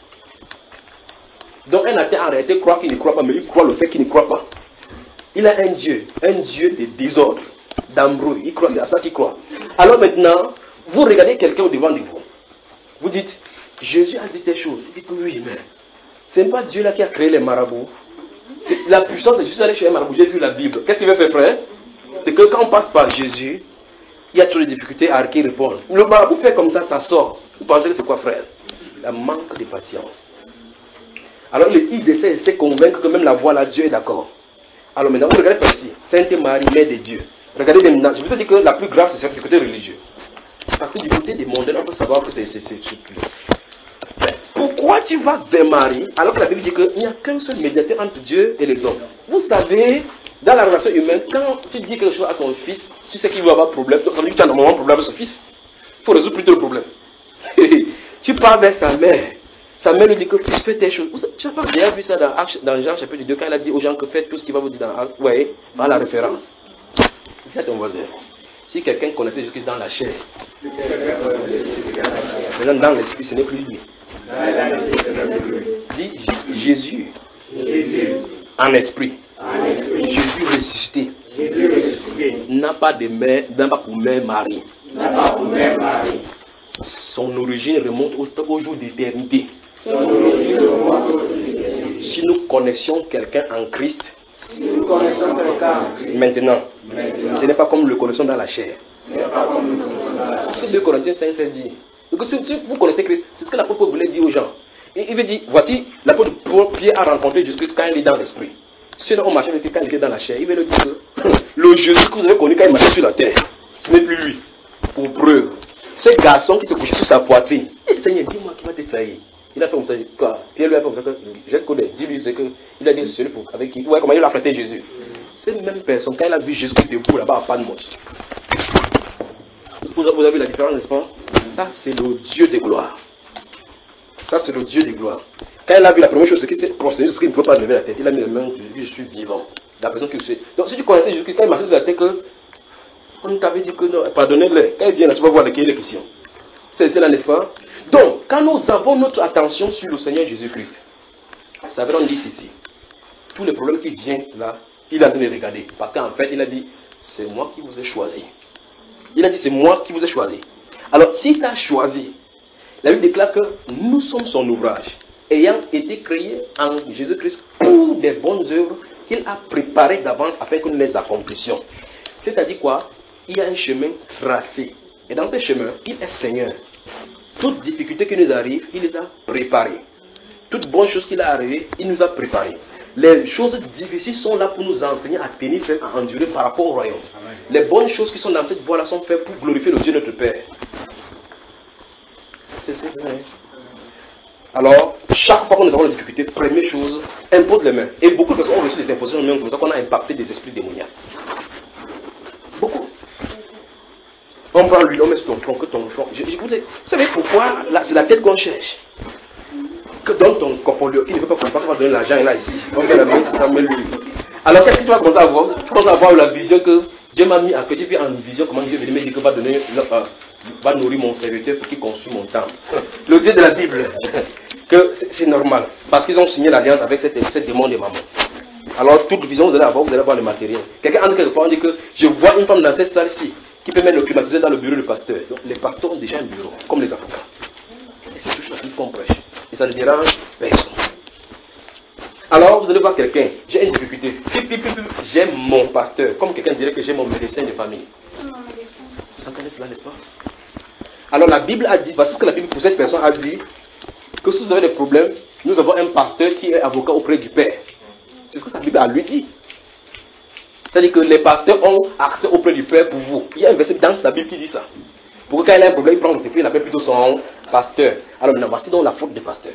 Donc un athée en réalité croit qu'il ne croit pas, mais il croit le fait qu'il ne croit pas. Il a un Dieu, un Dieu de désordre, d'embrouille. Il croit, c'est à ça qu'il croit. Alors maintenant, vous regardez quelqu'un au devant de vous. Vous dites, Jésus a dit telle chose. Il dit que oui, mais ce n'est pas Dieu là qui a créé les marabouts. C'est la puissance de Jésus allé chez les marabouts. J'ai vu la Bible. Qu'est-ce qu'il veut faire, frère? C'est que quand on passe par Jésus, il y a toujours des difficultés à qui répondre. Le marabout fait comme ça, ça sort. Vous pensez que c'est quoi, frère? Il manque de patience. Alors ils essaient de se convaincre que même la voix là, Dieu est d'accord. Alors maintenant, vous regardez par ici, Sainte Marie, Mère de Dieu. Regardez maintenant, je vous ai dit que la plus grave, c'est du côté religieux. Parce que du côté des mondains, on peut savoir que c'est plus. Pourquoi tu vas vers Marie, alors que la Bible dit qu'il n'y a qu'un seul médiateur entre Dieu et les hommes? Vous savez, dans la relation humaine, quand tu dis quelque chose à ton fils, si tu sais qu'il va avoir un problème, ça veut dire que tu as normalement un problème avec son fils. Il faut résoudre plutôt le problème. Tu pars vers sa mère. Sa mère lui dit que tu fais telle chose. Tu n'as pas déjà vu ça dans, dans Jean chapitre deux, quand il a dit aux gens que faites tout ce qu'il va vous dire dans Acte. Vous voyez, par la référence. Dis à ton voisin, si quelqu'un connaissait Jésus dans la chair, maintenant dans l'esprit, ce n'est plus lui. Dis Jésus, Jésus. En esprit. En esprit. Jésus ressuscité. Jésus ressuscité. N'a pas de mère, n'a pas pour mère Marie. N'a pas pour mère Marie. Son origine remonte au, au jour d'éternité. Si nous connaissions quelqu'un en Christ, si nous connaissons quelqu'un en Christ maintenant, maintenant, ce n'est pas comme le connaissons dans la chair. C'est ce que deux Corinthiens cinq sept dit. Donc, si, si vous connaissez Christ, c'est ce que l'apôtre voulait dire aux gens. Et il veut dire, voici, l'apôtre Pierre a rencontré Jésus-Christ quand il est dans l'esprit. Ceux-là ont marché avec lui quand il était dans la chair. Il veut leur dire que le Jésus que vous avez connu quand il marchait sur la terre, ce n'est plus lui. Pour preuve. Ce garçon qui se couchait sur sa poitrine. Et le Seigneur, dis-moi qui va te trahir. Il a fait comme ça. Quoi? Pierre lui a fait comme ça. Que, je connais. Dis-lui ce que. Il a dit c'est celui pour, avec qui. Ouais, comment il a prêté Jésus. Cette même personne, quand il a vu Jésus debout là-bas à Patmos. Vous avez vu la différence, n'est-ce pas? Ça, c'est le Dieu de gloire. Ça, c'est le Dieu de gloire. Quand il a vu la première chose, c'est qu'il s'est prosterné, c'est qu'il ne peut pas lever la tête. Il a mis les mains, je suis vivant. La personne qui le sait. Donc, si tu connaissais Jésus, quand il marchait sur la tête, que. On t'avait dit que non, pardonnez-le. Quand il vient là, tu vas voir de qui il est question. C'est cela, n'est-ce pas? Donc, quand nous avons notre attention sur le Seigneur Jésus-Christ, ça veut dire ceci. Tous les problèmes qui viennent là, il est en train de les regarder. Parce qu'en fait, il a dit, c'est moi qui vous ai choisi. Il a dit, c'est moi qui vous ai choisi. Alors, s'il t'a choisi, la Bible déclare que nous sommes son ouvrage, ayant été créés en Jésus-Christ pour des bonnes œuvres qu'il a préparées d'avance afin que nous les accomplissions. C'est-à-dire quoi? Il y a un chemin tracé. Et dans ce chemin, il est Seigneur. Toutes difficultés qui nous arrivent, il les a préparées. Toutes bonnes choses qu'il a arrivées, il nous a préparées. Les choses difficiles sont là pour nous enseigner à tenir, à endurer par rapport au royaume. Amen. Les bonnes choses qui sont dans cette voie-là sont faites pour glorifier le Dieu notre Père. C'est vrai. Alors, chaque fois que nous avons des difficultés, première chose, impose les mains. Et beaucoup de personnes ont reçu des impositions de mains comme ça qu'on a impacté des esprits démoniaques. Beaucoup. On prend lui, on met sur ton front, que ton front. Je, je vous, dis, vous savez pourquoi là, c'est la tête qu'on cherche. Que dans ton corporel, il ne veut pas comprendre qu'on va donner l'argent là ici. On met la main sur ça, met lui. Alors qu'est-ce que tu vas commencer à voir? Tu commences à avoir la vision que Dieu m'a mis à côté, puis en vision, comment Dieu veut me dire que va donner, euh, va nourrir mon serviteur pour qu'il construise mon temple. Le Dieu de la Bible, que c'est normal, parce qu'ils ont signé l'alliance avec cette, cette démon de maman. Alors, toute vision, vous allez avoir, vous allez avoir le matériel. Quelqu'un entre quelque part, on dit que je vois une femme dans cette salle-ci qui peut mettre le climatiseur dans le bureau du pasteur. Donc, les pasteurs ont déjà un bureau, comme les avocats. Et c'est toujours la Bible qu'on prêche. Et ça ne dérange personne. Alors, vous allez voir quelqu'un, j'ai une difficulté. J'ai mon pasteur, comme quelqu'un dirait que j'ai mon médecin de famille. Vous entendez cela, n'est-ce pas? Alors, la Bible a dit, voici ce que la Bible pour cette personne a dit, que si vous avez des problèmes, nous avons un pasteur qui est avocat auprès du Père. C'est ce que sa Bible a lui dit. C'est-à-dire que les pasteurs ont accès auprès du Père pour vous. Il y a un verset dans sa Bible qui dit ça. Pour que quand il a un problème, il prend le téléphone, il appelle plutôt son pasteur. Alors maintenant, voici donc la faute des pasteurs.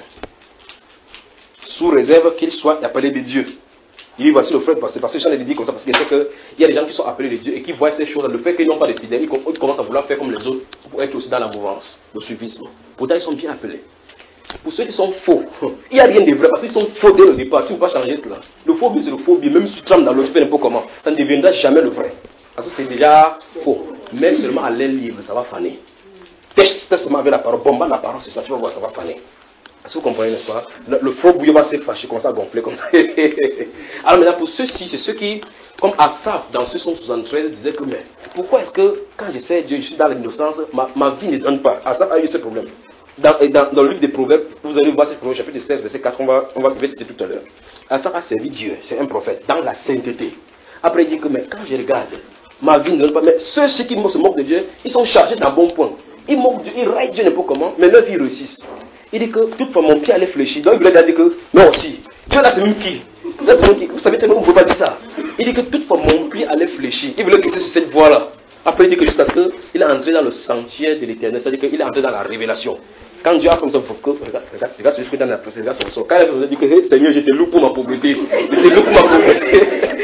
Sous réserve qu'il soit appelé de Dieu. Il dit voici le frère pasteur. Parce que j'en ai dit comme ça, parce qu'il sait qu'il y a des gens qui sont appelés de Dieu et qui voient ces choses-là. Le fait qu'ils n'ont pas de fidèles, ils commencent à vouloir faire comme les autres pour être aussi dans la mouvance, le suivisme. Pourtant, ils sont bien appelés. Pour ceux qui sont faux, il n'y a rien de vrai parce qu'ils sont faux dès le départ. Tu ne peux pas changer cela. Le faux c'est le faux bien. Même si tu trembles dans l'eau, tu fais un peu comment, ça ne deviendra jamais le vrai. Parce que c'est déjà faux. Mais seulement à l'air libre, ça va faner. Teste seulement avec la parole. Bombarde la parole, c'est ça, tu vas voir, ça va faner. Est-ce que vous comprenez, n'est-ce pas? Le, le faux bouillon va se fâcher, comme ça, gonfler, comme ça. Alors maintenant, pour ceux-ci, c'est ceux qui, comme Asaph, dans ce cent soixante-treize, disaient que, mais pourquoi est-ce que, quand je sais Dieu, je suis dans l'innocence, ma, ma vie ne donne pas? Asaph a eu ce problème. Dans, dans, dans le livre des Proverbes, vous allez voir ce Proverbe, chapitre seize, verset quatre, on va, on va citer tout à l'heure. Asaph a servi Dieu, c'est un prophète, dans la sainteté. Après, il dit que, mais quand je regarde, ma vie ne donne pas, mais ceux, ceux qui se moquent de Dieu, ils sont chargés d'un bon point. Ils moquent Dieu, ils raillent Dieu n'importe comment, mais leur vie réussissent. Il dit que, toutefois, mon pied allait fléchir. Donc, il lui a dit que, non, si, Dieu là, c'est même qui? Là, c'est même qui? Vous savez, on ne peut pas dire ça. Il dit que, toutefois, mon pied allait fléchir. Il voulait rester sur cette voie-là. Après, il dit que jusqu'à ce qu'il est entré dans le sentier de l'éternel, c'est-à-dire qu'il est entré dans la révélation. Quand Dieu a comme ça, il faut que, regarde, regarde, regarde celui qui est dans la précédence, son sort. Quand il a dit que, hey, Seigneur, je te loue pour ma pauvreté. Je te loue pour ma pauvreté.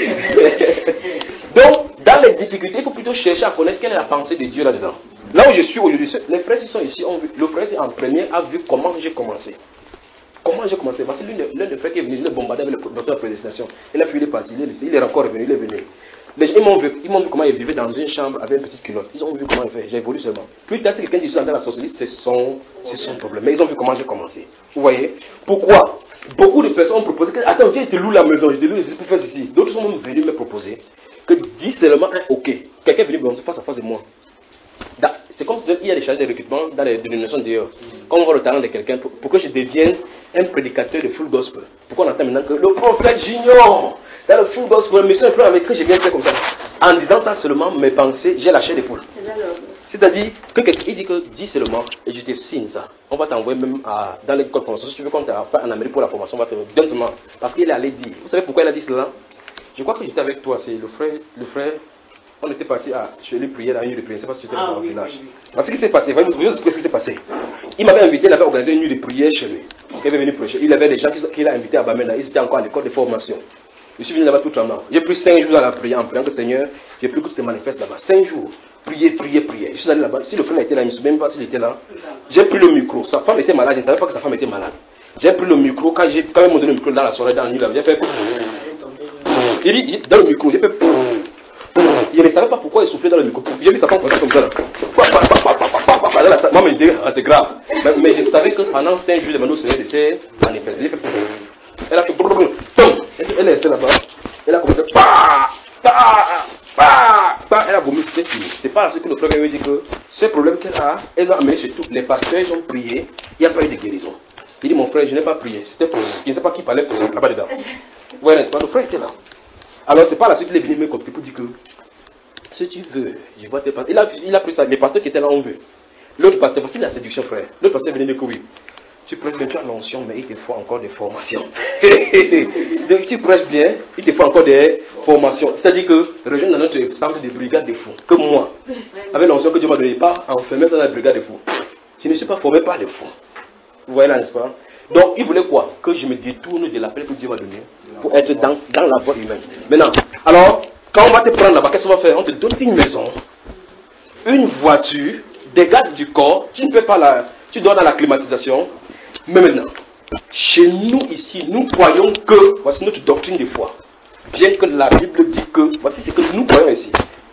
Donc, dans les difficultés, il faut plutôt chercher à connaître quelle est la pensée de Dieu là-dedans. Là où je suis aujourd'hui, les frères qui sont ici, ont vu, le frère en premier a vu comment j'ai commencé. Comment j'ai commencé? Parce que l'un des frères qui est venu, il est bombardé avec le docteur de prédestination. Il a fui, il est parti, il est laissé, il est encore revenu, il est venu. Les gens, ils m'ont vu, ils m'ont vu comment il vivait dans une chambre avec une petite culotte. Ils ont vu comment il fait. J'ai évolué seulement. Plus tard, si quelqu'un dit ça dans la sorcellerie, c'est son, c'est son problème. Mais ils ont vu comment j'ai commencé. Vous voyez? Pourquoi? Beaucoup de personnes ont proposé que, attends, viens, je te loue la maison, je te loue ici pour faire ceci. D'autres sont même venus me proposer que dis seulement un OK. Quelqu'un est venu me face à face de moi. C'est comme si il y a des charges de recrutement dans les dénominations d'ailleurs. Quand on voit le talent de quelqu'un, pour, pour que je devienne un prédicateur de full gospel. Pourquoi on entend maintenant que le prophète Junior, dans le full gospel, mission un peu avec que je viens faire comme ça. En disant ça seulement, mes pensées, j'ai lâché les poules. C'est-à-dire que quelqu'un dit que dis seulement, et je te signe ça. On va t'envoyer même à, dans l'école de formation. Si tu veux qu'on t'envoie en Amérique pour la formation, on va te donner seulement. Parce qu'il est allé dire. Vous savez pourquoi il a dit cela? Je crois que j'étais avec toi, c'est le frère, le frère. On était parti à, je lui prier dans une nuit de prière, je ne sais pas si tu étais ah, dans le oui, village. Oui, oui. Parce que ce qui s'est passé, vous voyez ce qui s'est passé. Il m'avait invité, il avait organisé une nuit de prière chez lui. Donc, il avait venu prêcher. Il avait des gens qu'il a invités à Bamenda, ils étaient encore à l'école de formation. Je suis venu là-bas tout tremblant. J'ai pris cinq jours dans la prière en priant que Seigneur, j'ai pris que tu te manifestes là-bas. Cinq jours. Prier, prier, prier. Je suis allé là-bas. Si le frère était là, je ne sais même pas s'il était là. J'ai pris le micro. Sa femme était malade, je ne savais pas que sa femme était malade. J'ai pris le micro, quand j'ai quand même donné le micro dans la soirée, dans la nuit, j'ai fait. Il dit, dans le micro, j'ai fait. Je ne savais pas pourquoi il soufflait dans le micro. J'ai vu sa femme comme ça, comme ça. Là. Moi, je me disais, ah, c'est grave. Mais, mais je savais que pendant cinq jours, le Seigneur s'est manifesté. Elle a fait. Elle est restée là-bas. Elle a commencé. Elle a vomi, c'était fini. C'est pas là ce que le frère me dit que ce problème qu'elle a, elle va amener chez tous. Les pasteurs, ils ont prié. Il n'y a pas eu de guérison. Il dit, mon frère, je n'ai pas prié. C'était pour. Je ne sais pas qui parlait pour là-bas dedans. Vous voyez, n'est-ce pas? Le frère était là. Alors, c'est pas la suite qu'il est venu me contacter pour dire que si tu veux, je vois tes pasteurs. Il a, il a pris ça. Les pasteurs qui étaient là, on veut. L'autre pasteur, voici la séduction, frère. L'autre pasteur est venu dire que oui. Tu prêches bien, tu as l'onction, mais il te faut encore des formations. Donc, tu prêches bien, il te faut encore des formations. C'est-à-dire que rejoindre dans notre centre de brigade de fous, que moi, avec l'onction que Dieu m'a donné, pas enfermer ça dans la brigade de fous. Je ne suis pas formé par les fous. Vous voyez là, n'est-ce pas? Donc, il voulait quoi? Que je me détourne de l'appel que Dieu m'a donné pour être dans, dans la voie humaine. Maintenant, alors, quand on va te prendre là-bas, qu'est-ce qu'on va faire? On te donne une maison, une voiture, des gardes du corps, tu ne peux pas la. Tu dois dans la climatisation. Mais maintenant, chez nous ici, nous croyons que, voici notre doctrine de foi. Bien que la Bible dit que, voici ce que nous croyons ici.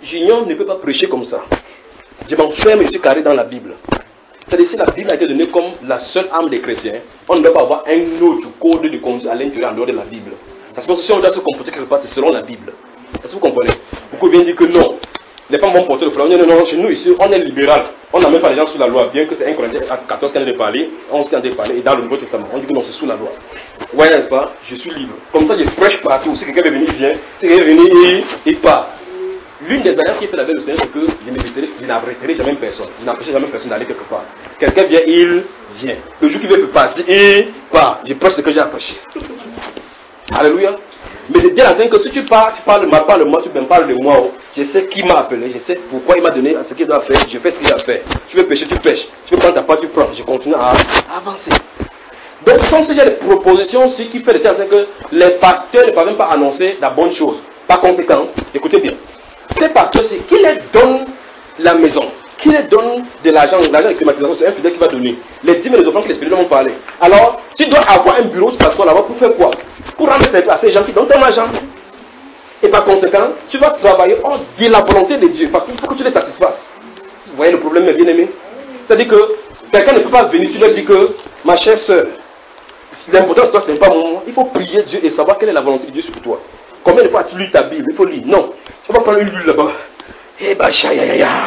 Junior ne peut pas prêcher comme ça. Je m'enferme et je suis carré dans la Bible. C'est-à-dire si la Bible a été donnée comme la seule âme des chrétiens, on ne doit pas avoir un autre code de conduite à l'intérieur, en dehors de la Bible. Parce que si on doit se comporter quelque part, c'est selon la Bible. Est-ce que vous comprenez? Beaucoup viennent dire que non, les femmes vont porter le foulard. Non, non, non, chez nous ici, on est libéral. On n'a même pas les gens sous la loi, bien que c'est un Corinthiens quatorze qui en a parlé, onze qui en a parlé, et dans le Nouveau Testament, on dit que non, c'est sous la loi. Ouais, n'est-ce pas? Je suis libre. Comme ça, je prêche partout. Si quelqu'un veut venir, il vient. Si quelqu'un veut venir, il, il part. L'une des alliances qui fait avec le Seigneur, c'est que je ne laisserai, je n'arrêterai jamais personne. Je n'empêcherai jamais personne d'aller quelque part. Quelqu'un vient, il vient. Le jour qu'il veut partir, il part. Je prêche ce que j'ai à prêcher. Alléluia. Mais je dis à la Seigneur que si tu pars, tu parles mal, parle moi, tu me parles de moi. Oh. Je sais qui m'a appelé, je sais pourquoi il m'a donné ce qu'il doit faire. Je fais ce qu'il a fait. Tu veux pêcher, tu pêches. Tu veux prendre ta part, tu prends. Je continue à avancer. Donc ce sont ces genres de propositions aussi qui fait le temps que les pasteurs ne peuvent même pas annoncer la bonne chose. Par conséquent, écoutez bien. Ces pasteurs-ci, qui les donne la maison, qui les donne de l'argent, l'argent de climatisation, c'est un fidèle qui va donner. Les dîmes et les offrandes que les spirituels vont parler. Alors, tu dois avoir un bureau, tu t'assois là-bas pour faire quoi? Pour rendre service à ces gens qui donnent ton argent. Et par conséquent, tu vas travailler hors de la volonté de Dieu, parce qu'il faut que tu les satisfasses. Vous voyez le problème, mes bien-aimés? C'est-à-dire que quelqu'un ne peut pas venir, tu leur dis que, ma chère soeur, l'important c'est toi, c'est pas mon. Il faut prier Dieu et savoir quelle est la volonté de Dieu sur toi. Combien de fois as-tu lu ta Bible? Il faut lire. Non. Tu vas prendre une Bible là-bas. Eh bah, ya ya ya.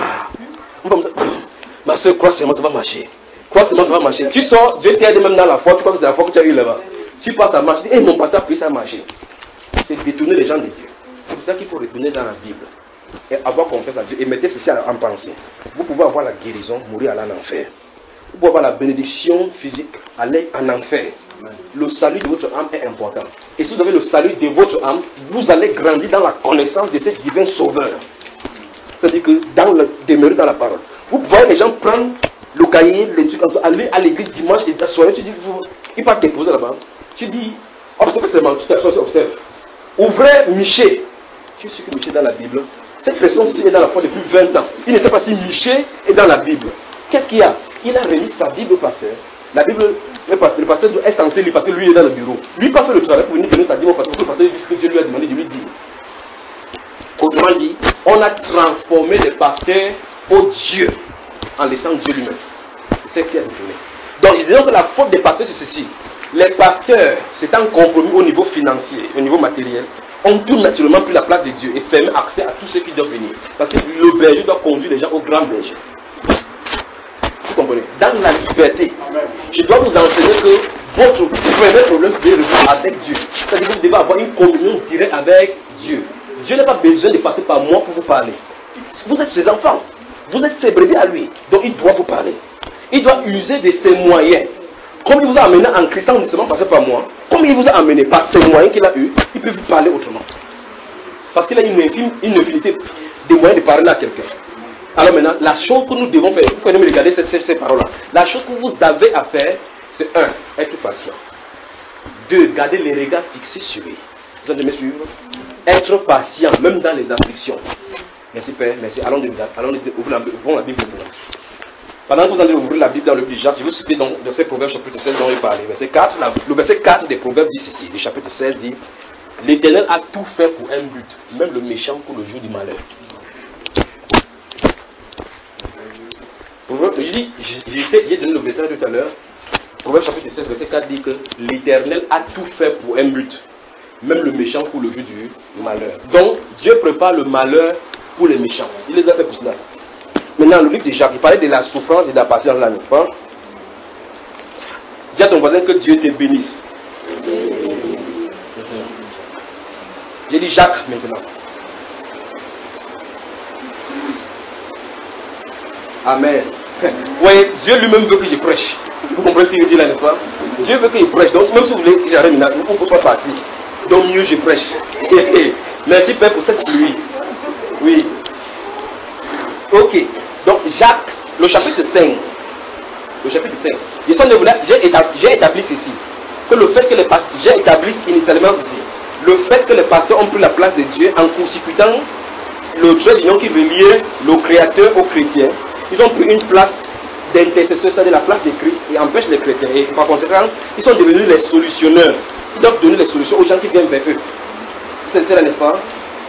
Ma soeur, crois seulement, ça va marcher. Crois seulement, ça va marcher. Tu sors, Dieu t'aide même dans la foi. Tu crois que c'est la foi que tu as eue là-bas. Tu passes à marcher. Tu dis, eh, mon pasteur a pris ça a marché. C'est détourner les gens de Dieu. C'est pour ça qu'il faut retourner dans la Bible. Et avoir confiance à Dieu. Et mettez ceci en pensée. Vous pouvez avoir la guérison, mourir, aller en enfer. Vous pouvez avoir la bénédiction physique, aller en enfer. Le salut de votre âme est important. Et si vous avez le salut de votre âme, vous allez grandir dans la connaissance de ce divin sauveur. C'est-à-dire que dans le demeurer dans la parole. Vous pouvez les gens prendre le cahier, les trucs comme ça, aller à l'église dimanche et t'asseoir. Tu dis, vous, il va te poser là-bas. Tu dis, observe seulement, tu t'assois, tu observes. Ouvrez Michée. Tu sais que Michée est dans la Bible. Cette personne-ci est dans la foi depuis vingt ans. Il ne sait pas si Michée est dans la Bible. Qu'est-ce qu'il y a? Il a remis sa Bible au pasteur. La Bible, le pasteur, le pasteur est censé lire parce que lui il est dans le bureau. Lui n'a pas fait le travail pour venir donner sa dîme au pasteur. Parce que le pasteur dit ce que Dieu lui a demandé de lui dire. Autrement dit, on a transformé le pasteur au Dieu en laissant Dieu lui-même. C'est ce qui a détourné. Donc, disons que la faute des pasteurs, c'est ceci. Les pasteurs, c'est un compromis au niveau financier, au niveau matériel, ont tout naturellement pris la place de Dieu et fermé accès à tous ceux qui doivent venir. Parce que le berger doit conduire les gens au grand berger. Vous comprenez? Dans la liberté, je dois vous enseigner que votre premier problème, c'est de revenir avec Dieu. C'est-à-dire que vous devez avoir une communion directe avec Dieu. Dieu n'a pas besoin de passer par moi pour vous parler. Vous êtes ses enfants. Vous êtes ses brebis à lui. Donc il doit vous parler. Il doit user de ses moyens. Comme il vous a amené en Christ sans nécessairement passer par moi, comme il vous a amené par ses moyens qu'il a eu, il peut vous parler autrement. Parce qu'il a une, infime, une infinité de moyens de parler à quelqu'un. Alors maintenant, la chose que nous devons faire, il faut me regarder ces, ces, ces paroles-là. La chose que vous avez à faire, c'est un, être patient. Deux, garder les regards fixés sur lui. Vous allez me suivre? Être patient, même dans les afflictions. Merci Père, merci. Allons, de, allons de, ouvrons, la, ouvrons la Bible pour nous. Pendant que vous allez ouvrir la Bible dans le livre de Jacques, je vais vous citer dans, dans ce Proverbe chapitre seize dont il parlait. Verset quatre, la, le verset quatre des Proverbes dit ceci. Le chapitre seize dit: L'Éternel a tout fait pour un but, même le méchant pour le jour du malheur. Je dis, j'ai donné le verset tout à l'heure. Proverbe chapitre seize, verset quatre dit que l'Éternel a tout fait pour un but, même le méchant pour le jour du malheur. Donc, Dieu prépare le malheur pour les méchants. Il les a fait pour cela. Maintenant, le livre de Jacques, il parlait de la souffrance et de la patience là, n'est-ce pas? Dis à ton voisin que Dieu te bénisse. J'ai dit Jacques maintenant. Amen. Oui, Dieu lui-même veut que je prêche. Vous comprenez ce qu'il veut dire là, n'est-ce pas? Dieu veut que je prêche. Donc, même si vous voulez que j'arrête maintenant, vous ne pouvez pas partir. Donc, mieux je prêche. Merci Père pour cette pluie. Oui. Ok. Donc, Jacques, le chapitre cinq. Le chapitre cinq. J'ai établi, établi ceci. Que le fait que les pasteurs, j'ai établi initialement ceci. Le fait que les pasteurs ont pris la place de Dieu en consécutant le trait d'union qui veut lier le Créateur aux chrétiens. Ils ont pris une place d'intercesseur, c'est-à-dire la place de Christ, et empêchent les chrétiens. Et par conséquent, ils sont devenus les solutionneurs. Ils doivent donner les solutions aux gens qui viennent vers eux. C'est ça, n'est-ce pas?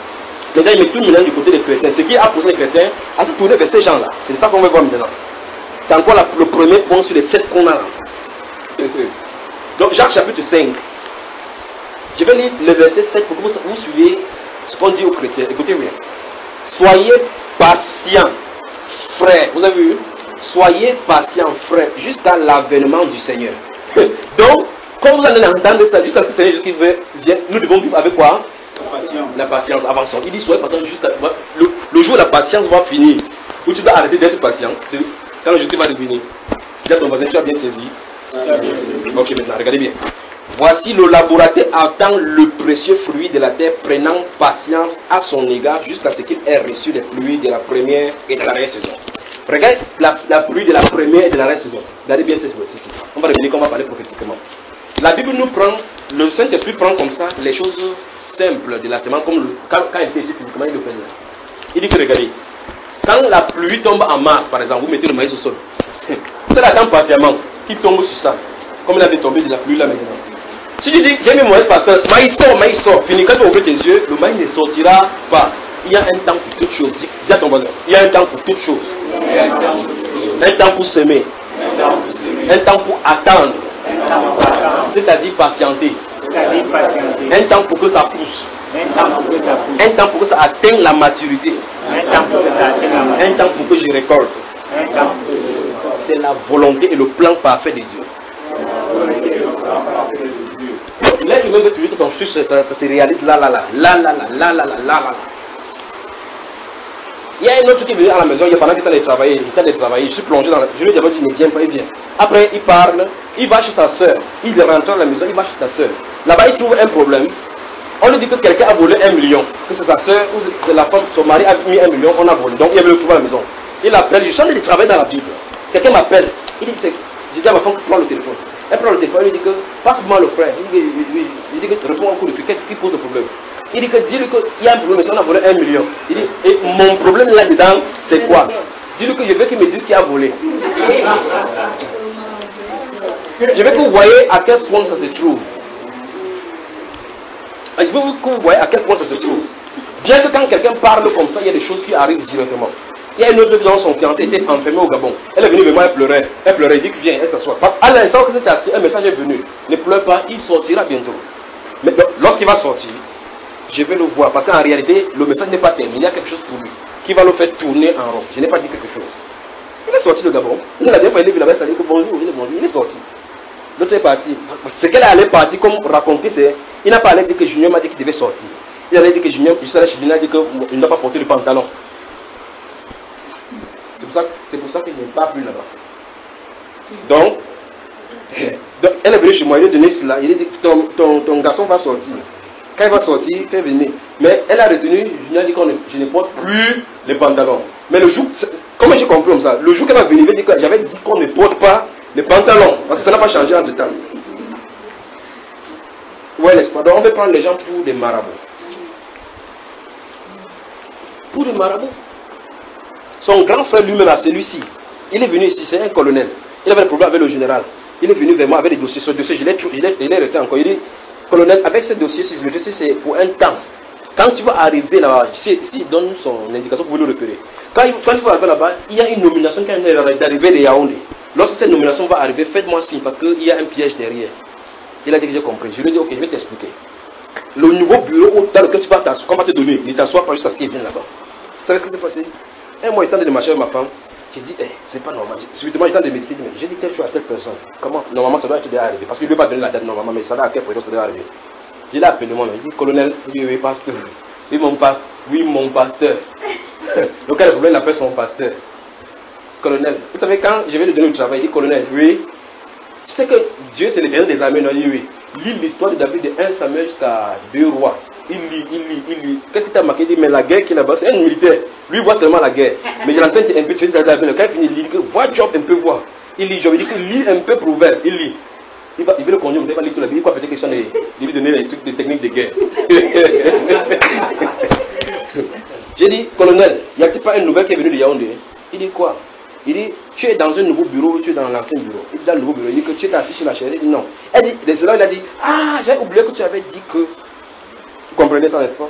Les gars, ils mettent tout maintenant du côté des chrétiens. Ce qui a poussé les chrétiens à se tourner vers ces gens-là. C'est ça qu'on va voir maintenant. C'est encore la, le premier point sur les sept qu'on a là. Donc, Jacques chapitre cinq. Je vais lire le verset sept pour que vous, vous suiviez ce qu'on dit aux chrétiens. Écoutez bien. Soyez patients, frères. Vous avez vu? Soyez patients, frères, jusqu'à l'avènement du Seigneur. Donc, quand vous allez entendre ça, jusqu'à ce que le Seigneur vienne, nous devons vivre avec quoi? La patience. La patience, avançons. Il dit soyez patients jusqu'à le, le jour où la patience va finir. Où tu dois arrêter d'être patient. C'est quand le Jésus va revenir. Dis à ton voisin, tu as bien saisi. Ok, maintenant, regardez bien. Voici le laboratoire attend le précieux fruit de la terre, prenant patience à son égard jusqu'à ce qu'il ait reçu les pluies de la première et de la dernière saison. Regarde la, la pluie de la première et de la dernière saison. Regardez bien cette voici. On va revenir, on va parler prophétiquement. La Bible nous prend, le Saint-Esprit prend comme ça les choses simples de la semence, comme le, quand, quand il était ici physiquement, il le faisait. Il dit que regardez, quand la pluie tombe en mars, par exemple, vous mettez le maïs au sol. Vous allez attendre patiemment qu'il tombe sur ça. Comme il avait tombé de la pluie là maintenant. Si tu dis, j'ai mis mon maïs pasteur, maïs sort, maïs sort, fini, quand tu ouvres tes yeux, le maïs ne sortira pas. Il y a un temps pour toutes choses. Dis, dis à ton voisin, il y a un temps pour toutes choses. Un temps pour semer. Un temps pour attendre. C'est-à-dire patienter. Un temps pour que ça pousse. Un temps pour que ça atteigne la maturité. Un temps pour que je récolte. C'est la volonté et le plan parfait de Dieu. L'être humain veut toujours que son chute, ça, ça se réalise là, là, là, là, là, là, là, là, là, là. Il y a un autre qui est venu à la maison, il y a pendant qu'il est allé travailler, il est allé travailler, je suis plongé dans la... Je lui ai dit, il ne vient pas, il vient. Après, il parle, il va chez sa soeur, il rentre à la maison, il va chez sa soeur. Là-bas, il trouve un problème. On lui dit que quelqu'un a volé un million, que c'est sa soeur, ou c'est la femme, son mari a mis un million, on a volé. Donc, il veut le trouver à la maison. Il appelle, je suis en train de travailler dans la Bible. Quelqu'un m'appelle, il dit, c'est... Je dis à ma femme, prends le téléphone. Elle prend le téléphone, elle lui dit que, passe-moi le frère. Il dit que, il dit que réponds au coup de fil, qui pose le problème. Il dit que, dis-lui qu'il y a un problème, mais on a volé un million. Il dit, et mon problème là-dedans, c'est quoi? Dis-lui que je veux qu'il me dise qu'il a volé. Je veux que vous voyez à quel point ça se trouve. Je veux que vous voyez à quel point ça se trouve. Bien que quand quelqu'un parle comme ça, il y a des choses qui arrivent directement. Il y a une autre dont son fiancé était enfermé au Gabon. Elle est venue vers moi, elle pleurait. Elle pleurait, il dit que viens, elle s'assoit. À l'instant que c'était assis, un message est venu. Ne pleure pas, il sortira bientôt. Mais lorsqu'il va sortir, je vais le voir. Parce qu'en réalité, le message n'est pas terminé. Il y a quelque chose pour lui qui va le faire tourner en rond. Je n'ai pas dit quelque chose. Il est sorti du Gabon. Il a dernière fois, il est venu là-bas, il a dit que bonjour, il est bonjour. Il est sorti. L'autre est parti. Ce qu'elle allait partir, comme raconter, c'est. Il n'a pas allé dire que Junior m'a dit qu'il devait sortir. Il allait dire que Junior, je suis allé chez Junior, il a dit qu'il n'a pas porté le pantalon. C'est pour ça, c'est pour ça qu'il n'est pas plus là-bas. Donc, donc, elle est venue chez moi, il a donné cela, il a dit ton, ton, ton garçon va sortir. Quand il va sortir, fais venir. Mais elle a retenu, je lui ai dit que je ne porte plus les pantalons. Mais le jour, comment j'ai compris comme ça? Le jour qu'elle va venir, j'avais dit qu'on ne porte pas les pantalons. Parce que ça n'a pas changé entre temps. Ouais, n'est-ce pas? Donc on veut prendre les gens pour des marabouts. Pour des marabouts. Son grand frère lui-même, à celui-ci, il est venu ici, c'est un colonel. Il avait un problème avec le général. Il est venu vers moi avec des dossiers. Ce dossier, je l'ai, je l'ai, je l'ai retenu encore. Il dit, colonel, avec ce dossier, si le dossier c'est pour un temps. Quand tu vas arriver là-bas, s'il si donne son indication, vous pouvez le repérer. Quand, il, quand tu vas arriver là-bas, il y a une nomination qui est d'arriver de Yaoundé. Lorsque cette nomination va arriver, faites-moi signe parce qu'il y a un piège derrière. Il a dit que j'ai compris. Je lui ai dit, ok, je vais t'expliquer. Le nouveau bureau dans lequel tu vas t'asseoir, qu'on va te donner, ne t'assois pas jusqu'à ce qu'il vienne là-bas. Vous savez ce qui s'est passé? Un mois, il tente de marcher avec ma femme. J'ai dit, hey, c'est pas normal. Subitement, il tente de méditer. J'ai dit telle chose à telle personne. Comment? Normalement, ça doit être déjà arrivé. Parce qu'il ne veut pas donner la date normalement, mais ça doit à quel point ça doit arriver. J'ai dit, appelez-moi. Il dit, colonel, oui, oui, pasteur. Oui, mon pasteur. Oui, mon pasteur. Donc, quel problème, il appelle son pasteur. Colonel. Vous savez, quand je vais lui donner le travail, il dit, colonel, oui. Tu sais que Dieu, c'est l'éternel des armées. Non, il dit, oui. Lis l'histoire de David de un Samuel jusqu'à deux rois. Il lit, il lit, il lit. Qu'est-ce qui t'a marqué? Il dit, mais la guerre qui est là-bas, c'est un militaire. Lui, il voit seulement la guerre. Mais il entend un peu, tu fais ça, quand il finit, il dit que, vois Job un peu voir. Il lit Job, il dit que lit un peu Proverbe. Il lit. Il, va, il veut le conduire, vous ne savez pas lire tout la Bible. Il croit peut-être question de, de lui donner les trucs, des techniques de guerre. J'ai dit, colonel, y a-t-il pas une nouvelle qui est venue de Yaoundé? Il dit quoi? Il dit, tu es dans un nouveau bureau ou tu es dans l'ancien bureau? Il dit, dans le nouveau bureau. Il dit que tu es assis sur la chaise. Il dit, non. Elle dit, les cela, il a dit, ah, j'ai oublié que tu avais dit que. Vous comprenez ça, n'est-ce pas?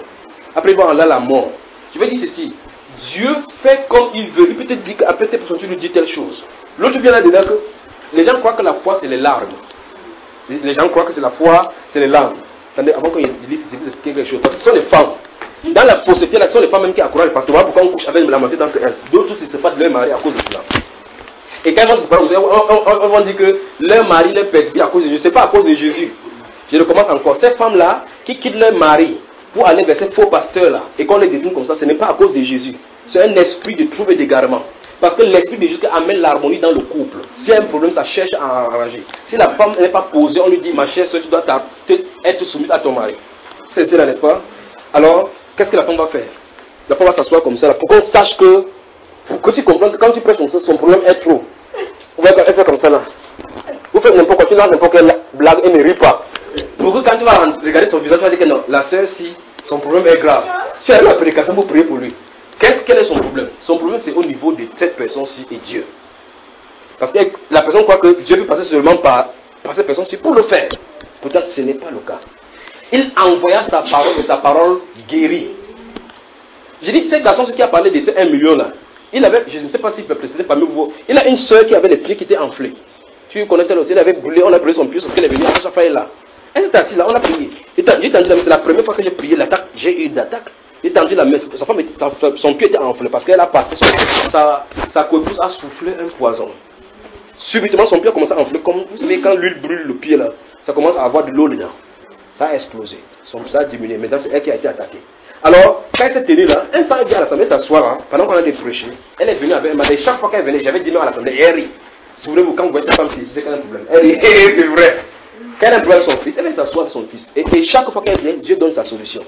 Après, il va en aller à la mort. Je vais dire ceci. Dieu fait comme il veut. Il peut te dire qu'après tes personnes, tu lui dis telle chose. L'autre vient là dedans que les gens croient que la foi, c'est les larmes. Les gens croient que c'est la foi, c'est les larmes. Attendez, avant qu'on dise, c'est vous expliquer quelque chose. Parce que ce sont les femmes. Dans la fausseté, là, ce sont les femmes même qui encouragent. Parce que voilà pourquoi on couche avec la moitié d'entre elles. D'autres se séparent de leur mari à cause de cela. Et quand ils vont se séparer, on va dire que leur mari les persécute à cause de Jésus. Ce n'est pas à cause de Jésus. Je recommence encore. Ces femmes-là qui quittent leur mari pour aller vers ces faux pasteurs-là et qu'on les détourne comme ça, ce n'est pas à cause de Jésus. C'est un esprit de trouble et d'égarement. Parce que l'esprit de Jésus amène l'harmonie dans le couple. S'il y a un problème, ça cherche à arranger. Si la femme n'est pas posée, on lui dit, ma chère soeur, tu dois être soumise à ton mari. C'est cela, n'est-ce pas? Alors, qu'est-ce que la femme va faire? La femme va s'asseoir comme ça, là, pour qu'on sache que, pour que tu comprennes que quand tu prêches comme ça, son problème est trop. Elle fait comme ça, là. Vous faites n'importe quoi, tu lances n'importe quelle blague et ne rit pas. Pour que quand tu vas regarder son visage, tu vas dire que non, la sœur, si, son problème est grave. Tu as la prédication pour prier pour lui. Qu'est-ce quel est son problème? Son problème, c'est au niveau de cette personne-ci et Dieu. Parce que la personne croit que Dieu peut passer seulement par, par cette personne-ci pour le faire. Pourtant, ce n'est pas le cas. Il envoya sa parole et sa parole guérit. J'ai dit, ce garçon qui a parlé de ces un million là, il avait, je ne sais pas s'il peut préciser parmi vous, il a une soeur qui avait les pieds qui étaient enflés. Tu connaissais aussi, il avait brûlé, on a brûlé son pied parce qu'elle est venue, à chaque fois elle est là. Elle s'est assise là, on a prié. J'ai tendu la main, c'est la première fois que j'ai prié l'attaque, j'ai eu d'attaque. J'ai tendu la main, sa femme était, sa, son pied était enflé parce qu'elle a passé son sa, sa coépouse a soufflé un poison. Subitement, son pied a commencé à enfler, comme vous savez, quand l'huile brûle le pied là, ça commence à avoir de l'eau dedans. Ça a explosé, son, ça a diminué. Maintenant, c'est elle qui a été attaquée. Alors, quand elle s'est tenue là, un temps elle vient à l'assemblée s'asseoir, hein, pendant qu'on a des prêchés, elle est venue avec elle m'a dit, chaque fois qu'elle venait, j'avais dit non à l'assemblée, elle rit. Souvenez-vous, quand vous voyez cette femme ici, c'est qu'elle a un problème. Elle rit, c'est vrai. Quand elle a un problème avec son fils, elle vient s'asseoir avec son fils. Et, et chaque fois qu'elle vient, Dieu donne sa solution.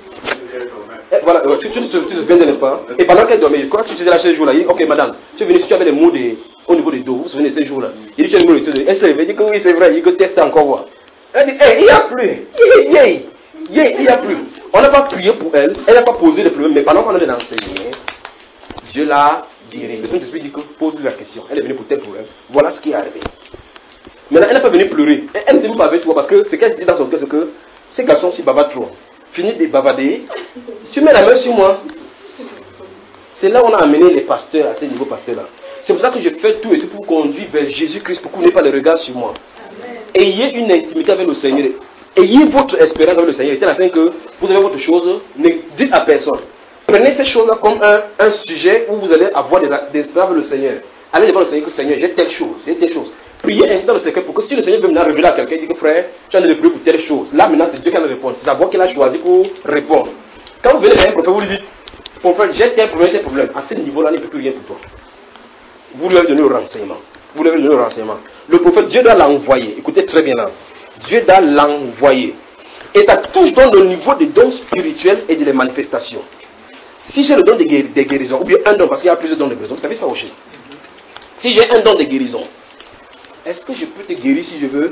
Et voilà, tu, tu, tu, tu te souviens de, n'est-ce pas? Et pendant qu'elle dormait, quand tu étais là ces jours-là, il dit, ok madame, tu es venue, si tu avais les mots de, au niveau des dos, vous vous souvenez de ces jours-là? Il dit, tu as les mots de dos. Elle s'est réveillée, dit que oui, c'est vrai, il peut tester encore voir. Elle dit, hey, il n'y a plus. Yeah, yeah, il n'y a plus. On n'a pas prié pour elle, elle n'a pas posé le problème, mais pendant qu'on a enseigné, Dieu l'a guéri. Le Saint-Esprit dit que pose-lui la question. Elle est venue pour tel problème. Voilà ce qui est arrivé. Maintenant, elle n'est pas venue pleurer. Elle ne dit pas avec toi parce que ce qu'elle dit dans son cœur, c'est que ces garçons s'y bavardent trop. Fini de bavarder, tu mets la main sur moi. C'est là où on a amené les pasteurs à ce niveau pasteur-là. C'est pour ça que je fais tout et tout pour conduire vers Jésus-Christ, pour qu'on n'ait pas le regard sur moi. Ayez une intimité avec le Seigneur. Ayez votre espérance avec le Seigneur. C'est la scène que vous avez votre chose, ne dites à personne. Prenez ces choses-là comme un, un sujet où vous allez avoir des, des espérances avec le Seigneur. Allez devant le Seigneur, que Seigneur, j'ai telle chose, j'ai telle chose. Priez ainsi dans le secret pour que si le Seigneur veut maintenant révéler à quelqu'un, il dit que frère, tu as de prier pour telle chose. Là maintenant, c'est Dieu qui a répondu. C'est sa voix qu'il a choisi pour répondre. Quand vous venez vers un prophète, vous lui dites, mon frère, j'ai tel problème, tel problème. À ce niveau-là, il ne peut plus rien pour toi. Vous lui avez donné le renseignement. Vous lui avez donné le renseignement. Le prophète, Dieu doit l'envoyer. Écoutez très bien là. Dieu doit l'envoyer. Et ça touche donc le niveau des dons spirituels et des manifestations. Si j'ai le don de des guérisons, ou bien un don, parce qu'il y a plusieurs dons de guérison, vous savez ça aussi. Si j'ai un don de guérison, est-ce que je peux te guérir si je veux?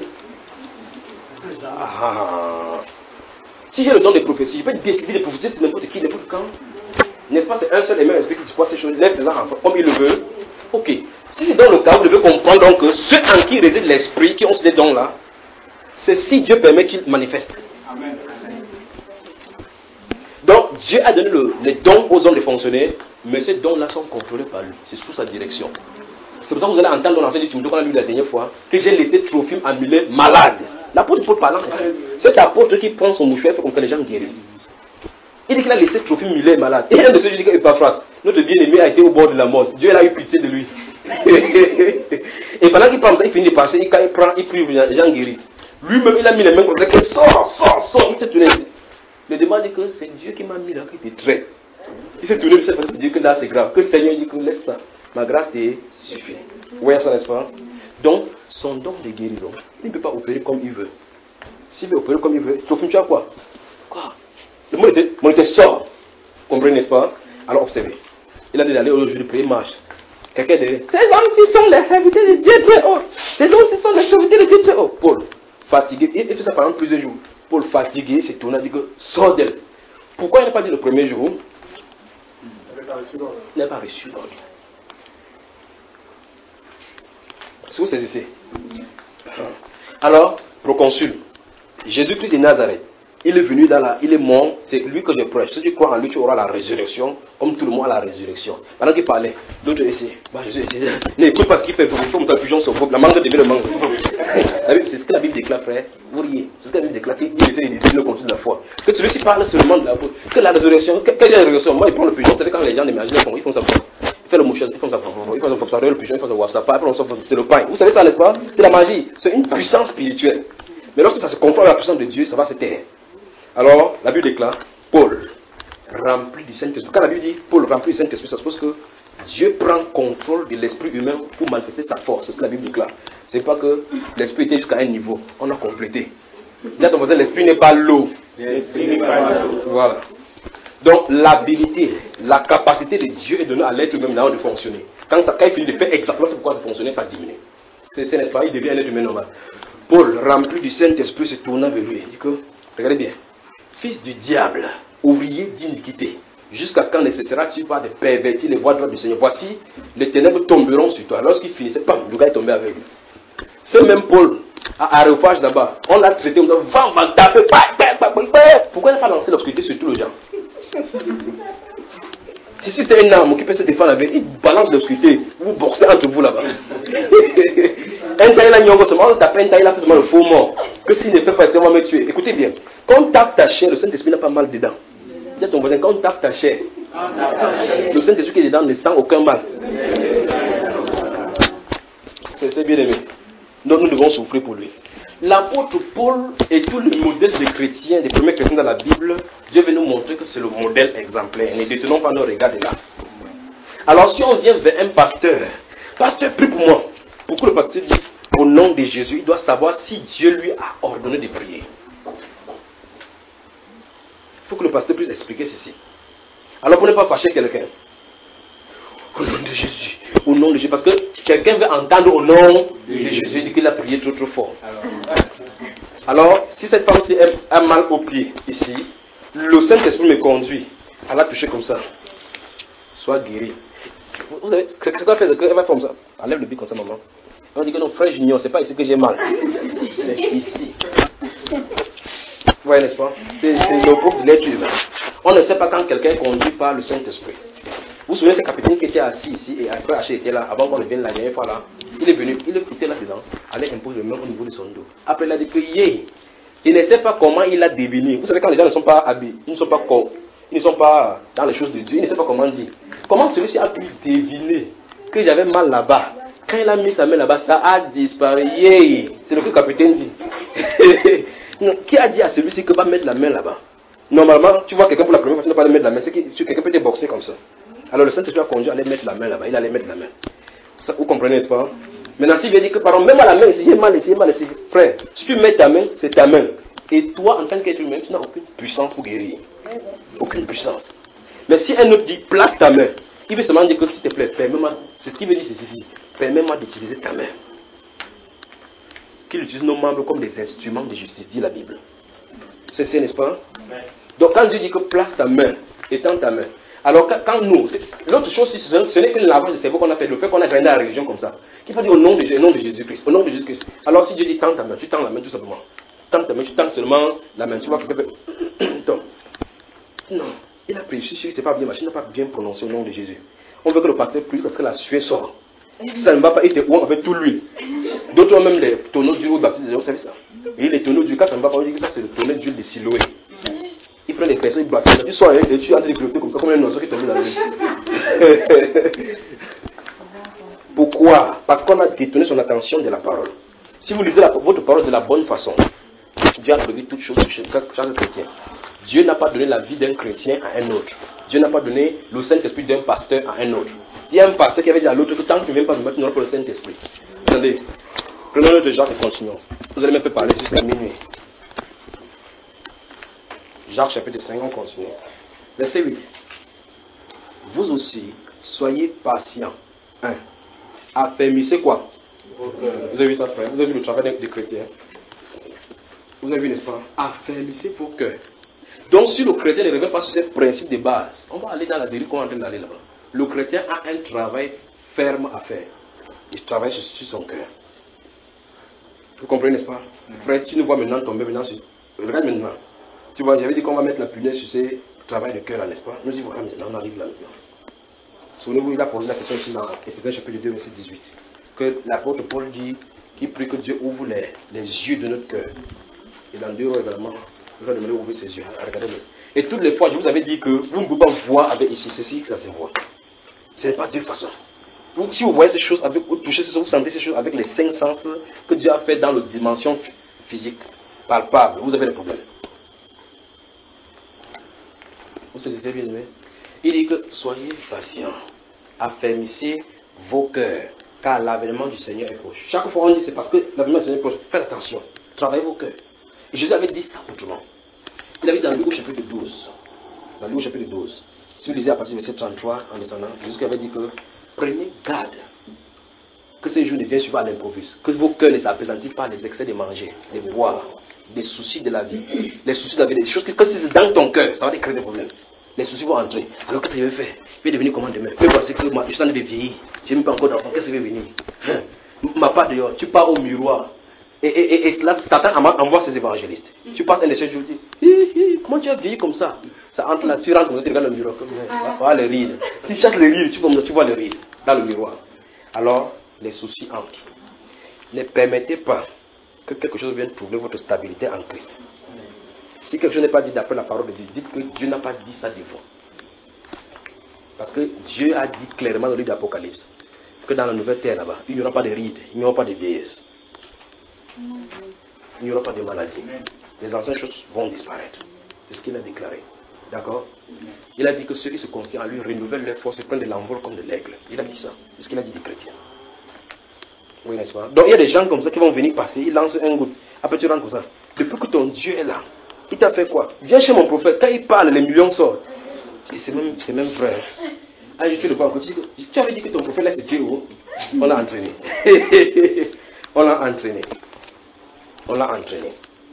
Ah. Si j'ai le don de prophétie, je peux décider de prophétiser sur n'importe qui, n'importe quand. N'est-ce pas? C'est un seul et même esprit qui dispose ces choses, les faisant comme il le veut. Ok. Si c'est dans le cas, vous devez comprendre donc que ceux en qui réside l'esprit, qui ont ces dons-là, c'est si Dieu permet qu'ils manifestent. Amen. Donc, Dieu a donné le, les dons aux hommes de fonctionner, mais ces dons-là sont contrôlés par lui. C'est sous sa direction. C'est pour ça que vous allez entendre dans l'enseignement de Timothée qu'on a lu la dernière fois, que j'ai laissé Trophime à Milet malade. L'apôtre Paul parlant ainsi. C'est l'apôtre qui prend son mouchoir et fait comme ça les gens guérissent. Il dit qu'il a laissé Trophime Milet malade. Et un de ceux qui dit que Epaphras, notre bien-aimé, a été au bord de la mort. Dieu a eu pitié de lui. Et pendant qu'il prend ça, il finit de passer, il, il prend, il prie, les gens guérissent. Lui-même, il a mis les mains comme ça, que sort, sort, sort. Il s'est tourné. Le demande dit que c'est Dieu qui m'a mis là, qui te traite. Il s'est tourné, il s'est dit que là c'est grave. Que le Seigneur dit que laisse ça. Ma grâce te suffit. Vous voyez ça, n'est-ce pas? Donc, son don de guérison, il ne peut pas opérer comme il veut. S'il veut opérer comme il veut, Trophime, tu as quoi? Quoi? Le mot était, mon était sort. Vous comprenez, n'est-ce pas? Alors, observez. Il a dit d'aller au jour de prière, marche. Quelqu'un dit, ces hommes-ci sont les serviteurs de Dieu très haut. Ces hommes-ci sont les serviteurs de Dieu très haut. Paul, fatigué, il fait ça pendant plusieurs jours. Paul, fatigué, s'est tourné, a dit que sort d'elle. Pourquoi il n'a pas dit le premier jour? Il n'a pas reçu l'ordre. Si vous saisissez. Alors, proconsul, Jésus-Christ de Nazareth, il est venu dans la, il est mort, c'est lui que je prêche. Si tu crois en lui, tu auras la résurrection, comme tout le monde a la résurrection. Pendant qu'il parlait, l'autre ici, bah, Jésus ici, n'écoute pas ce qu'il fait, comme ça, pigeon sur la mangue devient le mangue. C'est ce que la Bible déclare, frère. Vous riez. C'est ce que la Bible déclare, qu'il essaie de dire le contenu de la foi. Que celui-ci parle seulement de la foi. Que la résurrection, que, que la résurrection, moi, il prend le pigeon, c'est quand les gens imaginent comment ils font ça. Ils font le mouchage, ils font ça, ils font ça, le pigeon, ils font ça, WhatsApp, après on s'en fout, c'est le pain. Vous savez ça, n'est-ce pas? C'est la magie, c'est une puissance spirituelle. Mais lorsque ça se confronte à la puissance de Dieu, ça va se taire. Alors, la Bible déclare, Paul, rempli du Saint-Esprit. Quand la Bible dit Paul rempli du Saint-Esprit, ça suppose que Dieu prend contrôle de l'esprit humain pour manifester sa force. C'est ce que la Bible déclare. Ce n'est pas que l'esprit était jusqu'à un niveau. On a complété. Dis à ton voisin, l'esprit n'est pas l'eau. L'esprit n'est pas l'eau. Voilà. Donc, l'habilité, la capacité de Dieu est donnée à l'être humain maintenant de fonctionner. Quand, ça, quand il finit de faire exactement ce pourquoi ça fonctionne, ça diminue. C'est, c'est n'est-ce pas? Il devient un être humain normal. Paul, rempli du Saint-Esprit, se tourna vers lui. Il dit que, regardez bien, fils du diable, ouvrier d'iniquité, jusqu'à quand ne cesseras-tu pas de pervertir les voies droites du Seigneur? Voici, les ténèbres tomberont sur toi. Lorsqu'il finissait, bam, le gars est tombé avec lui. C'est même Paul, à Aréophage d'abord, on l'a traité, on va, va taper, pourquoi il n'a pas lancé l'obscurité sur tous les gens? Si c'était un arme qui peut se défendre avec, il balance l'obscurité, vous boxez entre vous là-bas. Un taille là, on va taper un taille là, faisant le faux mort. Que s'il ne fait pas ça, on va me tuer. Écoutez bien, quand on tape ta chair, le Saint-Esprit n'a pas mal dedans. Dis à ton voisin, quand on tape ta chair, le Saint-Esprit qui est dedans ne sent aucun mal. C'est, c'est bien aimé. Donc nous devons souffrir pour lui. L'apôtre Paul et tout le modèle des chrétiens, des premiers chrétiens dans la Bible, Dieu veut nous montrer que c'est le modèle exemplaire. Ne détenons pas nos regards de là. Alors si on vient vers un pasteur, pasteur, prie pour moi. Pourquoi le pasteur dit au nom de Jésus, il doit savoir si Dieu lui a ordonné de prier. Il faut que le pasteur puisse expliquer ceci. Alors pour ne pas fâcher quelqu'un, au nom de Jésus, au nom de Jésus, parce que quelqu'un veut entendre au nom de Jésus, il dit qu'il a prié trop trop fort. Alors, si cette femme-ci a mal au pied, ici, le Saint-Esprit me conduit à la toucher comme ça. Sois guéri. Vous savez, ce qu'elle va faire, elle va faire comme ça. Enlève le pied comme ça, maman. On dit que non, frère Junior, c'est pas ici que j'ai mal. C'est ici. Vous voyez, n'est-ce pas? C'est, c'est le groupe de l'être humain. On ne sait pas quand quelqu'un est conduit par le Saint-Esprit. Vous vous souvenez de ce capitaine qui était assis ici et après Haché était là, avant qu'on ne vienne la dernière fois là. Il est venu, il était là-dedans, allait imposer le main au niveau de son dos. Après il a dit que yeah, il ne sait pas comment il a deviné. Vous savez quand les gens ne sont pas habillés, ils ne sont pas con, ils ne sont pas dans les choses de Dieu, ils ne savent pas comment dire. Comment celui-ci a pu deviner que j'avais mal là-bas? Quand il a mis sa main là-bas, ça a disparu. Yeah, c'est le que le capitaine dit. Qui a dit à celui-ci que va mettre la main là-bas? Normalement, tu vois quelqu'un pour la première fois, tu ne vas pas le mettre la main, c'est que quelqu'un peut te boxer comme ça. Alors le Saint-Esprit a conduit à aller mettre la main là-bas. Il allait mettre la main. Ça, vous comprenez, n'est-ce pas? Maintenant, s'il vient dire que, pardon, même à la main, ici, j'ai mal ici, j'ai mal ici. Frère, si tu mets ta main, c'est ta main. Et toi, en tant qu'être humain, tu n'as aucune puissance pour guérir. Aucune puissance. Mais si un autre dit, place ta main, il veut seulement dire que, s'il te plaît, permets-moi, c'est ce qu'il veut dire, c'est ceci. Permets-moi d'utiliser ta main. Qu'il utilise nos membres comme des instruments de justice, dit la Bible. C'est ça, n'est-ce pas? Donc, quand Dieu dit que place ta main, étends ta main. Alors quand nous, l'autre chose, ce n'est que le lavage de cerveau qu'on a fait, le fait qu'on a grandi dans la religion comme ça, qu'il faut dire au nom de, au nom de Jésus-Christ, au nom de Jésus-Christ. Alors si Dieu dit tends ta main, tu tends la main tout simplement. Tends ta main, tu tends seulement la main. Tu vois quelqu'un fait... Non, il a pris, je suis sûr que ce n'est pas bien, mais il n'a pas bien prononcé au nom de Jésus. On veut que le pasteur prie parce que la sueur sort. Ça ne va pas, il te ouin avec tout l'huile. D'autres ont même les tonneaux d'huile au baptême, vous savez ça. Et les tonneaux d'huile, quand ça ne va pas, on dit que ça c'est le tonneau d'huile de Siloé. Il prend les personnes, il baptise. Tu sois et tu as des globes comme ça, comme un oiseau qui tombe dans la rue. Pourquoi? Parce qu'on a détourné son attention de la parole. Si vous lisez la, votre parole de la bonne façon, Dieu a prévu toutes choses chez chaque, chaque chrétien. Dieu n'a pas donné la vie d'un chrétien à un autre. Dieu n'a pas donné le Saint-Esprit d'un pasteur à un autre. S'il y a un pasteur qui avait dit à l'autre que tant que tu ne viens pas me mettre, tu n'auras pas le Saint-Esprit. Attendez, prenons notre Jacques et continuons. Vous allez me faire parler jusqu'à minuit. Jacques chapitre cinq, on continue. Verset huit. Vous aussi, soyez patients. un. Affermissez quoi? Vous avez vu ça, frère? Vous avez vu le travail des chrétiens? Vous avez vu, n'est-ce pas? Affermissez vos cœurs. Donc, si le chrétien ne revient pas sur ces principes de base, on va aller dans la dérive qu'on est en train d'aller là-bas. Le chrétien a un travail ferme à faire. Il travaille sur, sur son cœur. Vous comprenez, n'est-ce pas? Frère, tu nous vois maintenant tomber maintenant sur... Regarde maintenant. Tu vois, j'avais dit qu'on va mettre la punaise sur ces travail de cœur, n'est-ce pas? Nous y voilà maintenant, on arrive là maintenant. Souvenez-vous, il a posé la question ici dans Éphésiens chapitre deux, verset dix-huit. Que l'apôtre Paul dit qu'il prie que Dieu ouvre les, les yeux de notre cœur. Et dans deux également, nous allons demander d'ouvrir ses yeux. Regardez-le. Et toutes les fois, je vous avais dit que vous ne pouvez pas voir avec ici, c'est ici que ça se voit. Ce n'est pas deux façons. Vous, si vous voyez ces choses, avec, vous touchez ces choses, vous sentez ces choses avec les cinq sens que Dieu a fait dans la dimension physique, palpable, vous avez des problèmes. Vous saisissez bien, mais il dit que soyez patients, affermissez vos cœurs, car l'avènement du Seigneur est proche. Chaque fois on dit c'est parce que l'avènement du Seigneur est proche. Faites attention, travaillez vos cœurs. Et Jésus avait dit ça autrement. Il avait dit dans Luc au chapitre douze. Dans Luc au chapitre douze. Si vous lisez à partir du verset trente-trois en descendant, Jésus avait dit que prenez garde que ces jours ne viennent souvent à l'improviste, que vos cœurs ne s'appesantissent pas les excès de manger, de boire, des soucis de la vie, les soucis de la vie, des choses que si c'est dans ton cœur, ça va te créer des problèmes. Les soucis vont entrer. Alors qu'est-ce que je vais faire? Je vais devenir comment demain? Mais voici que moi, je suis en train de vieillir, je n'ai même pas encore d'enfant, qu'est-ce que je vais venir? Hein? Ma part dehors, tu pars au miroir. Et, et, et, et là, Satan envoie ses évangélistes. Tu passes un de ces jours, tu dis, hi, hi, comment tu as vieilli comme ça? Ça entre là, tu rentres comme ça, tu regardes le miroir, comme ça, voilà les rides. Tu chasses les rides, tu, tu vois les rides dans le miroir. Alors, les soucis entrent. Ne permettez pas que quelque chose vienne troubler votre stabilité en Christ. Si quelque chose n'est pas dit d'après la parole de Dieu, dites que Dieu n'a pas dit ça de vous. Parce que Dieu a dit clairement dans le livre d'Apocalypse que dans la nouvelle terre là-bas, il n'y aura pas de rides, il n'y aura pas de vieillesse. Il n'y aura pas de maladie. Les anciennes choses vont disparaître. C'est ce qu'il a déclaré. D'accord? Il a dit que ceux qui se confient en lui renouvellent leur force et prennent de l'envol comme de l'aigle. Il a dit ça. C'est ce qu'il a dit des chrétiens. Oui, n'est-ce pas? Donc il y a des gens comme ça qui vont venir passer, ils lancent un goutte. Après tu rentres comme ça. Depuis que ton Dieu est là, il t'a fait quoi? Viens chez mon prophète. Quand il parle, les millions sortent. C'est même, c'est même vrai. Ah, tu le vois encore. Tu avais dit que ton prophète là c'est Dieu. On l'a entraîné. On l'a entraîné. On l'a entraîné.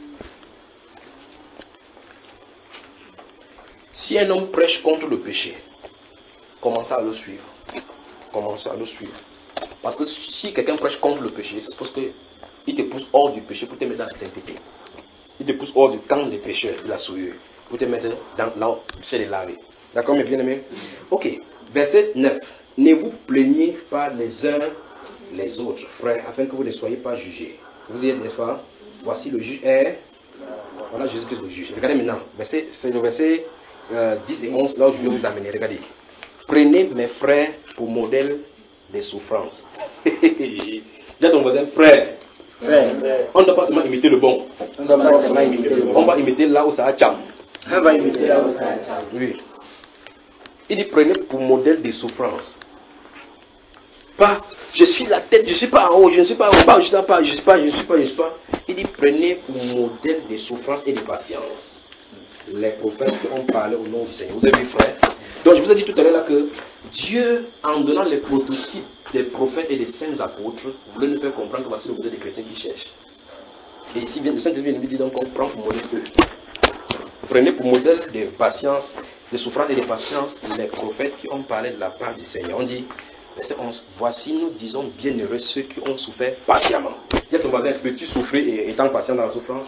Si un homme prêche contre le péché, commencez à le suivre. Commencez à le suivre. Parce que si quelqu'un prêche contre le péché, c'est parce qu'il te pousse hors du péché pour te mettre dans la sainteté. Il te pousse hors du camp des pécheurs, de la souillure, pour te mettre dans, là, chez les lavés. D'accord, mes bien-aimés? Ok, verset neuf. Ne vous plaignez pas les uns les autres, frères, afin que vous ne soyez pas jugés. Vous y êtes, n'est-ce pas? Voici le juge est. Voilà Jésus-Christ le juge. Regardez maintenant, verset, c'est le verset euh, dix et onze, là où je vais vous amener. Regardez. Prenez mes frères pour modèle des souffrances. Dis à ton voisin, frère. Frère. On ne doit pas seulement imiter le bon. On, doit pas seulement imiter le bon. On va imiter là où ça a cham. On va imiter là où ça a cham. Oui. Il dit prenez pour modèle des souffrances. Pas, je suis la tête, je ne suis pas en haut, je ne suis pas en bas, je ne suis pas, je ne suis pas, je ne suis pas, je ne suis pas. Il dit prenez pour modèle des souffrances et de patience les prophètes qui ont parlé au nom du Seigneur. Vous avez vu, frère? Donc je vous ai dit tout à l'heure là que Dieu, en donnant les prototypes des prophètes et des saints apôtres, voulait nous faire comprendre que voici le modèle des chrétiens qui cherchent. Et ici, le Saint-Esprit vient nous dire donc qu'on prend pour modèle eux. Prenez pour modèle de patience, de souffrance et de patience les prophètes qui ont parlé de la part du Seigneur. On dit, verset onze, voici nous disons bienheureux ceux qui ont souffert patiemment. Dis à ton voisin, peux-tu souffrir et étant patient dans la souffrance?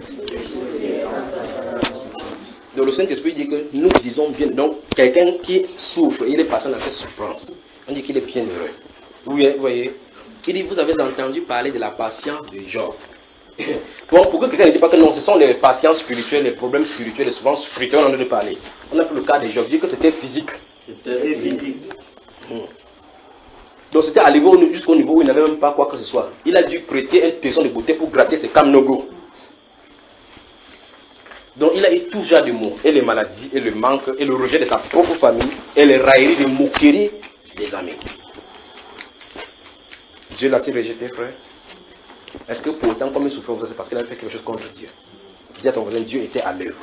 Donc le Saint-Esprit dit que nous disons bien. Donc quelqu'un qui souffre, il est patient dans cette souffrance. On dit qu'il est bienheureux. Vous voyez? Il dit, vous avez entendu parler de la patience de Job. Bon, pour que quelqu'un ne dise pas que non, ce sont les patiences spirituelles, les problèmes spirituels, les souffrances spirituelles, on en a parlé. On a pris le cas de Job, dit que c'était physique. C'était physique. Hmm. Donc c'était arrivé jusqu'au niveau où il n'avait même pas quoi que ce soit. Il a dû prêter un tesson de beauté pour gratter ses camnogos. Donc il a eu tout genre de mots, et les maladies, et le manque, et le rejet de sa propre famille, et les railleries, les moqueries des amis. Dieu l'a-t-il rejeté, frère? Est-ce que pour autant, comme il souffrait, c'est parce qu'il a fait quelque chose contre Dieu? Dis à ton voisin, Dieu était à l'œuvre.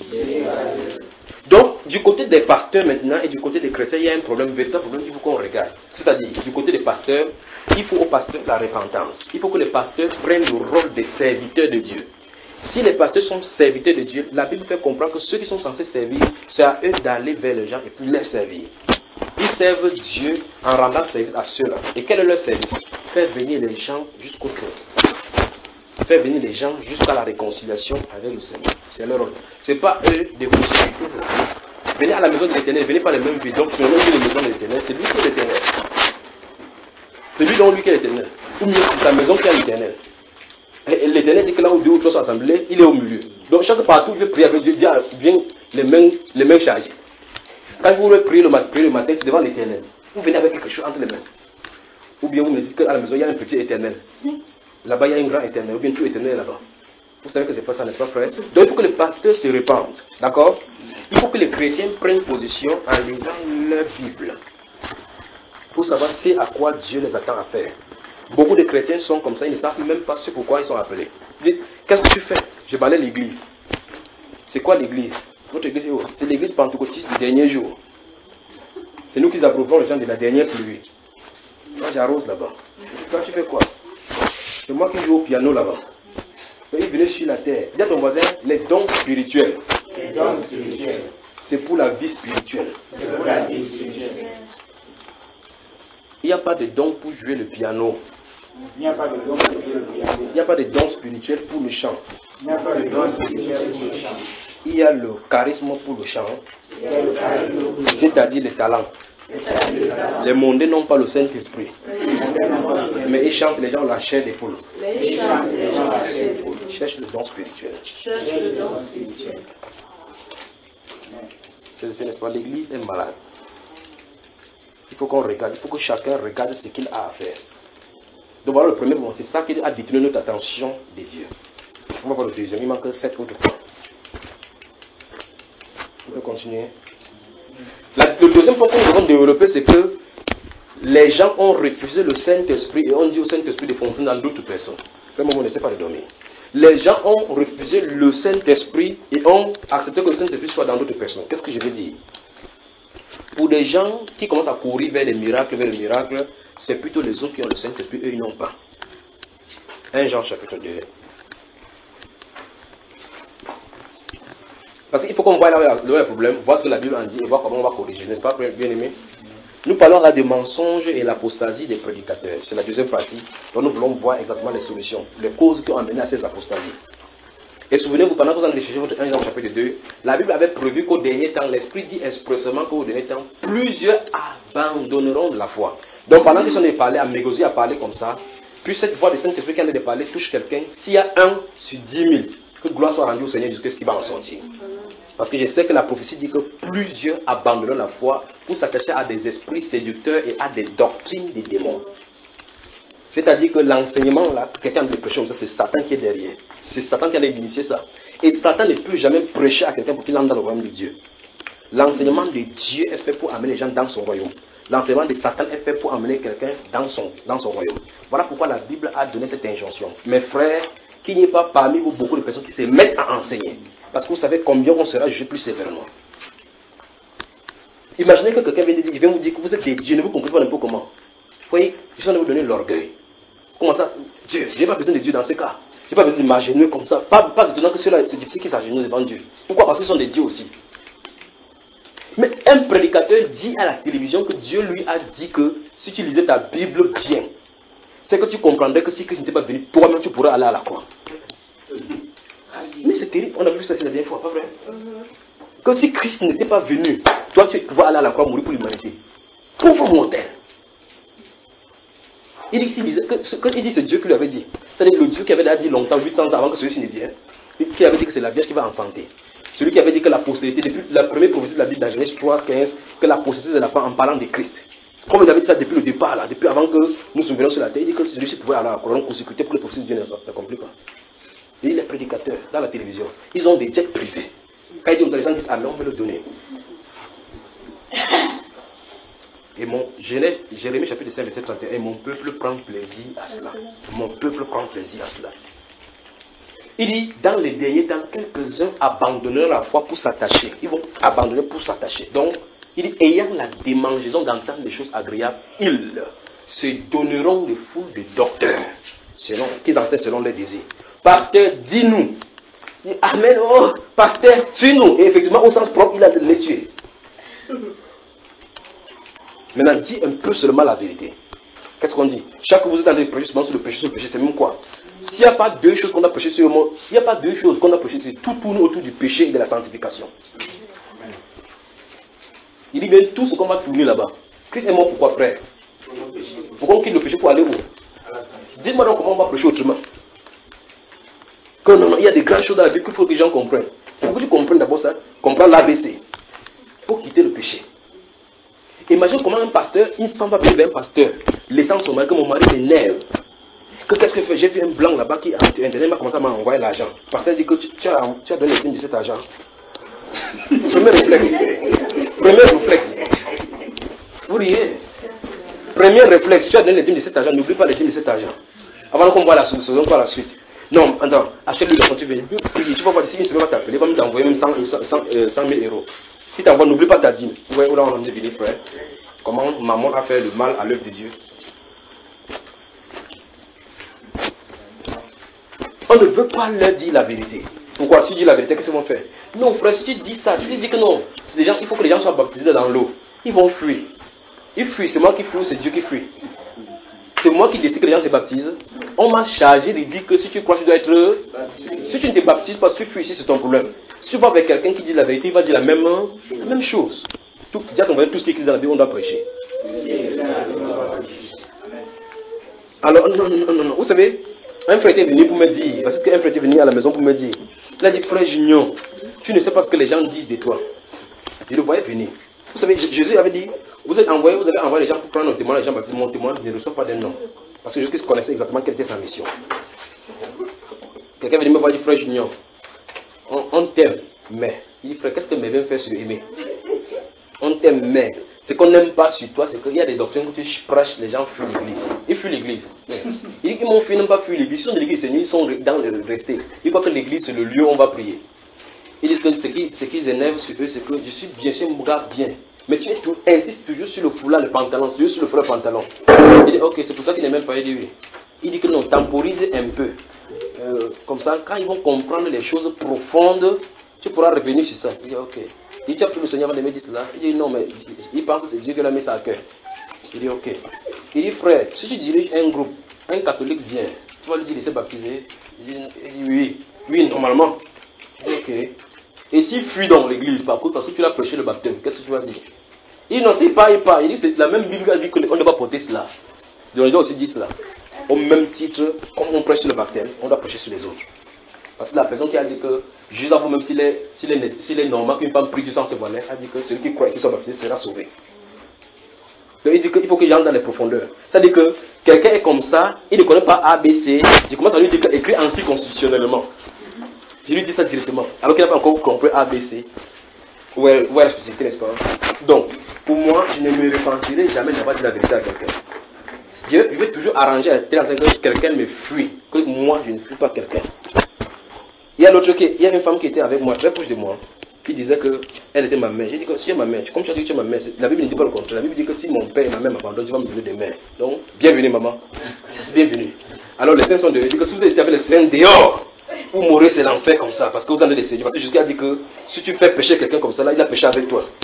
Donc, du côté des pasteurs maintenant et du côté des chrétiens, il y a un problème, un véritable problème qu'il faut qu'on regarde. C'est-à-dire, du côté des pasteurs, il faut aux pasteurs la repentance. Il faut que les pasteurs prennent le rôle des serviteurs de Dieu. Si les pasteurs sont serviteurs de Dieu, la Bible fait comprendre que ceux qui sont censés servir, c'est à eux d'aller vers les gens et puis les servir. Ils servent Dieu en rendant service à ceux-là. Et quel est leur service? Faire venir les gens jusqu'au trône. faire venir les gens jusqu'à la réconciliation avec le Seigneur. C'est leur rôle. Ce n'est pas eux de vous sécurité. Venez à la maison de l'Éternel, venez pas les mêmes vies. Donc, si on a vu les maisons de l'Éternel, c'est lui qui est l'Éternel. C'est lui donc lui qui est l'Éternel. Ou mieux, c'est sa maison qui est l'Éternel. Et l'Éternel dit que là où deux ou trois sont assemblés, il est au milieu. Donc, chaque partout, il veut prier avec Dieu, vient les mains, les mains chargées. Quand vous voulez prier le matin, prier le matin, c'est devant l'Éternel. Vous venez avec quelque chose entre les mains. Ou bien vous me dites qu'à la maison, il y a un petit éternel. Là-bas, il y a un grand éternel. Ou bien tout éternel là-bas. Vous savez que c'est pas ça, n'est-ce pas, frère? Donc, il faut que les pasteurs se répandent. D'accord? Il faut que les chrétiens prennent position en lisant leur Bible. Pour savoir c'est à quoi Dieu les attend à faire. Beaucoup de chrétiens sont comme ça, ils ne savent même pas ce pourquoi ils sont appelés. Dites, qu'est-ce que tu fais? Je balaie l'église. C'est quoi l'église? Votre église est où? C'est l'église pentecôtiste du dernier jour. C'est nous qui approuvons les gens de la dernière pluie. Moi j'arrose là-bas. Toi tu fais quoi? C'est moi qui joue au piano là-bas. Il venait sur la terre. Dis à ton voisin, les dons spirituels. Les dons spirituels. C'est pour la vie spirituelle. C'est pour la vie spirituelle. Il n'y a pas de dons pour jouer le piano. Il n'y a pas de dons pour jouer le piano. Il n'y a pas de dons spirituels pour le chant. Il n'y a pas de dons spirituels pour le chant. Il y a le charisme pour le chant. Il y a le charisme. C'est-à-dire le talent. Les mondains n'ont pas le Saint-Esprit. Mais ils chantent les gens la chair des poules. Ils chantent les gens la chair des poules. Ils cherchent le don spirituel. Cherche le don spirituel. C'est n'est-ce pas, l'église est malade. Il faut qu'on regarde, il faut que chacun regarde ce qu'il a à faire. Donc voilà le premier moment, c'est ça qui a détourné notre attention des dieux. On va voir le deuxième, il manque sept autres points. On peut continuer. La, le deuxième point que nous devons développer, c'est que les gens ont refusé le Saint-Esprit et ont dit au Saint-Esprit de fonctionner dans d'autres personnes. Le moment, on ne sait pas de dormir. Les gens ont refusé le Saint-Esprit et ont accepté que le Saint-Esprit soit dans d'autres personnes. Qu'est-ce que je veux dire? Pour des gens qui commencent à courir vers les miracles, vers les miracles, c'est plutôt les autres qui ont le Saint-Esprit, eux ils n'ont pas. un Jean chapitre deux. Parce qu'il faut qu'on voit là où il y a le problème, voir ce que la Bible en dit et voir comment on va corriger, n'est-ce pas, bien aimé? Nous parlons là des mensonges et l'apostasie des prédicateurs. C'est la deuxième partie. Donc nous voulons voir exactement les solutions, les causes qui ont amené à ces apostasies. Et souvenez-vous, pendant que vous allez chercher votre un Jean chapitre deux, la Bible avait prévu qu'au dernier temps, l'Esprit dit expressément qu'au dernier temps, plusieurs abandonneront la foi. Donc pendant qu'ils sont allés parler, à Mégosie à parler comme ça, puis cette voix de Saint-Esprit qui allait parler touche quelqu'un, s'il y a un sur dix mille, que gloire soit rendue au Seigneur jusqu'à ce qu'il va en sortir. Parce que je sais que la prophétie dit que plusieurs abandonneront la foi pour s'attacher à des esprits séducteurs et à des doctrines des démons. C'est-à-dire que l'enseignement, là, quelqu'un de prêcher, c'est Satan qui est derrière. C'est Satan qui allait initier ça. Et Satan ne peut jamais prêcher à quelqu'un pour qu'il entre dans le royaume de Dieu. L'enseignement de Dieu est fait pour amener les gens dans son royaume. L'enseignement de Satan est fait pour amener quelqu'un dans son, dans son royaume. Voilà pourquoi la Bible a donné cette injonction. Mes frères, qu'il n'y ait pas parmi vous beaucoup de personnes qui se mettent à enseigner. Parce que vous savez combien on sera jugé plus sévèrement. Imaginez que quelqu'un vient, vient vous dire que vous êtes des dieux, ne vous comprenez pas un peu comment. Vous voyez, je suis en train de vous donner l'orgueil. Comment ça? Dieu, je n'ai pas besoin de Dieu dans ces cas. Je n'ai pas besoin de m'agenouiller comme ça. Pas, pas étonnant que ceux-là, c'est difficile qu'ils s'agenouillent devant Dieu. Pourquoi? Parce qu'ils sont des dieux aussi. Mais un prédicateur dit à la télévision que Dieu lui a dit que si tu lisais ta Bible bien, c'est que tu comprendrais que si Christ n'était pas venu, toi-même tu pourrais aller à la croix. Mais c'est terrible, on a vu ça c'est la dernière fois, pas vrai? Que si Christ n'était pas venu, toi tu pouvais aller à la croix mourir pour l'humanité. Pauvre mortel. Il dit, il, disait, que, que, il dit c'est Dieu qui lui avait dit. C'est-à-dire le Dieu qui avait déjà dit longtemps, huit cents ans avant que celui-ci ne vienne, qui avait dit que c'est la Vierge qui va enfanter. Celui qui avait dit que la postérité, depuis la première prophétie de la Bible dans Genèse trois, quinze, que la postérité de la femme en parlant de Christ. Comme il avait dit ça depuis le départ, là, depuis avant que nous nous souvenions sur la terre, il dit que celui-ci pouvait aller à la couronne consécuter pour les prophéties de Dieu n'accomplit pas. Il dit les prédicateurs dans la télévision, ils ont des jets privés. Quand il dit aux gens disent Amen, on veut le donner. Et mon Genèse, Jérémie chapitre cinq, verset trente et un, et mon peuple prend plaisir à cela. Mon peuple prend plaisir à cela. Il dit, dans les derniers temps, quelques-uns abandonneront la foi pour s'attacher. Ils vont abandonner pour s'attacher. Donc, il dit, ayant la démangeaison d'entendre des choses agréables, ils se donneront des foules de docteurs, selon, qu'ils enseignent selon leurs désirs. Pasteur, dis-nous. Il dit, Amen, oh, pasteur, tue-nous. Et effectivement, au sens propre, il a de les tuer. Maintenant, dis un peu seulement la vérité. Qu'est-ce qu'on dit? Chaque fois que vous êtes dans les péchés, souvent sur le péché, sur le péché, c'est même quoi? S'il n'y a pas deux choses qu'on doit prêcher sur le monde, il n'y a pas deux choses qu'on doit prêcher sur tout tourne autour du péché et de la sanctification. Il dit bien tout ce qu'on va tourner là-bas. Christ est mort pourquoi, frère? Pourquoi on quitte le péché pour aller où? Dites-moi donc comment on va prêcher autrement. Que non, non, il y a des grandes choses dans la Bible qu'il faut que les gens comprennent. Pour que tu comprennes d'abord ça, comprends l'A B C. Pour quitter le péché. Imagine comment un pasteur, une femme va venir vers un pasteur, laissant son mari, que mon mari m'énerve. Que qu'est-ce que fait? J'ai vu un blanc là-bas qui, Internet m'a commencé à m'envoyer l'argent. Le pasteur dit que tu, tu, as, tu as donné les dîmes de cet argent. Premier réflexe. Premier réflexe. Vous riez. Premier réflexe, tu as donné les dîmes de cet argent, n'oublie pas les dîmes de cet argent. Avant qu'on voit la solution, on voit la suite. Non, attends, achète-lui le compte, tu viens. Tu vas voir, si il va t'appeler, il va t'envoyer même cent mille euros. Si tu envoies, n'oublie pas ta dîme. Vous voyez où là on a deviné, frère. Comment maman a fait le mal à l'œuvre de Dieu. On ne veut pas leur dire la vérité. Pourquoi? Si tu dis la vérité, qu'est-ce qu'ils vont faire? Non, frère, si tu dis ça, si tu dis que non, c'est des gens, il faut que les gens soient baptisés dans l'eau. Ils vont fuir. Ils fuient, c'est moi qui fuis ou c'est Dieu qui fuit? C'est moi qui décide que les gens se baptisent. On m'a chargé de dire que si tu crois, tu dois être baptisé. Si tu ne te baptises pas, si tu fuis ici, c'est ton problème. Si tu vas avec quelqu'un qui dit la vérité, il va dire la même, la même chose. Tout, dis à ton voisin, tout ce qui est écrit dans la Bible, on doit prêcher. Alors, non, non, non, non. Vous savez, un frère était venu pour me dire, parce qu'un frère était venu à la maison pour me dire, il a dit, frère Junior, tu ne sais pas ce que les gens disent de toi. Je le voyais venir. Vous savez, Jésus avait dit, vous êtes envoyé, vous avez envoyé les gens pour prendre un témoin, les gens baptisés, mon témoin ne reçoit pas d'un nom. Parce que Jésus connaissait exactement quelle était sa mission. Quelqu'un vient me voir, il dit, frère Junior, on, on t'aime, mais, il dit, frère, qu'est-ce que mes vient faire sur aimer? On t'aime, mais, ce qu'on n'aime pas sur toi, c'est qu'il y a des doctrines que tu prêches, les gens fuient l'église. Ils fuient l'église. Il dit qu'ils m'ont fui, n'ont pas fui l'église. Ils sont de l'église, ils sont dans le resté. Ils croient que l'église, c'est le lieu où on va prier. Ils disent que ce qui, ce qui les énerve sur eux, c'est que je suis bien sûr un gars bien. Mais tu tout, insistes toujours sur le foulard, le pantalon, toujours sur le foulard, le pantalon. Il dit, ok, c'est pour ça qu'il n'est même pas. Il dit, oui. Il dit que non, temporise un peu. Euh, comme ça, quand ils vont comprendre les choses profondes, tu pourras revenir sur ça. Il dit, ok. Il dit, tu as pris le Seigneur avant de me dire cela. Il dit, non, mais il pense que c'est Dieu qui l'a mis ça à cœur. Il dit, ok. Il dit, frère, si tu diriges un groupe, un catholique vient, tu vas lui dire, il s'est baptisé. Il dit, oui, oui, normalement. Il dit, ok. Et s'il fuit dans l'église, par contre, parce que tu l'as prêché le baptême, qu'est-ce que tu vas dire? Il dit, non, s'il part, il part. Il dit, c'est la même Bible qui a dit qu'on ne doit pas porter cela. Donc, il doit aussi dire cela. Au même titre, comme on prêche sur le baptême, on doit prêcher sur les autres. Parce que la personne qui a dit que, juste avant, même s'il est, s'il est, s'il est normal qu'une femme prie du sang se voiler, a dit que celui qui croit et qui soit baptisé sera sauvé. Donc il dit qu'il faut qu'il entre dans les profondeurs. C'est-à-dire que quelqu'un est comme ça, il ne connaît pas A B C, je commence à lui dire qu'il écrit anticonstitutionnellement. Je lui dis ça directement, alors qu'il n'a pas encore compris A B C. Où est, où est la spécificité, n'est-ce pas? Donc, pour moi, je ne me repentirai jamais d'avoir dit la vérité à quelqu'un. Dieu, je vais toujours arranger à tel point que quelqu'un me fuit, que moi, je ne fuis pas quelqu'un. Il y a l'autre qui, il y a une femme qui était avec moi, très proche de moi, qui disait qu'elle était ma mère. J'ai dit que si tu es ma mère, comme tu as dit que tu es ma mère, la Bible ne dit pas le contraire. La Bible dit que si mon père et ma mère m'abandonnent, tu vas me donner des mères. Donc, bienvenue maman. C'est bienvenue. Alors les saints sont devenus, que si vous êtes avec les saints dehors, vous mourrez, c'est l'enfer comme ça, parce que vous en avez des seigneurs. Parce que Jésus a dit que si tu fais pécher quelqu'un comme ça, là, il a péché avec toi.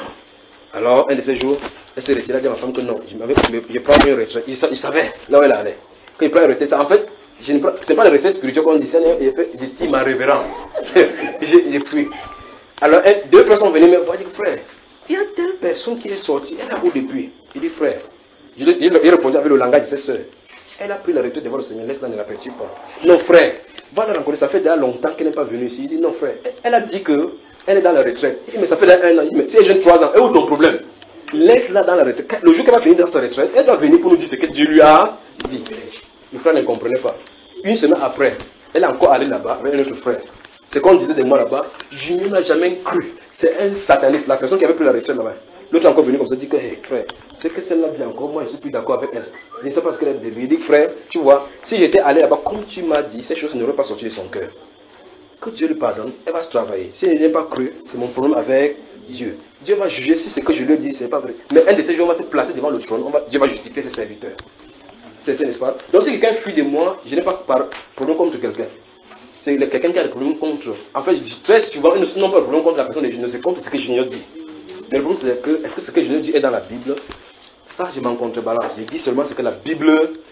Alors, un de ces jours, elle s'est retirée, elle a dit à ma femme que non, je, je prends une retraite. Il, il savait là où elle allait. Quand il prend une retraite, ça, en fait, ce n'est pas le retraite spirituel qu'on dit, j'ai dit ma révérence. J'ai fui. Alors, un, deux frères sont venus me voir, ils disent, frère, il y a telle personne qui est sortie, elle a où depuis? Il dit, frère, il, il, il répondait avec le langage de ses soeurs. Elle a pris la retraite devant le Seigneur, laisse-la, ne la perturbe pas. Non, frère, va la rencontrer, ça fait déjà longtemps qu'elle n'est pas venue ici. Il dit, non, frère, elle a dit que elle est dans la retraite. Il dit, mais ça fait là un an. Il dit, mais si elle jeune trois ans, et où ton problème? Laisse-la dans la retraite. Le jour qu'elle va finir dans sa retraite, elle doit venir pour nous dire ce que Dieu lui a dit. Le frère ne comprenait pas. Une semaine après, elle est encore allée là-bas avec un autre frère. Ce qu'on disait de moi là-bas, je ne l'ai jamais cru. C'est un sataniste, la personne qui avait pris la retraite là-bas. L'autre est encore venu comme ça, dit que, hey, frère, c'est que celle-là dit encore, moi je ne suis plus d'accord avec elle. Je ne sais pas ce qu'elle a dit. Il dit, frère, tu vois, si j'étais allé là-bas, comme tu m'as dit, ces choses n'auraient pas sorti de son cœur. Que Dieu lui pardonne, elle va travailler. Si elle n'est pas cru, c'est mon problème avec Dieu. Dieu va juger si ce que je lui dis, ce n'est pas vrai. Mais un de ces jours, on va se placer devant le trône, on va, Dieu va justifier ses serviteurs. C'est ça, n'est-ce pas? Donc si quelqu'un fuit de moi, je n'ai pas de problème contre quelqu'un. C'est quelqu'un qui a des problèmes contre. En fait, très souvent, ils n'ont pas de problème contre la personne, je ne sais contre ce que Junior dit. Mais le problème, c'est que, est-ce que ce que Junior dit est dans la Bible? Ça, je m'en contrebalance. Je dis seulement ce que la Bible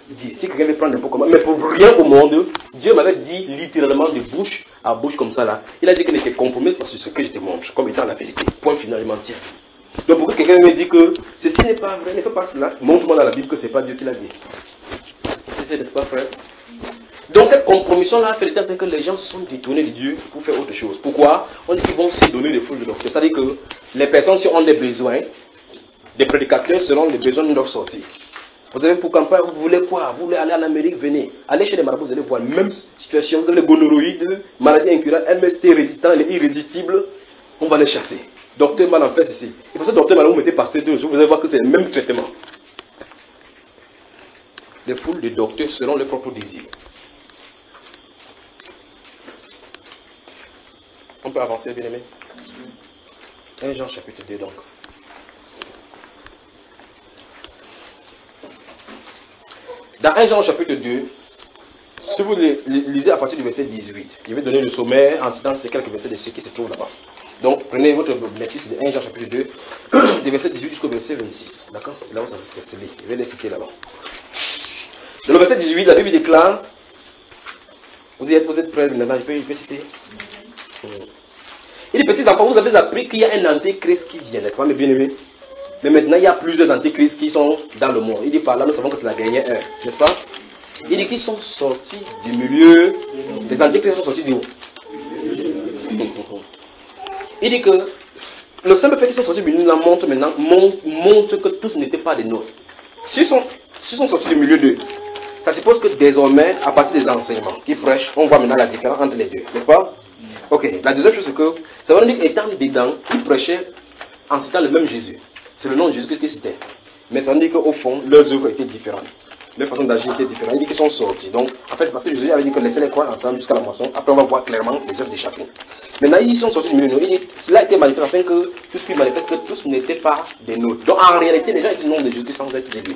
dit. Si quelqu'un veut prendre n'importe comment, mais pour rien au monde, Dieu m'avait dit littéralement de bouche à bouche comme ça là. Il a dit qu'il n'était compromis par ce que je te montre, comme étant la vérité. Point final, il mentir. Donc pour que quelqu'un me dise que ceci n'est pas vrai, ne fais pas cela, montre-moi dans la Bible que ce n'est pas Dieu qui l'a dit. C'est n'est-ce pas frère? Donc cette compromission-là fait l'état, c'est que les gens se sont détournés de Dieu pour faire autre chose. Pourquoi? On dit qu'ils vont se donner des foules de docteurs. C'est-à-dire que les personnes, si ont des besoins, des prédicateurs selon les besoins de leur sortie. Vous avez pour campagne, vous voulez quoi? Vous voulez aller en Amérique, venez. Allez chez les marabouts, vous allez voir la même situation. Vous avez les gonorrhoïdes, maladies incurables, M S T résistants, les irrésistibles. On va les chasser. Docteur mal en fait ceci. Et pour ça, docteur mal, vous mettez pasteur deux jours, vous allez voir que c'est le même traitement. Les foules de docteurs selon leurs propres désirs. On peut avancer, bien aimé. un Jean chapitre deux donc. Dans un Jean chapitre deux, si vous lisez à partir du verset dix-huit, je vais donner le sommaire en citant ces quelques versets de ceux qui se trouvent là-bas. Donc prenez votre lecture de un Jean chapitre deux, des versets dix-huit jusqu'au verset vingt-six. D'accord? C'est là où ça se lit. Je vais les citer là-bas. Dans le verset dix-huit, la Bible déclare, vous êtes, vous êtes prêts maintenant, je peux, je peux citer. Il dit, petits enfants, vous avez appris qu'il y a un antéchrist qui vient, n'est-ce pas, mes bien-aimés? Mais maintenant, il y a plusieurs antéchrists qui sont dans le monde. Il dit, par là, nous savons que c'est la dernière heure, n'est-ce pas? Il dit qu'ils sont sortis du milieu. Les antéchrists sont sortis du haut. Il dit que le simple fait qu'ils sont sortis du milieu là montre maintenant, montre, montre que tous n'étaient pas des nôtres. S'ils sont, s'ils sont sortis du milieu d'eux, ça suppose que désormais, à partir des enseignements qui prêchent, on voit maintenant la différence entre les deux, n'est-ce pas? Ok, la deuxième chose c'est que, ça veut dire qu'étant dedans, ils prêchaient en citant le même Jésus. C'est le nom de Jésus qu'ils citaient. Mais ça veut dire qu'au fond, leurs œuvres étaient différentes. Leur façon d'agir était différente. Il dit qu'ils sont sortis. Donc, en fait, parce que Jésus avait dit que laissez-les croire ensemble jusqu'à la moisson. Après, on va voir clairement les œuvres de chacun. Maintenant, ils sont sortis du milieu de nous. Il dit, cela a été manifesté afin que tout ce qui manifeste que tous n'étaient pas des nôtres. Donc, en réalité, les gens étaient le nom de Jésus sans être des lui.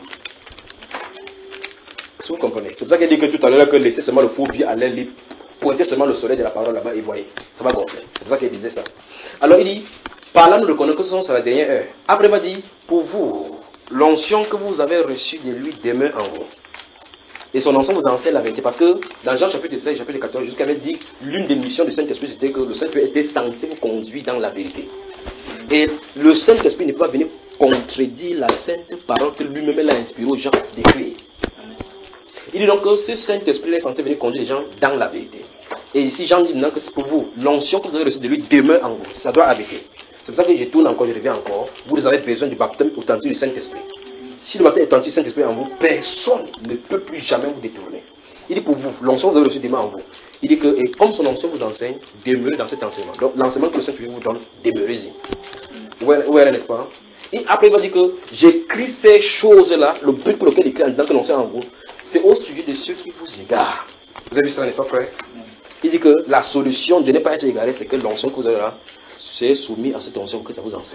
Si vous comprenez. C'est pour ça qu'il dit que tout à l'heure, que laissez seulement le faux pied à l'air libre, pointez seulement le soleil de la parole là-bas et voyez. Ça va gonfler. C'est pour ça qu'il disait ça. Alors, il dit, par là, nous reconnaissons que ce sont sur la dernière heure. Après, il va dire, pour vous, l'onction que vous avez reçue de lui demeure en vous. Et son onction vous enseigne la vérité. Parce que dans Jean chapitre seize, chapitre quatorze, jusqu'à avait dit, l'une des missions du Saint-Esprit, c'était que le Saint-Esprit était censé vous conduire dans la vérité. Et le Saint-Esprit ne peut pas venir contredire la sainte parole que lui-même a inspiré aux gens d'écrire. Il dit donc que ce Saint-Esprit est censé venir conduire les gens dans la vérité. Et ici, Jean dit maintenant que c'est pour vous, l'onction que vous avez reçue de lui demeure en vous. Ça doit habiter. C'est pour ça que je tourne encore, je reviens encore. Vous avez besoin du baptême authentique du Saint-Esprit. Si le baptême authentique du Saint-Esprit en vous, personne ne peut plus jamais vous détourner. Il dit pour vous, l'onction que vous avez reçue demeure en vous. Il dit que, et comme son onction vous enseigne, demeurez dans cet enseignement. Donc l'enseignement que le Saint-Esprit vous donne, demeurez-y. Où est, n'est-ce pas? Et après il va dire que j'écris ces choses-là, le but pour lequel il écrit en disant que l'onction en vous, c'est au sujet de ceux qui vous égarent. Vous avez vu ça, n'est-ce pas, frère? Il dit que la solution de ne pas être égaré, c'est que l'onction que vous avez là, c'est soumis à cette onction que ça vous enseigne.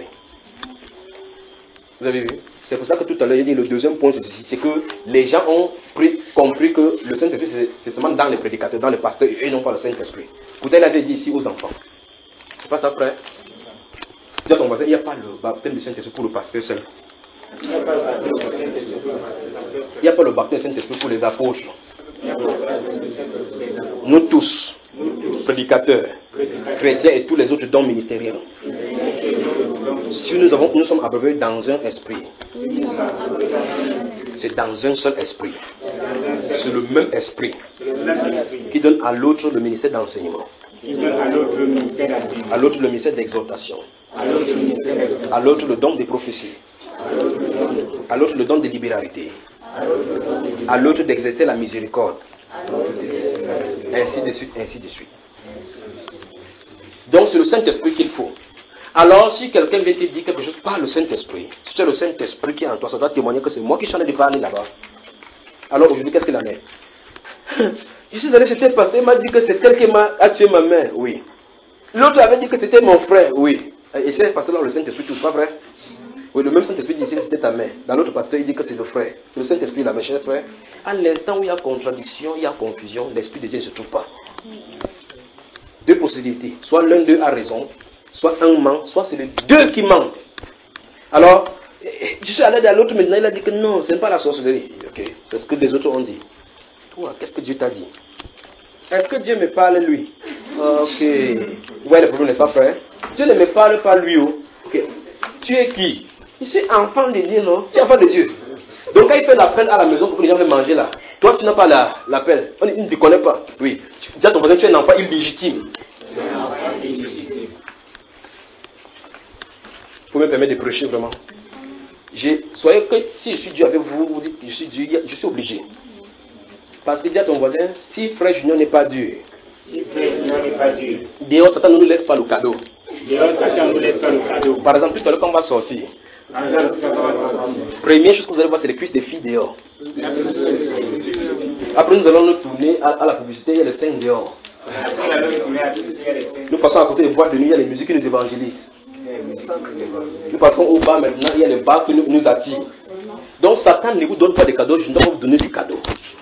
Vous avez vu? C'est pour ça que tout à l'heure, il dit le deuxième point, c'est ceci, c'est que les gens ont pris, compris que le Saint-Esprit, c'est seulement dans les prédicateurs, dans les pasteurs, et eux non pas le Saint-Esprit. Pourtant, il avait dit ici aux enfants. C'est pas ça, frère? Dis à ton voisin, il n'y a pas le baptême du Saint-Esprit pour le pasteur seul. Il n'y a pas le baptême du Saint-Esprit pour les apôtres. Nous tous, prédicateurs, chrétiens et tous les autres dons ministériels. Si nous, avons, nous sommes abreuvés dans un esprit, c'est dans un seul esprit. C'est le même esprit qui donne à l'autre le ministère d'enseignement, à l'autre le ministère d'exhortation, à l'autre le don des prophéties, à l'autre le don de libéralité, à l'autre d'exercer la miséricorde, ainsi de suite, ainsi de suite. Donc c'est le Saint-Esprit qu'il faut. Alors si quelqu'un vient te dire quelque chose par le Saint-Esprit, si c'est le Saint-Esprit qui est en toi, ça doit témoigner que c'est moi qui suis en train de parler là-bas. Alors aujourd'hui, qu'est-ce qu'il en est? Je suis allé chez tel pasteur, il m'a dit que c'est tel qui m'a tué ma mère, oui. L'autre avait dit que c'était mon frère, oui. Et c'est pasteur-là, le Saint-Esprit, tout, pas vrai? Oui, le même Saint-Esprit dit ici que c'était ta mère. Dans l'autre pasteur, il dit que c'est le frère. Le Saint-Esprit, la mère, cher frère. À l'instant où il y a contradiction, il y a confusion, l'Esprit de Dieu ne se trouve pas. Deux possibilités. Soit l'un d'eux a raison, soit un ment, soit c'est les deux qui mentent. Alors, Je suis allé à l'autre maintenant, il a dit que non, ce n'est pas la sorcellerie. Ok, c'est ce que les autres ont dit. Toi, qu'est-ce que Dieu t'a dit? Est-ce que Dieu me parle lui? Ok. Vous voyez le problème, n'est-ce pas, frère? Dieu ne me parle pas lui. Oh. Ok. Tu es qui? Je suis enfant de Dieu, non? Tu es enfant de Dieu. Donc quand il fait l'appel à la maison pour que les gens viennent manger là, toi tu n'as pas la, l'appel. On, il ne te connaît pas. Oui. Tu dis à ton voisin, tu es un enfant illégitime. Vous me permettez de prêcher vraiment. J'ai, soyez que si je suis Dieu avec vous, vous dites que je suis Dieu, je suis obligé. Parce que dis à ton voisin, si frère Junior n'est pas Dieu, Si frère Junior n'est pas Dieu, dehors Satan ne nous laisse pas le cadeau. dehors Satan ne nous laisse pas le cadeau. Par exemple, tout à l'heure quand on va sortir, première chose que vous allez voir, c'est les cuisses des filles dehors. Après, nous allons nous tourner à, à la publicité, il y a les scènes dehors. Nous passons à côté des boîtes de nuit, il y a les musiques qui nous évangélisent. Nous passons au bar maintenant, il y a les bars qui nous, nous attirent. Donc Satan ne vous donne pas de cadeaux, je dois vous donner des cadeaux.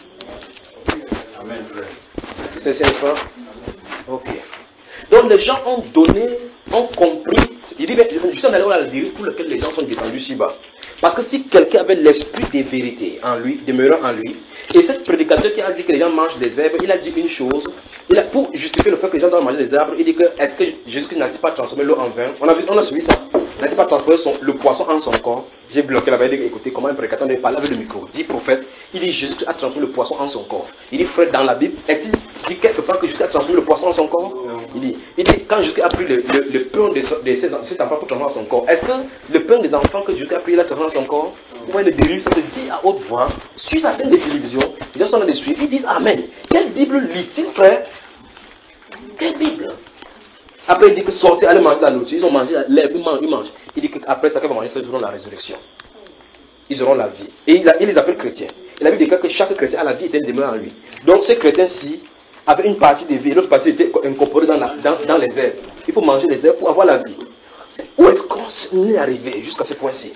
C'est ça, n'est-ce pas? Ok. Donc les gens ont donné, ont compris. Il dit, mais je suis en allé à la vérité pour laquelle les gens sont descendus si bas. Parce que si quelqu'un avait l'esprit de vérité en lui, demeurant en lui, et cette prédicateur qui a dit que les gens mangent des herbes, il a dit une chose, il a, pour justifier le fait que les gens doivent manger des arbres, il dit que est-ce que Jésus n'a-t-il pas transformé l'eau en vin? On a, vu, on a suivi ça. N'a-t-il pas transformé son, le poisson en son corps? J'ai bloqué là-bas, il dit écoutez, comment un prédicateur ne parle avec le micro? Dit prophète, il dit Jésus a transformé le poisson en son corps. Il dit frère, dans la Bible, est-il dit quelque part que Jésus a transformé le poisson en son corps? Non. Il dit, il dit quand Jésus a pris le, le, le pain de, de ses, cet enfant pour transformer en son corps, est-ce que le pain des enfants que Jésus a pris, il a transformé en son corps? Vous voyez le dérive, ça se dit à haute voix, suite à la scène de télévision, les gens sont là de suivre, ils disent Amen. Quelle Bible lisent-ils, frère? Quelle Bible? Après, il dit que sortez, allez manger la nourriture. Ils ont mangé l'herbe, ils mangent, ils mangent. Il dit qu'après ça, qu'ils vont manger ça, ils auront la résurrection. Ils auront la vie. Et il, a, il les appelle chrétiens. Et la Bible déclare que chaque chrétien a la vie éternelle demeure en lui. Donc, ces chrétiens-ci avaient une partie de vie, l'autre partie était incorporée dans, la, dans, dans les herbes. Il faut manger les herbes pour avoir la vie. C'est, où est-ce qu'on est arrivé jusqu'à ce point-ci?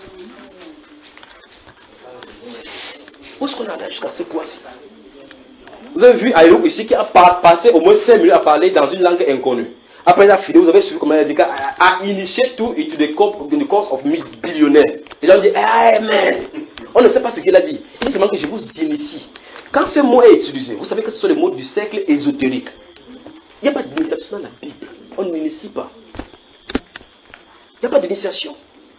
Où est-ce qu'on est allé jusqu'à ce point-ci? Vous avez vu Ayoub ici qui a passé au moins cinq minutes à parler dans une langue inconnue. Après il a fini, vous avez suivi comment il a dit a initié tout into the course of billionnaires. Les gens disent Amen. On ne sait pas ce qu'il a dit. Il dit seulement que je vous initie. Quand ce mot est utilisé, vous savez que ce sont les mots du cercle ésotérique. Il n'y a pas d'initiation dans la Bible. On n'initie pas. Il n'y a pas d'initiation.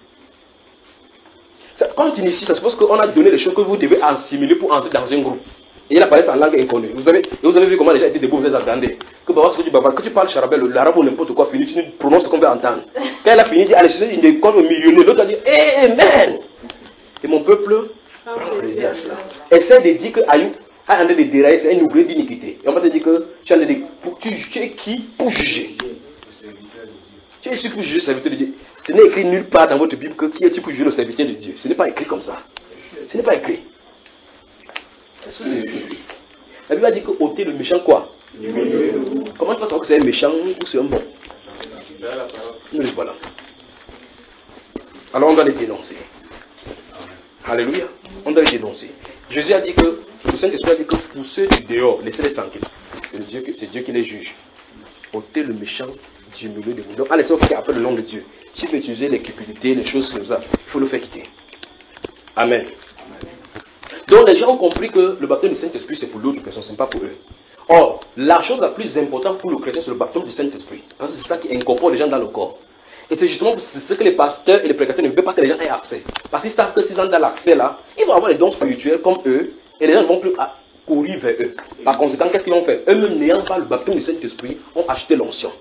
Quand on initie, ça suppose qu'on a donné les choses que vous devez assimiler pour entrer dans un groupe. Et il apparaît en langue inconnue. Vous avez, vous avez vu comment les gens étaient debout, vous êtes attendez. Que, bah, que, tu, bah, que tu parles charabelle, l'arabe ou n'importe quoi, fini, tu nous prononces ce qu'on veut entendre. Quand elle a fini, il dit, allez, il est contre le millionnaire. L'autre a dit, Amen. Et mon peuple prend plaisir à cela. Essaie de dire que Ayoub a en train de dérailler, c'est un oublié d'iniquité. Et on va te dire que tu, de, tu, tu es qui pour juger? Tu es ici pour juger le serviteur de Dieu. Ce n'est écrit nulle part dans votre Bible que qui es-tu pour juger le serviteur de Dieu. Ce n'est pas écrit comme ça. Ce n'est pas écrit. Est-ce que c'est ici? La Bible a dit que ôter le méchant quoi? Comment tu vas savoir que c'est un méchant ou c'est un bon? Nous les voilà. Alors on doit les dénoncer. Alléluia. On doit les dénoncer. Jésus a dit que, le Saint-Esprit a dit que pour ceux du dehors, laissez-les tranquilles. C'est Dieu, Dieu qui les juge. Ôtez le méchant du milieu de vous. Donc, allez, c'est OK après le nom de Dieu. S'il veut utiliser les cupidités, les choses comme ça, il faut le faire quitter. Amen. Donc, les gens ont compris que le baptême du Saint-Esprit, c'est pour l'autre personne, ce n'est pas pour eux. Or, la chose la plus importante pour le chrétien, c'est le baptême du Saint-Esprit. Parce que c'est ça qui incorpore les gens dans le corps. Et c'est justement ce que les pasteurs et les prédicateurs ne veulent pas que les gens aient accès. Parce qu'ils savent que s'ils ont dans l'accès là, ils vont avoir des dons spirituels comme eux, et les gens ne vont plus courir vers eux. Par conséquent, qu'est-ce qu'ils vont faire? Eux-mêmes n'ayant pas le baptême du Saint-Esprit, ont acheté l'onction.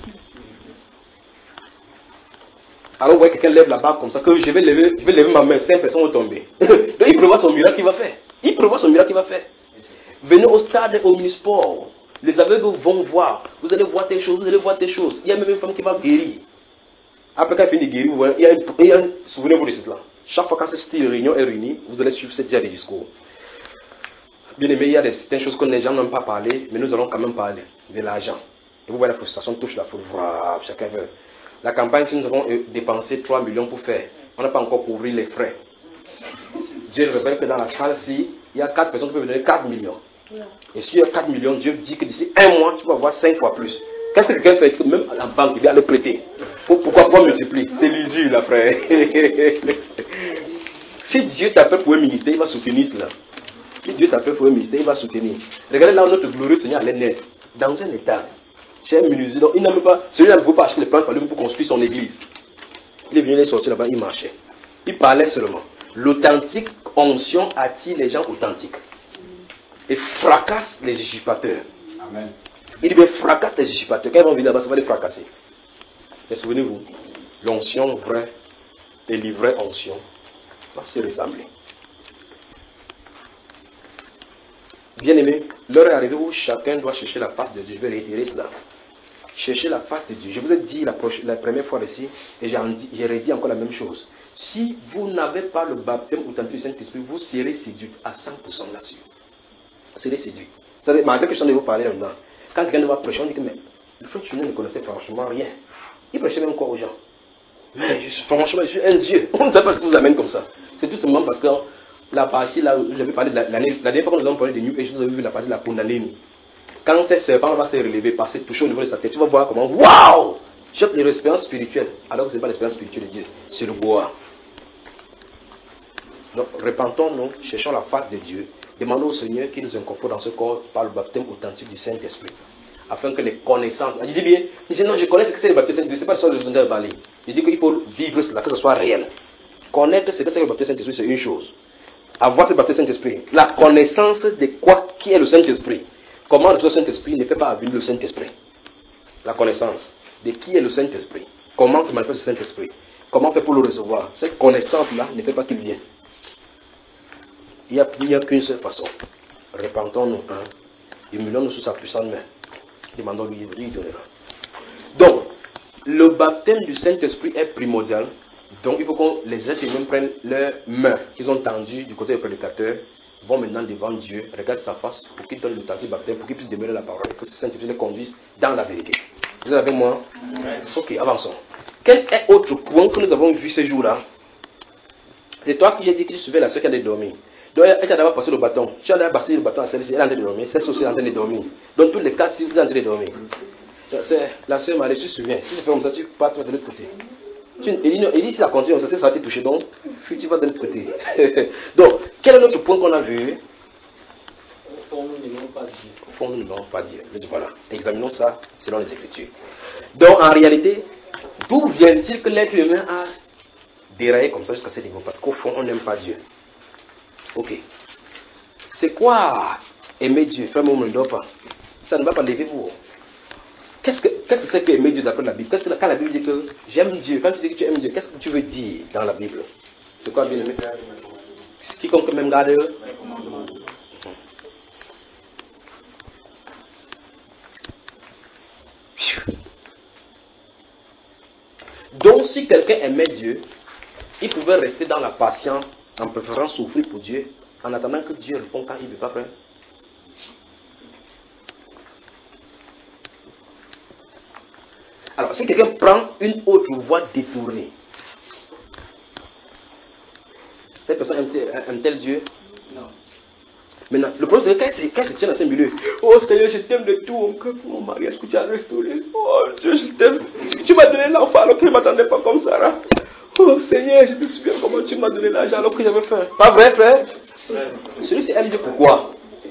Alors, vous voyez quelqu'un lève la barre comme ça, que je vais lever, je vais lever ma main, cinq personnes vont tomber. Donc, il prévoit son miracle qu'il va faire. Il prévoit son miracle qu'il va faire. Venez au stade, au mini-sport. Les aveugles vont voir. Vous allez voir des choses, vous allez voir des choses. Il y a même une femme qui va guérir. Après qu'elle finit de guérir, vous voyez, il y a un, il y a un souvenez-vous de cela. Chaque fois que cette réunion est réunie, vous allez suivre cette diade de discours. Bien aimé, il y a des, certaines choses que les gens n'ont pas parlé, mais nous allons quand même parler de l'argent. Et vous voyez, la frustration touche la foule. Voilà, chacun veut. La campagne, si nous avons dépensé trois millions pour faire, on n'a pas encore couvert les frais. Dieu révèle que dans la salle-ci, il y a quatre personnes qui peuvent donner quatre millions. Et s'il y a quatre millions, Dieu dit que d'ici un mois, tu vas avoir cinq fois plus. Qu'est-ce que quelqu'un fait? Même à la banque, il va le prêter. Pourquoi pas multiplier? C'est l'usure, là, frère. Si Dieu t'appelle pour un ministère, il va soutenir cela. Si Dieu t'appelle pour un ministère, il va soutenir. Regardez là où notre glorieux Seigneur allait naître. Dans un état. Chez un menuisier. Donc il n'a même pas. Celui-là ne veut pas acheter les plantes pour construire son église. Il est venu les sortir là-bas, il marchait. Il parlait seulement. L'authentique onction attire les gens authentiques. Et fracasse les usurpateurs. Amen. Il dit, fracasse les usurpateurs. Quand ils vont venir là-bas, ça va les fracasser. Mais souvenez-vous, l'onction vraie et l'ivraie onction doivent se ressembler. Bien aimé, l'heure est arrivée où chacun doit chercher la face de Dieu. Je vais réitérer cela. Chercher la face de Dieu. Je vous ai dit la, la première fois ici, et j'ai redit encore la même chose. Si vous n'avez pas le baptême authentique du Saint-Esprit, vous serez séduit à cent pour cent là-dessus. Vous serez séduit. Vous savez, malgré que je suis en train de vous parler maintenant, quand quelqu'un va prêcher, on dit que mais, le frère Tuné ne connaissait franchement rien. Il prêchait même quoi aux gens? Mais je suis, franchement, je suis un Dieu. On ne sait pas ce qui vous amène comme ça. C'est tout simplement parce que la partie là où j'avais parlé de l'année, la, la dernière fois que nous avons parlé de New Age, vous avez vu la partie de la Kundalini. Quand ces serpents va se relever, passer, toucher au niveau de sa tête, tu vas voir comment, waouh! J'ai une expérience spirituelle, alors que ce n'est pas l'expérience spirituelle de Dieu, c'est le bois. Donc, repentons-nous, cherchons la face de Dieu, demandons au Seigneur qu'il nous incorpore dans ce corps par le baptême authentique du Saint-Esprit. Afin que les connaissances. Je dis bien, je dis non, je connais ce que c'est le baptême Saint-Esprit, ce n'est pas le seul de de parler. Je dis qu'il faut vivre cela, que ce soit réel. Connaître ce que c'est le baptême Saint-Esprit, c'est une chose. Avoir ce baptême Saint-Esprit, la connaissance de quoi qui est le Saint-Esprit. Comment le Saint-Esprit ne fait pas venir le Saint-Esprit. La connaissance de qui est le Saint-Esprit. Comment se manifeste le Saint-Esprit. Comment faire pour le recevoir. Cette connaissance-là ne fait pas qu'il vienne. Il n'y a, a qu'une seule façon. Repentons-nous, hein. Humilions-nous sous sa puissante main. Demandons-lui, il donnera. Donc, le baptême du Saint-Esprit est primordial. Donc, il faut que les êtres humains prennent leurs mains qu'ils ont tendues du côté du prédicateur, vont maintenant devant Dieu, regardent sa face pour qu'il donne l'authentique baptême, pour qu'il puisse demeurer la parole et que ce Saint-Esprit les conduise dans la vérité. Vous êtes avec moi? Ok, avançons. Quel est autre point que nous avons vu ces jours-là? C'est toi qui j'ai dit que tu suivais la soeur qui a dormi. Donc, elle t'a d'abord passé le bâton. Tu as d'abord passé le bâton à celle-ci, elle est en train de dormir. Celle-ci aussi est en train de dormir. Donc, tous les quatre, si vous êtes en train de dormir. C'est la soeur Marie, tu te souviens. Si tu fais comme ça, tu pars de l'autre côté. Tu, il, il dit si ça continue, ça, ça va te toucher. Donc, tu vas de l'autre côté. Donc, quel est l'autre point qu'on a vu? Au fond, nous n'aimons pas Dieu. Au fond, nous n'aimons pas Dieu. Voilà. Examinons ça selon les Écritures. Donc, en réalité, d'où vient-il que l'être humain a déraillé comme ça jusqu'à ce niveau? Parce qu'au fond, on n'aime pas Dieu. Ok. C'est quoi aimer Dieu? Frère, on ne dort pas. Ça ne va pas lever vous. Qu'est-ce que qu'est-ce que c'est que aimer Dieu d'après la Bible? Qu'est-ce que quand la Bible dit que j'aime Dieu, quand tu dis que tu aimes Dieu, qu'est-ce que tu veux dire dans la Bible? C'est quoi bien aimé? Quiconque même garde. Donc si quelqu'un aimait Dieu, il pouvait rester dans la patience en préférant souffrir pour Dieu, en attendant que Dieu réponde quand il ne veut pas faire. Alors, si quelqu'un prend une autre voie détournée, cette personne aime-t-elle Dieu? Non. Maintenant, le problème c'est que quand elle se tient dans ce milieu, oh Seigneur, je t'aime de tout mon cœur pour mon mariage que tu as restauré. Oh Dieu, je t'aime. Tu m'as donné l'enfant alors que je ne m'attendais pas comme Sarah. Oh Seigneur, je te souviens comment tu m'as donné l'argent alors que j'avais faim. Pas vrai, frère? Celui-ci aime Dieu pourquoi?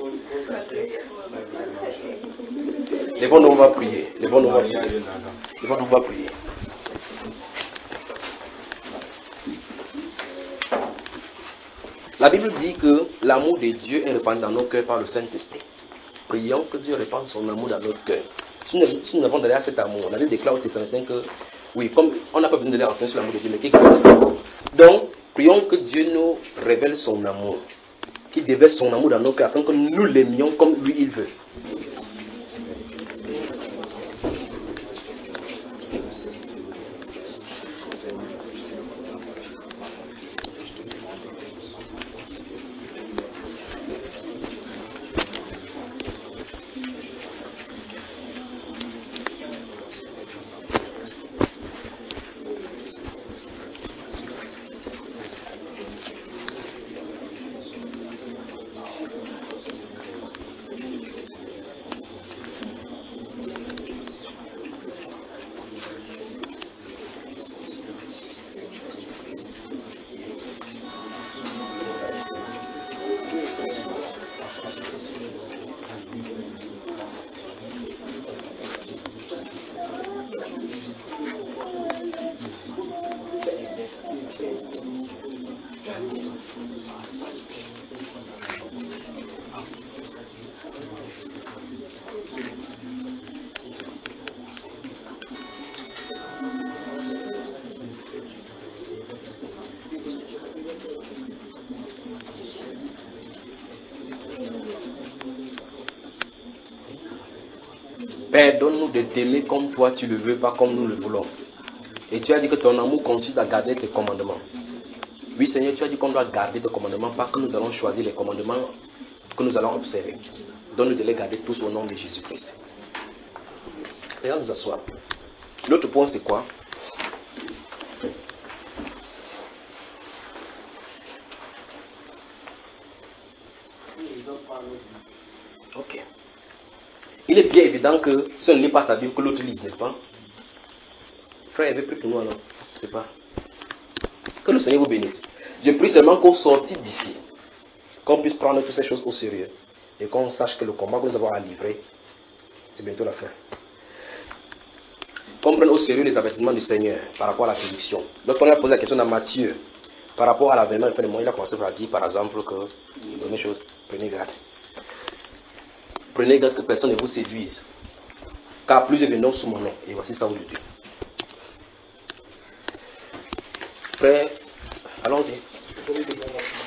Les bons on va prier. Les bons on va prier. Les bons on va prier. La Bible dit que l'amour de Dieu est répandu dans nos cœurs par le Saint-Esprit. Prions que Dieu répande son amour dans notre cœur. Si nous, si nous avons derrière cet amour, la Bible déclare au Thessaloniciens que, oui, comme on n'a pas besoin de leur enseigner sur l'amour de Dieu, mais qu'il existe encore. Donc, prions que Dieu nous révèle son amour, qu'il déverse son amour dans nos cœurs, afin que nous l'aimions comme lui il veut. Père, donne-nous de t'aimer comme toi tu le veux, pas comme nous le voulons. Et tu as dit que ton amour consiste à garder tes commandements. Oui, Seigneur, tu as dit qu'on doit garder tes commandements, pas que nous allons choisir les commandements que nous allons observer. Donne-nous de les garder tous au nom de Jésus-Christ. Regarde, nous asseoir. L'autre point, c'est quoi? Ok. Il est bien évident que si on ne lit pas sa Bible, que l'autre lise, n'est-ce pas? Frère, il avait pris pour nous alors. Je ne sais pas. Que le Seigneur vous bénisse. Je prie seulement qu'au sortir d'ici, qu'on puisse prendre toutes ces choses au sérieux et qu'on sache que le combat que nous avons à livrer, c'est bientôt la fin. Qu'on prenne au sérieux les avertissements du Seigneur par rapport à la séduction. Lorsqu'on a posé la question à Matthieu par rapport à l'avènement du fin du monde, il a commencé par dire par exemple que, première chose, prenez garde. Prenez garde que personne ne vous séduise. Car plusieurs viendront sous mon nom. Et voici ça aujourd'hui. Frère, allons-y.